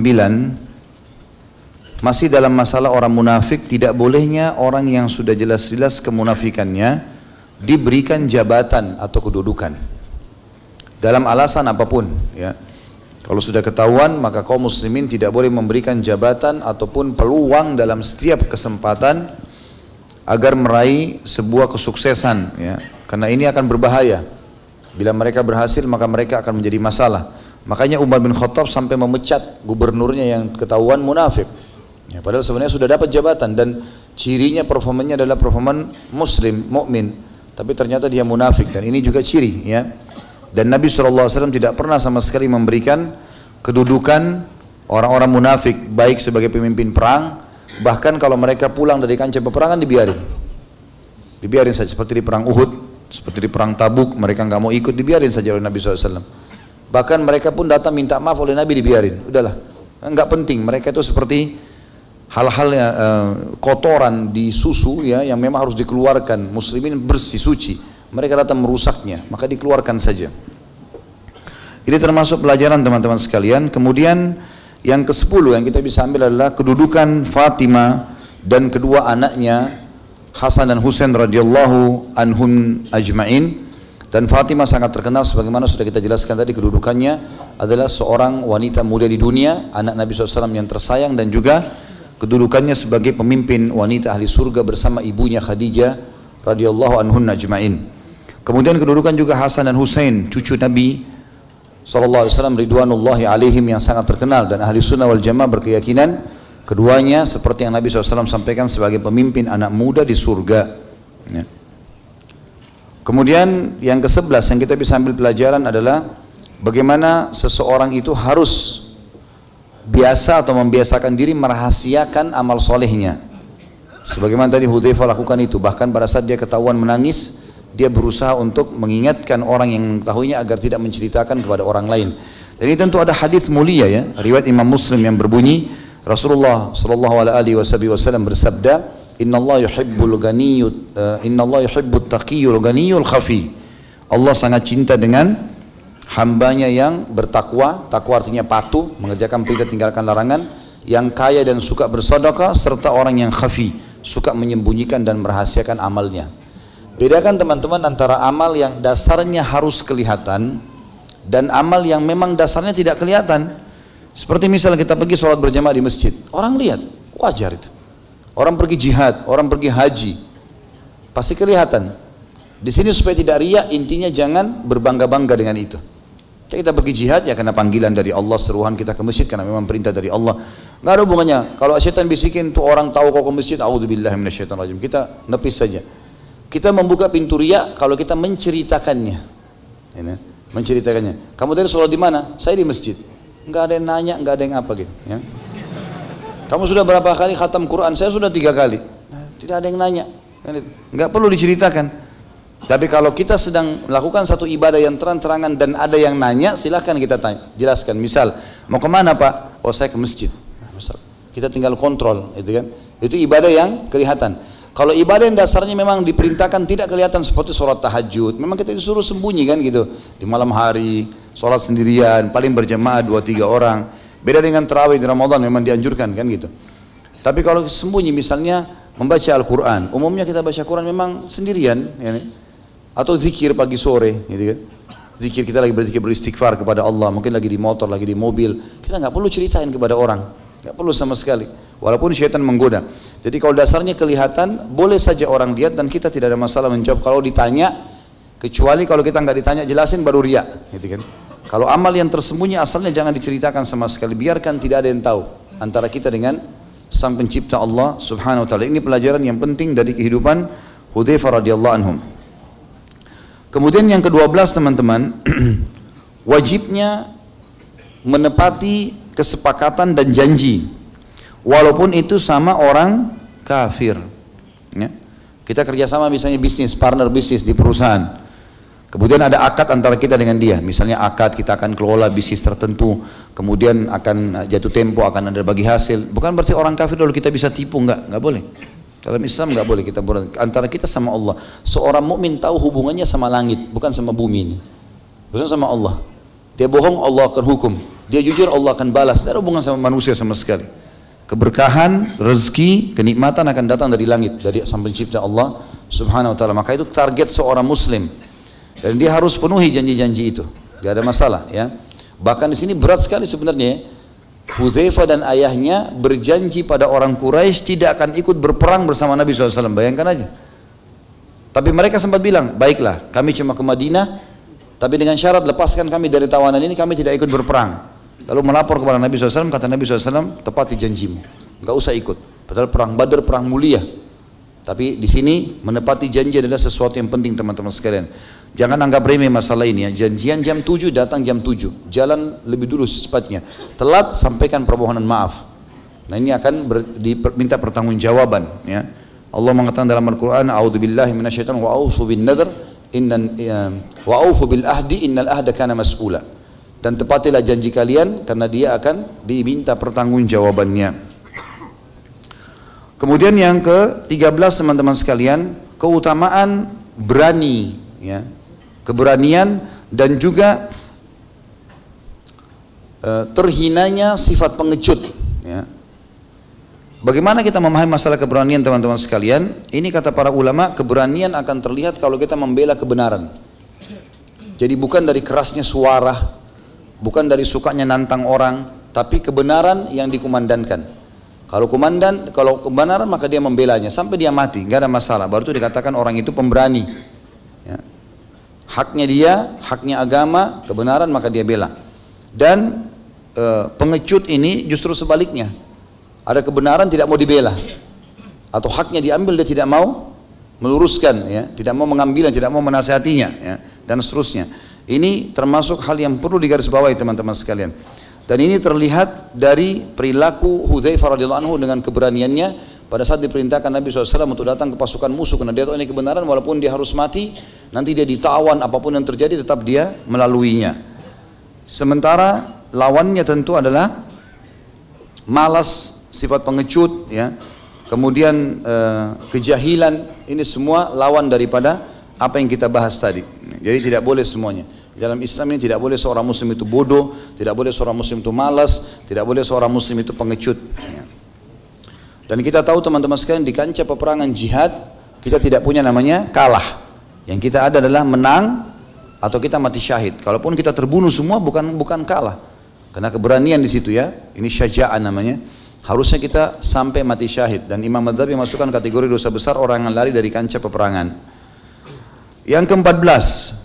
masih dalam masalah orang munafik, tidak bolehnya orang yang sudah jelas-jelas kemunafikannya diberikan jabatan atau kedudukan dalam alasan apapun, ya. Kalau sudah ketahuan, maka kaum muslimin tidak boleh memberikan jabatan ataupun peluang dalam setiap kesempatan agar meraih sebuah kesuksesan, ya. Karena ini akan berbahaya. Bila mereka berhasil, maka mereka akan menjadi masalah. Makanya Umar bin Khattab sampai memecat gubernurnya yang ketahuan munafik. Ya, padahal sebenarnya sudah dapat jabatan dan cirinya performanya adalah performan muslim, mukmin. Tapi ternyata dia munafik dan ini juga ciri, ya. Dan Nabi SAW tidak pernah sama sekali memberikan kedudukan orang-orang munafik baik sebagai pemimpin perang, bahkan kalau mereka pulang dari kancah peperangan dibiarin saja, seperti di perang Uhud, seperti di perang Tabuk, mereka nggak mau ikut, dibiarin saja oleh Nabi SAW. Bahkan mereka pun datang minta maaf oleh Nabi, dibiarin, udahlah, nggak penting. Mereka itu seperti hal-hal kotoran di susu, ya, yang memang harus dikeluarkan. Muslimin bersih, suci, mereka datang merusaknya, maka dikeluarkan saja. Ini termasuk pelajaran teman-teman sekalian. Kemudian yang ke-10 yang kita bisa ambil adalah kedudukan Fatimah dan kedua anaknya Hasan dan Husain radhiyallahu anhum ajma'in. Dan Fatimah sangat terkenal sebagaimana sudah kita jelaskan tadi, kedudukannya adalah seorang wanita mulia di dunia, anak Nabi SAW yang tersayang, dan juga kedudukannya sebagai pemimpin wanita ahli surga bersama ibunya Khadijah radhiyallahu anhun ajma'in. Kemudian kedudukan juga Hasan dan Husain, cucu Nabi SAW ridwanullahi alaihim, yang sangat terkenal, dan ahli sunnah wal jamaah berkeyakinan keduanya seperti yang Nabi SAW sampaikan sebagai pemimpin anak muda di surga, ya. Kemudian yang ke-11 yang kita bisa ambil pelajaran adalah bagaimana seseorang itu harus biasa atau membiasakan diri merahasiakan amal solehnya. Sebagaimana tadi Hudzaifah lakukan itu, bahkan pada saat dia ketahuan menangis, dia berusaha untuk mengingatkan orang yang mengetahuinya agar tidak menceritakan kepada orang lain. Dan ini tentu ada hadis mulia, ya, riwayat Imam Muslim yang berbunyi Rasulullah SAW bersabda, Innallaha yuhibbut taqiyul ghaniyul khafi. Allah sangat cinta dengan hambanya yang bertakwa. Takwa artinya patuh, mengerjakan perintah, tinggalkan larangan, yang kaya dan suka bersedekah, serta orang yang khafi, suka menyembunyikan dan merahasiakan amalnya. Bedakan teman-teman antara amal yang dasarnya harus kelihatan dan amal yang memang dasarnya tidak kelihatan. Seperti misalnya kita pergi sholat berjamaah di masjid, orang lihat, wajar itu. Orang pergi jihad, orang pergi haji, pasti kelihatan. Di sini supaya tidak riya, intinya jangan berbangga-bangga dengan itu. Kita pergi jihad ya karena panggilan dari Allah, seruan kita ke masjid karena memang perintah dari Allah. Nggak ada hubungannya. Kalau syaitan bisikin tuh orang tahu kau ke masjid, a'udzubillahi minasyaitonirrajim, kita nepis saja. Kita membuka pintu riya kalau kita menceritakannya. Ya, menceritakannya. Kamu tadi sholat di mana? Saya di masjid. Nggak ada yang nanya, nggak ada yang apa gitu. Ya. Kamu sudah berapa kali khatam Quran? Saya sudah 3 kali. Nah, tidak ada yang nanya. Nggak perlu diceritakan. Tapi kalau kita sedang melakukan satu ibadah yang terang-terangan dan ada yang nanya, silahkan kita tanya, jelaskan. Misal, mau kemana Pak? Oh, saya ke masjid. Nah, misal, kita tinggal kontrol, itu kan? Itu ibadah yang kelihatan. Kalau ibadah yang dasarnya memang diperintahkan tidak kelihatan, seperti sholat tahajud, memang kita disuruh sembunyi kan gitu. Di malam hari, sholat sendirian, paling berjamaah 2-3 orang. Beda dengan tarawih di Ramadan, memang dianjurkan kan gitu. Tapi kalau sembunyi misalnya membaca Al-Quran, umumnya kita baca Quran memang sendirian, ya, atau zikir pagi sore, gitu kan. Zikir kita lagi berzikir, beristighfar kepada Allah, mungkin lagi di motor, lagi di mobil, kita nggak perlu ceritain kepada orang, nggak perlu sama sekali. Walaupun syaitan menggoda. Jadi kalau dasarnya kelihatan, boleh saja orang lihat dan kita tidak ada masalah menjawab kalau ditanya, kecuali kalau kita nggak ditanya jelasin baru riya, gitu kan. Kalau amal yang tersembunyi asalnya jangan diceritakan sama sekali, biarkan tidak ada yang tahu antara kita dengan Sang Pencipta Allah Subhanahu wa taala. Ini pelajaran yang penting dari kehidupan Hudzaifah radhiyallahu anhum. Kemudian yang ke-12 teman-teman, wajibnya menepati kesepakatan dan janji walaupun itu sama orang kafir, ya. Kita kerjasama misalnya bisnis, partner bisnis di perusahaan, Kemudian ada akad antara kita dengan dia. Misalnya akad kita akan kelola bisnis tertentu, kemudian akan jatuh tempo, akan ada bagi hasil. Bukan berarti orang kafir lalu kita bisa tipu, enggak boleh. Dalam Islam enggak boleh kita antara kita sama Allah. Seorang mukmin tahu hubungannya sama langit, bukan sama bumi ini. Bukan sama Allah. Dia bohong, Allah akan hukum. Dia jujur, Allah akan balas. Tidak ada hubungan sama manusia sama sekali. Keberkahan, rezeki, kenikmatan akan datang dari langit, dari Sang Pencipta Allah Subhanahu wa taala. Maka itu target seorang muslim. Dan dia harus penuhi janji-janji itu. Gak ada masalah ya. Bahkan di sini berat sekali sebenarnya. Hudzaifah dan ayahnya berjanji pada orang Quraisy tidak akan ikut berperang bersama Nabi SAW. Bayangkan aja. Tapi mereka sempat bilang, baiklah kami cuma ke Madinah, tapi dengan syarat lepaskan kami dari tawanan ini, kami tidak ikut berperang. Lalu melapor kepada Nabi SAW, kata Nabi SAW, tepati janjimu, gak usah ikut. Padahal perang Badar perang mulia. Tapi di sini menepati janji adalah sesuatu yang penting teman-teman sekalian. Jangan anggap remeh masalah ini ya. Janjian jam 7 datang jam 7. Jalan lebih dulu secepatnya. Telat sampaikan permohonan maaf. Nah ini akan diminta pertanggungjawaban ya. Allah mengatakan dalam Al-Qur'an, "A'udzubillahi minasyaitonir wa aufu bin nadhr wa aufu bil ahdi innal ahda kana mas'ula." Dan tepatilah janji kalian karena dia akan diminta pertanggungjawabannya. Kemudian yang ke-13 teman-teman sekalian, keutamaan berani ya. Keberanian dan juga terhinanya sifat pengecut ya. Bagaimana kita memahami masalah keberanian teman-teman sekalian? Ini kata para ulama, keberanian akan terlihat kalau kita membela kebenaran. Jadi bukan dari kerasnya suara, bukan dari sukanya nantang orang, tapi kebenaran yang dikumandangkan. Kalau kebenaran maka dia membelanya sampai dia mati, nggak ada masalah. Baru itu dikatakan orang itu pemberani. Ya. Haknya dia, haknya agama, kebenaran maka dia bela. Dan pengecut ini justru sebaliknya. Ada kebenaran tidak mau dibela, atau haknya diambil dia tidak mau meluruskan, ya, tidak mau mengambilnya, tidak mau menasihatinya, ya, dan seterusnya. Ini termasuk hal yang perlu digarisbawahi teman-teman sekalian. Dan ini terlihat dari perilaku Hudzaifah radhiyallahu anhu dengan keberaniannya pada saat diperintahkan Nabi SAW untuk datang ke pasukan musuh karena dia tahu ini kebenaran, walaupun dia harus mati, nanti dia ditawan apapun yang terjadi tetap dia melaluinya. Sementara lawannya tentu adalah malas, sifat pengecut, ya, kemudian kejahilan. Ini semua lawan daripada apa yang kita bahas tadi. Jadi tidak boleh semuanya. Dalam Islam ini tidak boleh seorang muslim itu bodoh, tidak boleh seorang muslim itu malas, tidak boleh seorang muslim itu pengecut. Dan kita tahu teman-teman sekalian, di kancah peperangan jihad kita tidak punya namanya kalah. Yang kita ada adalah menang atau kita mati syahid. Kalaupun kita terbunuh semua bukan kalah. Karena keberanian di situ ya. Ini syaja'ah namanya. Harusnya kita sampai mati syahid. Dan Imam Madzhabi masukkan kategori dosa besar orang yang lari dari kancah peperangan. Yang ke-14,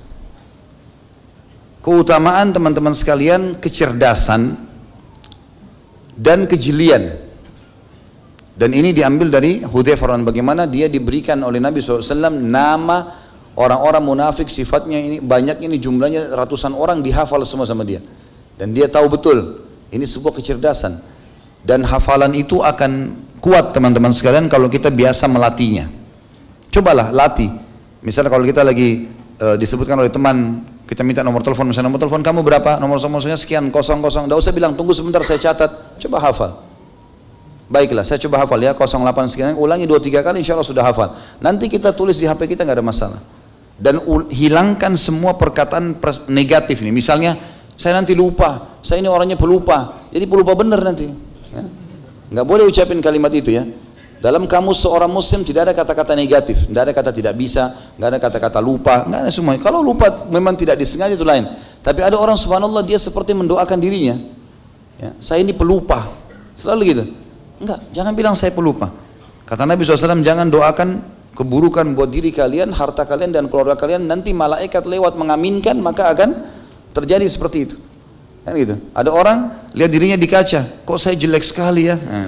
keutamaan teman-teman sekalian kecerdasan dan kejelian. Dan ini diambil dari Hudzaifah, bagaimana dia diberikan oleh Nabi SAW nama orang-orang munafik, sifatnya ini banyak, ini jumlahnya ratusan orang, dihafal semua sama dia. Dan dia tahu betul ini sebuah kecerdasan. Dan hafalan itu akan kuat teman-teman sekalian kalau kita biasa melatihnya. Cobalah latih. Misalnya kalau kita lagi disebutkan oleh teman, kita minta nomor telepon, misalnya nomor telepon kamu berapa, nomor teleponnya sekian, 00, tidak usah bilang tunggu sebentar saya catat, coba hafal. Baiklah, saya coba hafal ya, 08 sekian, ulangi 2-3 kali, insya Allah sudah hafal. Nanti kita tulis di HP kita, nggak ada masalah. Dan hilangkan semua perkataan negatif nih. Misalnya saya nanti lupa, saya ini orangnya pelupa, jadi pelupa bener nanti. Ya. Nggak boleh ucapin kalimat itu ya. Dalam kamus seorang muslim tidak ada kata-kata negatif, tidak ada kata tidak bisa, nggak ada kata-kata lupa, nggak ada semuanya. Kalau lupa memang tidak disengaja itu lain. Tapi ada orang subhanallah dia seperti mendoakan dirinya. Ya, saya ini pelupa, selalu gitu. Enggak, jangan bilang saya pelupa. Kata Nabi SAW, jangan doakan keburukan buat diri kalian, harta kalian dan keluarga kalian. Nanti malaikat lewat mengaminkan, maka akan terjadi seperti itu. Kan gitu. Ada orang lihat dirinya di kaca, kok saya jelek sekali ya. Nah.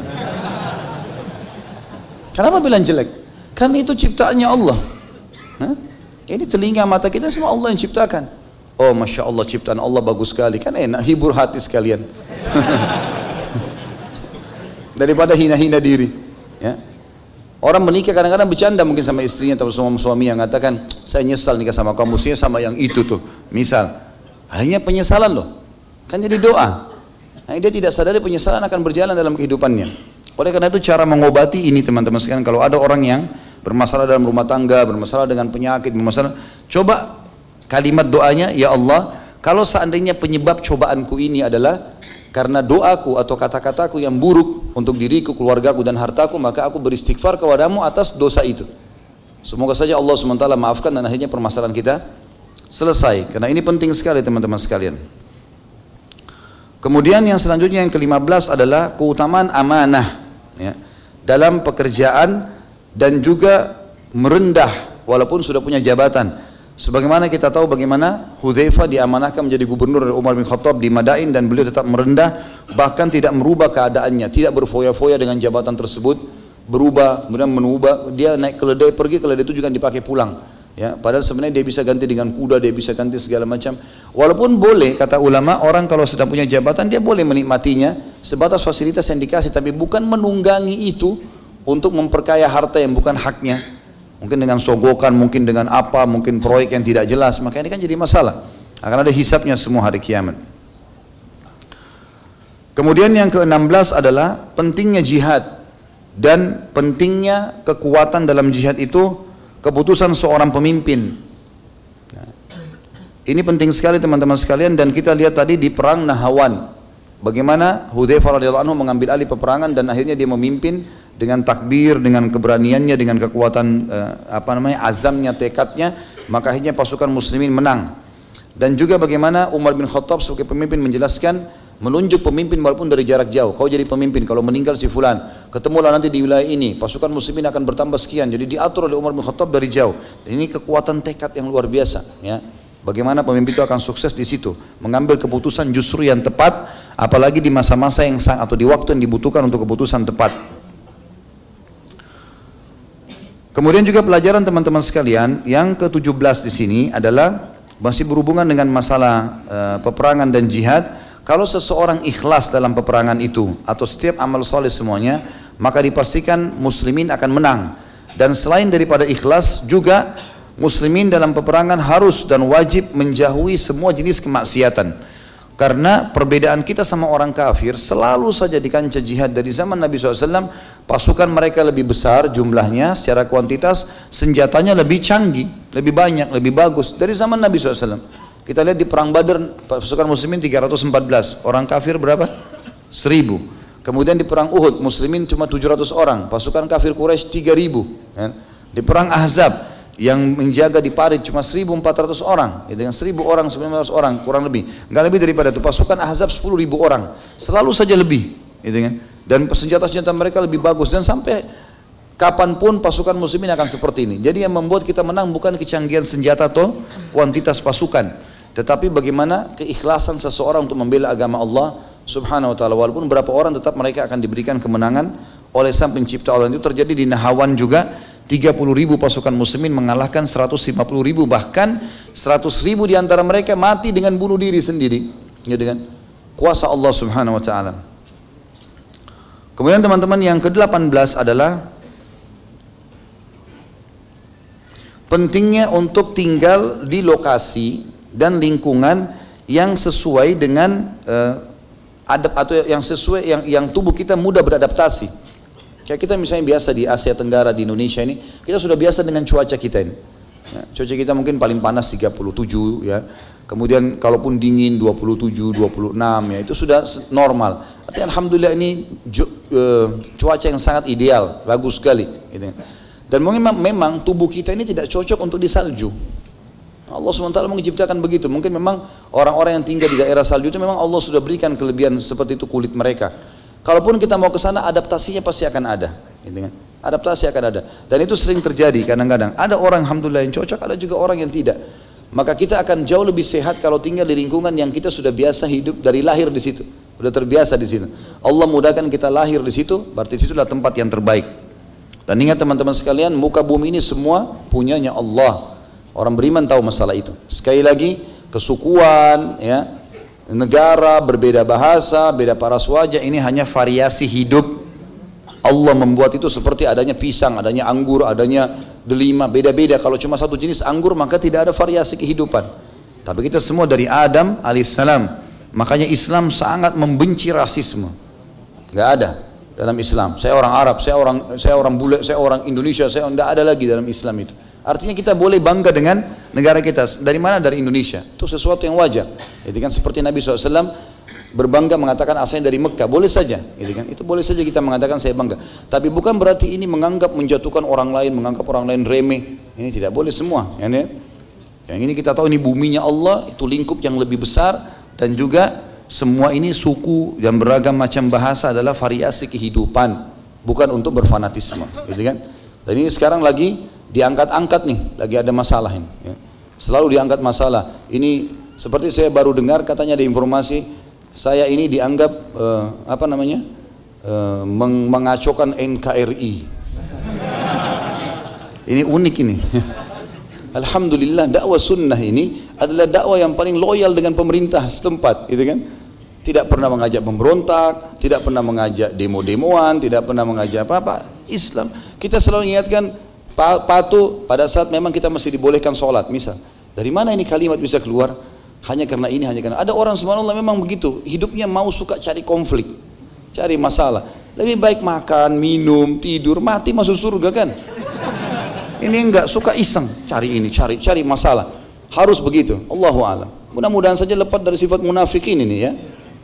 Kenapa bilang jelek? Karena itu ciptaannya Allah. Hah? Ini telinga mata kita semua Allah yang ciptakan. Oh Masya Allah, ciptaan Allah bagus sekali. Kan enak, hibur hati sekalian. Daripada hina-hina diri. Ya. Orang menikah kadang-kadang bercanda mungkin sama istrinya atau sama suami yang mengatakan, saya nyesal nikah sama kamu, saya sama yang itu tuh. Misal, hanya penyesalan loh. Kan jadi doa. Nah, dia tidak sadari penyesalan akan berjalan dalam kehidupannya. Oleh karena itu cara mengobati ini teman-teman sekalian, kalau ada orang yang bermasalah dalam rumah tangga, bermasalah dengan penyakit, bermasalah, coba kalimat doanya, ya Allah, kalau seandainya penyebab cobaanku ini adalah karena doaku atau kata-kataku yang buruk untuk diriku, keluargaku dan hartaku, maka aku beristighfar kepadamu atas dosa itu. Semoga saja Allah SWT maafkan dan akhirnya permasalahan kita selesai. Karena ini penting sekali teman-teman sekalian. Kemudian yang selanjutnya yang ke-15 adalah keutamaan amanah ya, dalam pekerjaan dan juga merendah walaupun sudah punya jabatan. Sebagaimana kita tahu bagaimana Hudzaifah diamanahkan menjadi gubernur oleh Umar bin Khattab di Madain dan beliau tetap merendah, bahkan tidak merubah keadaannya, tidak berfoya-foya dengan jabatan tersebut, berubah, kemudian menubah, dia naik keledai, pergi keledai itu juga dipakai pulang. Ya, padahal sebenarnya dia bisa ganti dengan kuda, dia bisa ganti segala macam. Walaupun boleh, kata ulama, orang kalau sedang punya jabatan dia boleh menikmatinya sebatas fasilitas yang dikasih, tapi bukan menunggangi itu untuk memperkaya harta yang bukan haknya. Mungkin dengan sogokan, mungkin dengan apa, mungkin proyek yang tidak jelas, maka ini kan jadi masalah. Akan ada hisabnya semua hari kiamat. Kemudian yang ke-16 adalah pentingnya jihad dan pentingnya kekuatan dalam jihad itu keputusan seorang pemimpin. Ini penting sekali teman-teman sekalian, dan kita lihat tadi di perang Nahawan, bagaimana Hudzaifah radhiyallahu anhu mengambil alih peperangan dan akhirnya dia memimpin dengan takbir, dengan keberaniannya, dengan kekuatan azamnya, tekadnya, maka akhirnya pasukan muslimin menang. Dan juga bagaimana Umar bin Khattab sebagai pemimpin menjelaskan, menunjuk pemimpin walaupun dari jarak jauh. Kau jadi pemimpin, kalau meninggal si fulan, ketemulah nanti di wilayah ini, pasukan muslimin akan bertambah sekian. Jadi diatur oleh Umar bin Khattab dari jauh. Dan ini kekuatan tekad yang luar biasa ya. Bagaimana pemimpin itu akan sukses di situ, mengambil keputusan justru yang tepat, apalagi di masa-masa yang atau di waktu yang dibutuhkan untuk keputusan tepat. Kemudian juga pelajaran teman-teman sekalian yang ke-17 di sini adalah masih berhubungan dengan masalah peperangan dan jihad. Kalau seseorang ikhlas dalam peperangan itu atau setiap amal soleh semuanya, maka dipastikan muslimin akan menang. Dan selain daripada ikhlas juga muslimin dalam peperangan harus dan wajib menjauhi semua jenis kemaksiatan. Karena perbedaan kita sama orang kafir selalu saja di kancah jihad dari zaman Nabi SAW, pasukan mereka lebih besar jumlahnya secara kuantitas, senjatanya lebih canggih, lebih banyak, lebih bagus dari zaman Nabi SAW. Kita lihat di perang Badar pasukan muslimin 314, orang kafir berapa? 1000. Kemudian di perang Uhud muslimin cuma 700 orang, pasukan kafir Quraisy 3000 ya. Di perang Ahzab yang menjaga di parit cuma 1.400 orang, ya, dengan 1.000 orang, 1.900 orang, kurang lebih, nggak lebih daripada itu. Pasukan Ahzab 10.000 orang, selalu saja lebih, gitu kan? Dan senjata-senjata mereka lebih bagus, dan sampai kapanpun pasukan muslimin akan seperti ini. Jadi yang membuat kita menang bukan kecanggihan senjata atau kuantitas pasukan, tetapi bagaimana keikhlasan seseorang untuk membela agama Allah Subhanahu wa taala. Walaupun berapa orang, tetap mereka akan diberikan kemenangan oleh Sang Pencipta Allah. Itu terjadi di Nahawan juga. 30.000 pasukan muslimin mengalahkan 150.000, bahkan 100.000 di antara mereka mati dengan bunuh diri sendiri, ya, dengan kuasa Allah Subhanahu wa taala. Kemudian teman-teman yang ke-18 adalah pentingnya untuk tinggal di lokasi dan lingkungan yang sesuai dengan atau yang sesuai yang tubuh kita mudah beradaptasi. Kayak kita misalnya biasa di Asia Tenggara, di Indonesia ini, kita sudah biasa dengan cuaca kita ini. Ya, cuaca kita mungkin paling panas 37 ya. Kemudian kalaupun dingin 27, 26 ya, itu sudah normal. Artinya alhamdulillah ini cuaca yang sangat ideal, bagus sekali gitu. Dan memang tubuh kita ini tidak cocok untuk di salju. Allah SWT menciptakan begitu. Mungkin memang orang-orang yang tinggal di daerah salju itu memang Allah sudah berikan kelebihan seperti itu kulit mereka. Kalaupun kita mau ke sana, adaptasinya pasti akan ada, gitu kan? Adaptasi akan ada, dan itu sering terjadi. Kadang-kadang ada orang alhamdulillah yang cocok, ada juga orang yang tidak. Maka kita akan jauh lebih sehat kalau tinggal di lingkungan yang kita sudah biasa hidup dari lahir di situ, sudah terbiasa di situ. Allah mudahkan kita lahir di situ, berarti situlah tempat yang terbaik. Dan ingat teman-teman sekalian, muka bumi ini semua punyanya Allah. Orang beriman tahu masalah itu. Sekali lagi, kesukuan, ya, negara, berbeda bahasa, beda paras wajah, ini hanya variasi hidup. Allah membuat itu seperti adanya pisang, adanya anggur, adanya delima, beda-beda. Kalau cuma satu jenis anggur maka tidak ada variasi kehidupan. Tapi kita semua dari Adam alaihissalam. Makanya Islam sangat membenci rasisme. Gak ada dalam Islam. Saya orang Arab, saya orang bule, saya orang Indonesia, saya tidak ada lagi dalam Islam itu. Artinya kita boleh bangga dengan negara kita. Dari mana? Dari Indonesia. Itu sesuatu yang wajar. Itu kan seperti Nabi SAW berbangga mengatakan asalnya dari Mekah. Boleh saja. Itu boleh saja kita mengatakan saya bangga. Tapi bukan berarti ini menganggap menjatuhkan orang lain, menganggap orang lain remeh. Ini tidak boleh semua. Yang ini kita tahu ini buminya Allah, itu lingkup yang lebih besar. Dan juga semua ini suku dan beragam macam bahasa adalah variasi kehidupan. Bukan untuk berfanatisme. Dan ini sekarang lagi diangkat-angkat nih, lagi ada masalah ini. Selalu diangkat masalah. Ini seperti saya baru dengar katanya ada informasi saya ini dianggap mengacaukan NKRI. Ini unik ini. Alhamdulillah dakwah sunnah ini adalah dakwah yang paling loyal dengan pemerintah setempat, Tidak pernah mengajak pemberontak, tidak pernah mengajak demo-demoan, tidak pernah mengajak apa-apa. Islam kita selalu ingatkan patuh pada saat memang kita masih dibolehkan sholat. Misal, dari mana ini kalimat bisa keluar? Hanya karena ini, hanya karena ada orang subhanallah memang begitu, hidupnya mau suka cari konflik, cari masalah. Lebih baik makan, minum, tidur, mati masuk surga kan? Ini enggak, suka iseng, cari ini, cari masalah. Harus begitu. Allahu a'lam. Mudah-mudahan saja lepas dari sifat munafikin ini ya.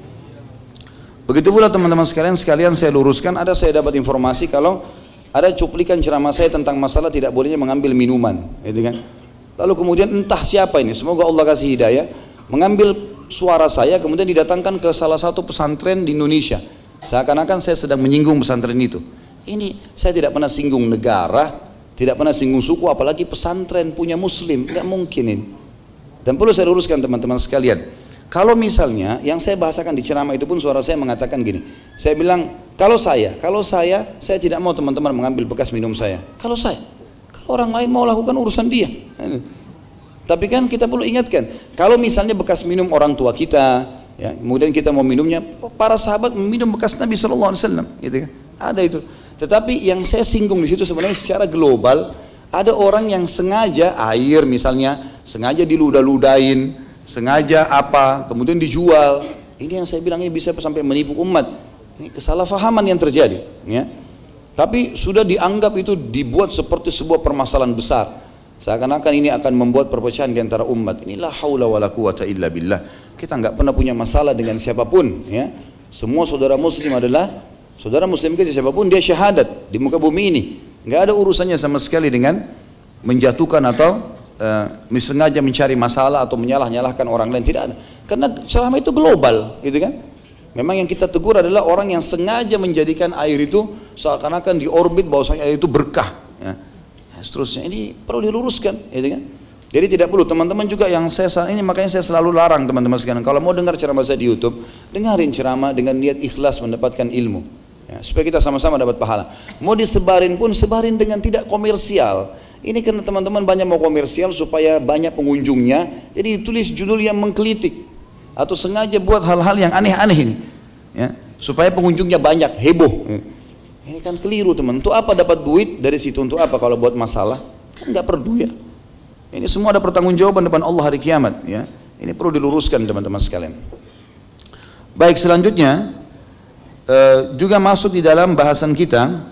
Begitu pula teman-teman sekalian saya luruskan, saya dapat informasi kalau ada cuplikan ceramah saya tentang masalah tidak bolehnya mengambil minuman, Lalu kemudian entah siapa ini, semoga Allah kasih hidayah, mengambil suara saya kemudian didatangkan ke salah satu pesantren di Indonesia. Seakan-akan saya sedang menyinggung pesantren itu. Ini saya tidak pernah singgung negara, tidak pernah singgung suku, apalagi pesantren punya muslim, nggak mungkin ini. Dan perlu saya luruskan teman-teman sekalian. Kalau misalnya yang saya bahasakan di ceramah itu pun suara saya mengatakan gini, saya bilang kalau saya tidak mau teman-teman mengambil bekas minum saya. Kalau orang lain mau lakukan urusan dia. Tapi kan kita perlu ingatkan, kalau misalnya bekas minum orang tua kita, ya, kemudian kita mau minumnya, para sahabat meminum bekas Nabi SAW, Ada itu. Tetapi yang saya singgung di situ sebenarnya secara global, ada orang yang sengaja air misalnya, sengaja diludah-ludahin, sengaja kemudian dijual. Ini yang saya bilang ini bisa sampai menipu umat. Ini kesalahpahaman yang terjadi, ya. Tapi sudah dianggap itu dibuat seperti sebuah permasalahan besar. Seakan-akan ini akan membuat perpecahan di antara umat. Inilah haula wala quwata illa billah. Kita enggak pernah punya masalah dengan siapapun, ya. Semua saudara muslim adalah saudara muslim kita, siapapun dia syahadat di muka bumi ini. Enggak ada urusannya sama sekali dengan menjatuhkan atau sengaja mencari masalah atau menyalah-nyalahkan orang lain, tidak ada. Karena ceramah itu global, Memang yang kita tegur adalah orang yang sengaja menjadikan air itu seakan-akan di orbit bahwasanya air itu berkah, ya. Seterusnya ini perlu diluruskan, Jadi tidak perlu teman-teman juga yang ini makanya saya selalu larang teman-teman sekalian kalau mau dengar ceramah saya di YouTube, dengarin ceramah dengan niat ikhlas mendapatkan ilmu, ya, supaya kita sama-sama dapat pahala. Mau disebarin pun sebarin dengan tidak komersial. Ini karena teman-teman banyak mau komersial supaya banyak pengunjungnya, jadi ditulis judul yang menggelitik atau sengaja buat hal-hal yang aneh-aneh ini, ya, supaya pengunjungnya banyak, heboh. Ini kan keliru teman. Untuk apa dapat duit dari situ? Untuk apa kalau buat masalah? Kan nggak perlu ya. Ini semua ada pertanggungjawaban depan Allah hari kiamat, ya. Ini perlu diluruskan teman-teman sekalian. Baik, selanjutnya juga masuk di dalam bahasan kita.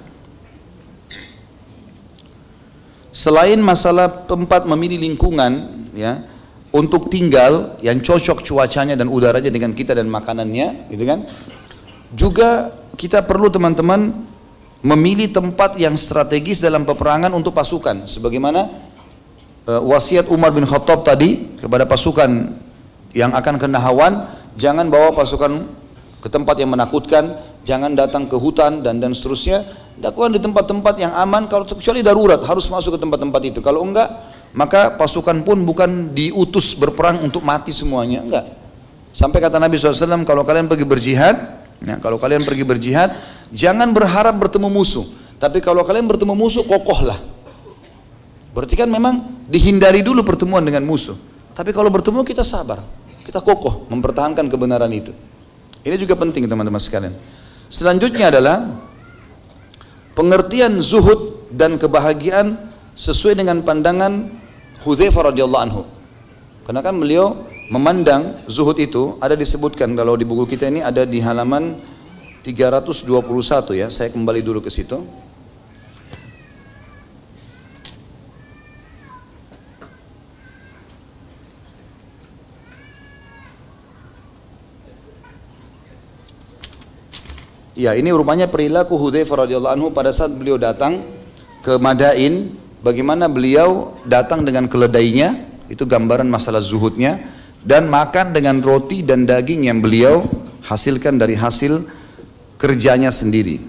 Selain masalah tempat memilih lingkungan, ya, untuk tinggal yang cocok cuacanya dan udaranya dengan kita dan makanannya, Juga kita perlu teman-teman memilih tempat yang strategis dalam peperangan untuk pasukan. Sebagaimana wasiat Umar bin Khattab tadi kepada pasukan yang akan ke Nahawan, jangan bawa pasukan ke tempat yang menakutkan, jangan datang ke hutan dan seterusnya. Lakukan di tempat-tempat yang aman, kalau kecuali darurat harus masuk ke tempat-tempat itu. Kalau enggak, maka pasukan pun bukan diutus berperang untuk mati semuanya, enggak. Sampai kata Nabi SAW, kalau kalian pergi berjihad, jangan berharap bertemu musuh. Tapi kalau kalian bertemu musuh, kokohlah. Berarti kan memang dihindari dulu pertemuan dengan musuh. Tapi kalau bertemu kita sabar, kita kokoh mempertahankan kebenaran itu. Ini juga penting teman-teman sekalian. Selanjutnya adalah pengertian zuhud dan kebahagiaan sesuai dengan pandangan Hudzaifah radhiyallahu anhu. Karena kan beliau memandang zuhud itu ada disebutkan kalau di buku kita ini ada di halaman 321 ya. Saya kembali dulu ke situ. Ya, ini rupanya perilaku Hudzaifah radhiyallahu anhu pada saat beliau datang ke Madain, bagaimana beliau datang dengan keledainya, itu gambaran masalah zuhudnya, dan makan dengan roti dan daging yang beliau hasilkan dari hasil kerjanya sendiri.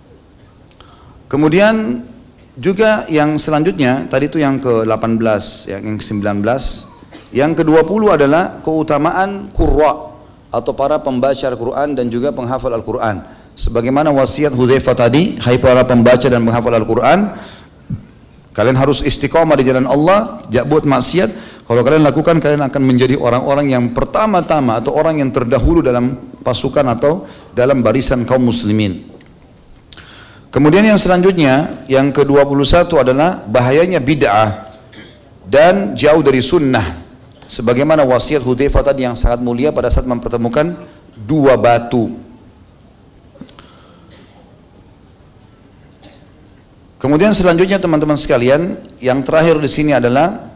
Kemudian juga yang selanjutnya, tadi itu yang ke-18, yang ke-19, yang ke-20 adalah keutamaan qurra atau para pembaca Al-Quran dan juga penghafal Al-Quran. Sebagaimana wasiat Hudzaifah tadi, hai para pembaca dan penghafal Al-Quran, kalian harus istiqamah di jalan Allah, jangan buat maksiat. Kalau kalian lakukan, kalian akan menjadi orang-orang yang pertama-tama atau orang yang terdahulu dalam pasukan atau dalam barisan kaum muslimin. Kemudian yang selanjutnya, yang ke-21 adalah bahayanya bid'ah dan jauh dari sunnah. Sebagaimana wasiat Hudzaifah tadi yang sangat mulia pada saat mempertemukan dua batu. Kemudian selanjutnya teman-teman sekalian, yang terakhir di sini adalah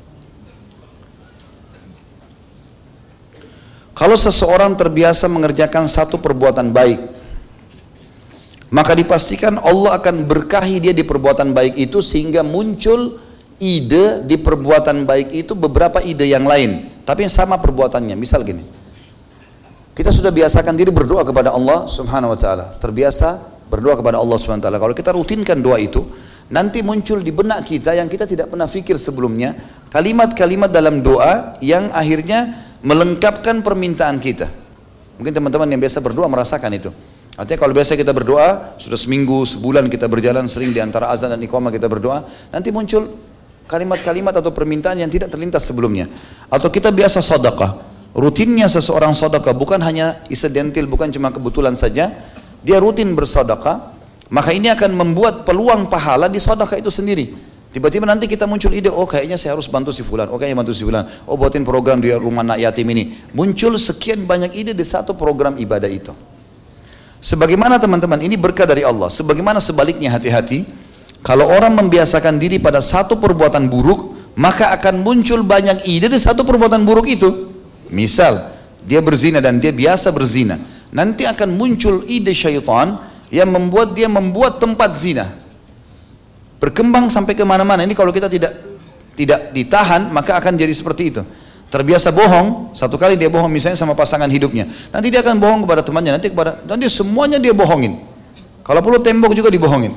kalau seseorang terbiasa mengerjakan satu perbuatan baik, maka dipastikan Allah akan berkahi dia di perbuatan baik itu sehingga muncul ide di perbuatan baik itu beberapa ide yang lain, tapi yang sama perbuatannya. Misal gini, kita sudah biasakan diri berdoa kepada Allah Subhanahu wa taala, terbiasa berdoa kepada Allah SWT. Kalau kita rutinkan doa itu, nanti muncul di benak kita yang kita tidak pernah fikir sebelumnya, kalimat-kalimat dalam doa yang akhirnya melengkapkan permintaan kita. Mungkin teman-teman yang biasa berdoa merasakan itu. Artinya kalau biasa kita berdoa, sudah seminggu, sebulan kita berjalan sering di antara azan dan iqamah kita berdoa, nanti muncul kalimat-kalimat atau permintaan yang tidak terlintas sebelumnya. Atau kita biasa sedekah, rutinnya seseorang sedekah bukan hanya incidental, bukan cuma kebetulan saja, dia rutin bersedekah, maka ini akan membuat peluang pahala di sedekah itu sendiri. Tiba-tiba nanti kita muncul ide, oh kayaknya saya harus bantu si fulan, oh kayaknya bantu si fulan, oh buatin program di rumah anak yatim ini. Muncul sekian banyak ide di satu program ibadah itu. Sebagaimana teman-teman, ini berkah dari Allah. Sebagaimana sebaliknya, hati-hati, kalau orang membiasakan diri pada satu perbuatan buruk, maka akan muncul banyak ide di satu perbuatan buruk itu. Misal, dia berzina dan dia biasa berzina, nanti akan muncul ide syaitan yang membuat dia membuat tempat zina, berkembang sampai kemana-mana. Ini kalau kita tidak ditahan, maka akan jadi seperti itu. Terbiasa bohong, satu kali dia bohong misalnya sama pasangan hidupnya, nanti dia akan bohong kepada temannya, nanti semuanya dia bohongin. Kalau perlu tembok juga dibohongin.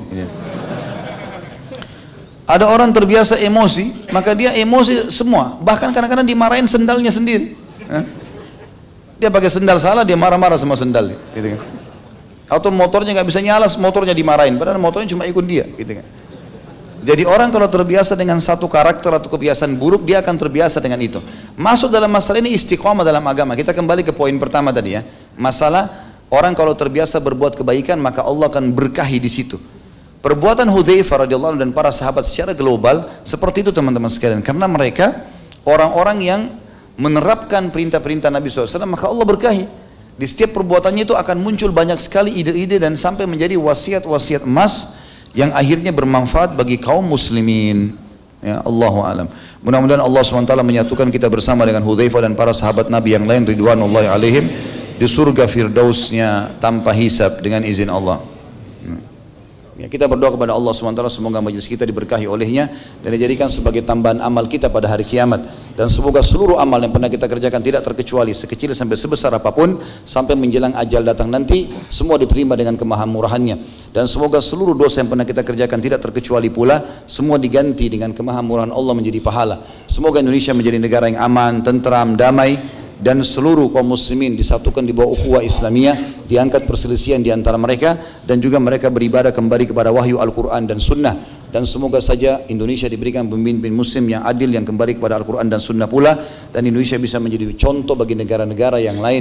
Ada orang terbiasa emosi, maka dia emosi semua, bahkan kadang-kadang dimarahin sendalnya sendiri. Dia pakai sendal salah, dia marah-marah sama sendal, gitu kan. Atau motornya nggak bisa nyala, motornya dimarahin, padahal motornya cuma ikut dia, gitu kan. Jadi orang kalau terbiasa dengan satu karakter atau kebiasaan buruk, dia akan terbiasa dengan itu. Masuk dalam masalah ini istiqomah dalam agama. Kita kembali ke poin pertama tadi ya, masalah orang kalau terbiasa berbuat kebaikan, maka Allah akan berkahi di situ. Perbuatan Hudzaifah radhiyallahu anhu dan para sahabat secara global seperti itu teman-teman sekalian, karena mereka orang-orang yang menerapkan perintah-perintah Nabi SAW, maka Allah berkahi. Di setiap perbuatannya itu akan muncul banyak sekali ide-ide dan sampai menjadi wasiat-wasiat emas yang akhirnya bermanfaat bagi kaum muslimin. Ya, Allahu a'lam. Mudah-mudahan Allah SWT menyatukan kita bersama dengan Hudzaifah dan para sahabat Nabi yang lain ridwanullahi alaihim di surga firdausnya tanpa hisab dengan izin Allah. Ya, kita berdoa kepada Allah SWT semoga majelis kita diberkahi olehnya dan dijadikan sebagai tambahan amal kita pada hari kiamat, dan semoga seluruh amal yang pernah kita kerjakan tidak terkecuali sekecil sampai sebesar apapun sampai menjelang ajal datang nanti semua diterima dengan kemahamurahannya, dan semoga seluruh dosa yang pernah kita kerjakan tidak terkecuali pula semua diganti dengan kemahamurahan Allah menjadi pahala. Semoga Indonesia menjadi negara yang aman, tentram, damai, dan seluruh kaum muslimin disatukan di bawah ukhuwah Islamiyah, diangkat perselisihan di antara mereka, dan juga mereka beribadah kembali kepada wahyu Al-Quran dan Sunnah. Dan semoga saja Indonesia diberikan pemimpin muslim yang adil, yang kembali kepada Al-Quran dan Sunnah pula, dan Indonesia bisa menjadi contoh bagi negara-negara yang lain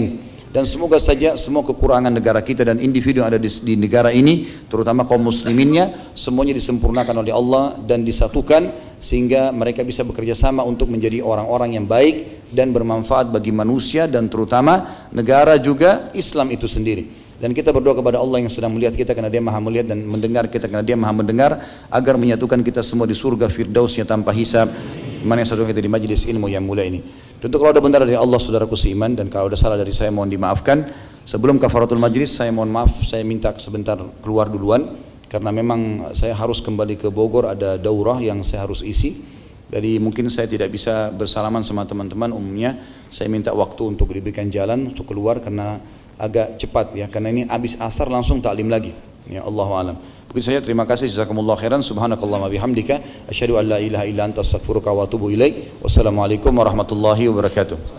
Dan semoga saja semua kekurangan negara kita dan individu yang ada di negara ini, terutama kaum musliminnya, semuanya disempurnakan oleh Allah dan disatukan sehingga mereka bisa bekerja sama untuk menjadi orang-orang yang baik dan bermanfaat bagi manusia dan terutama negara juga Islam itu sendiri. Dan kita berdoa kepada Allah yang sedang melihat kita karena Dia Maha melihat, dan mendengar kita karena Dia Maha mendengar, agar menyatukan kita semua di surga firdausnya tanpa hisab. Mana yang satu kita di majlis ilmu yang mulia ini. Tentu kalau ada benar dari Allah, saudaraku seiman, dan kalau ada salah dari saya mohon dimaafkan. Sebelum kafaratul majlis saya mohon maaf, saya minta sebentar keluar duluan karena memang saya harus kembali ke Bogor, ada daurah yang saya harus isi. Jadi mungkin saya tidak bisa bersalaman sama teman-teman, umumnya saya minta waktu untuk diberikan jalan untuk keluar karena agak cepat ya, karena ini habis asar langsung taklim lagi. Ya, Allahu a'lam. Begitu saja, terima kasih, jazakumullah khairan, subhanakallahumma bihamdika asyhadu an la ilaha illa anta astaghfiruka wa atubu ilaik. Wassalamualaikum warahmatullahi wabarakatuh.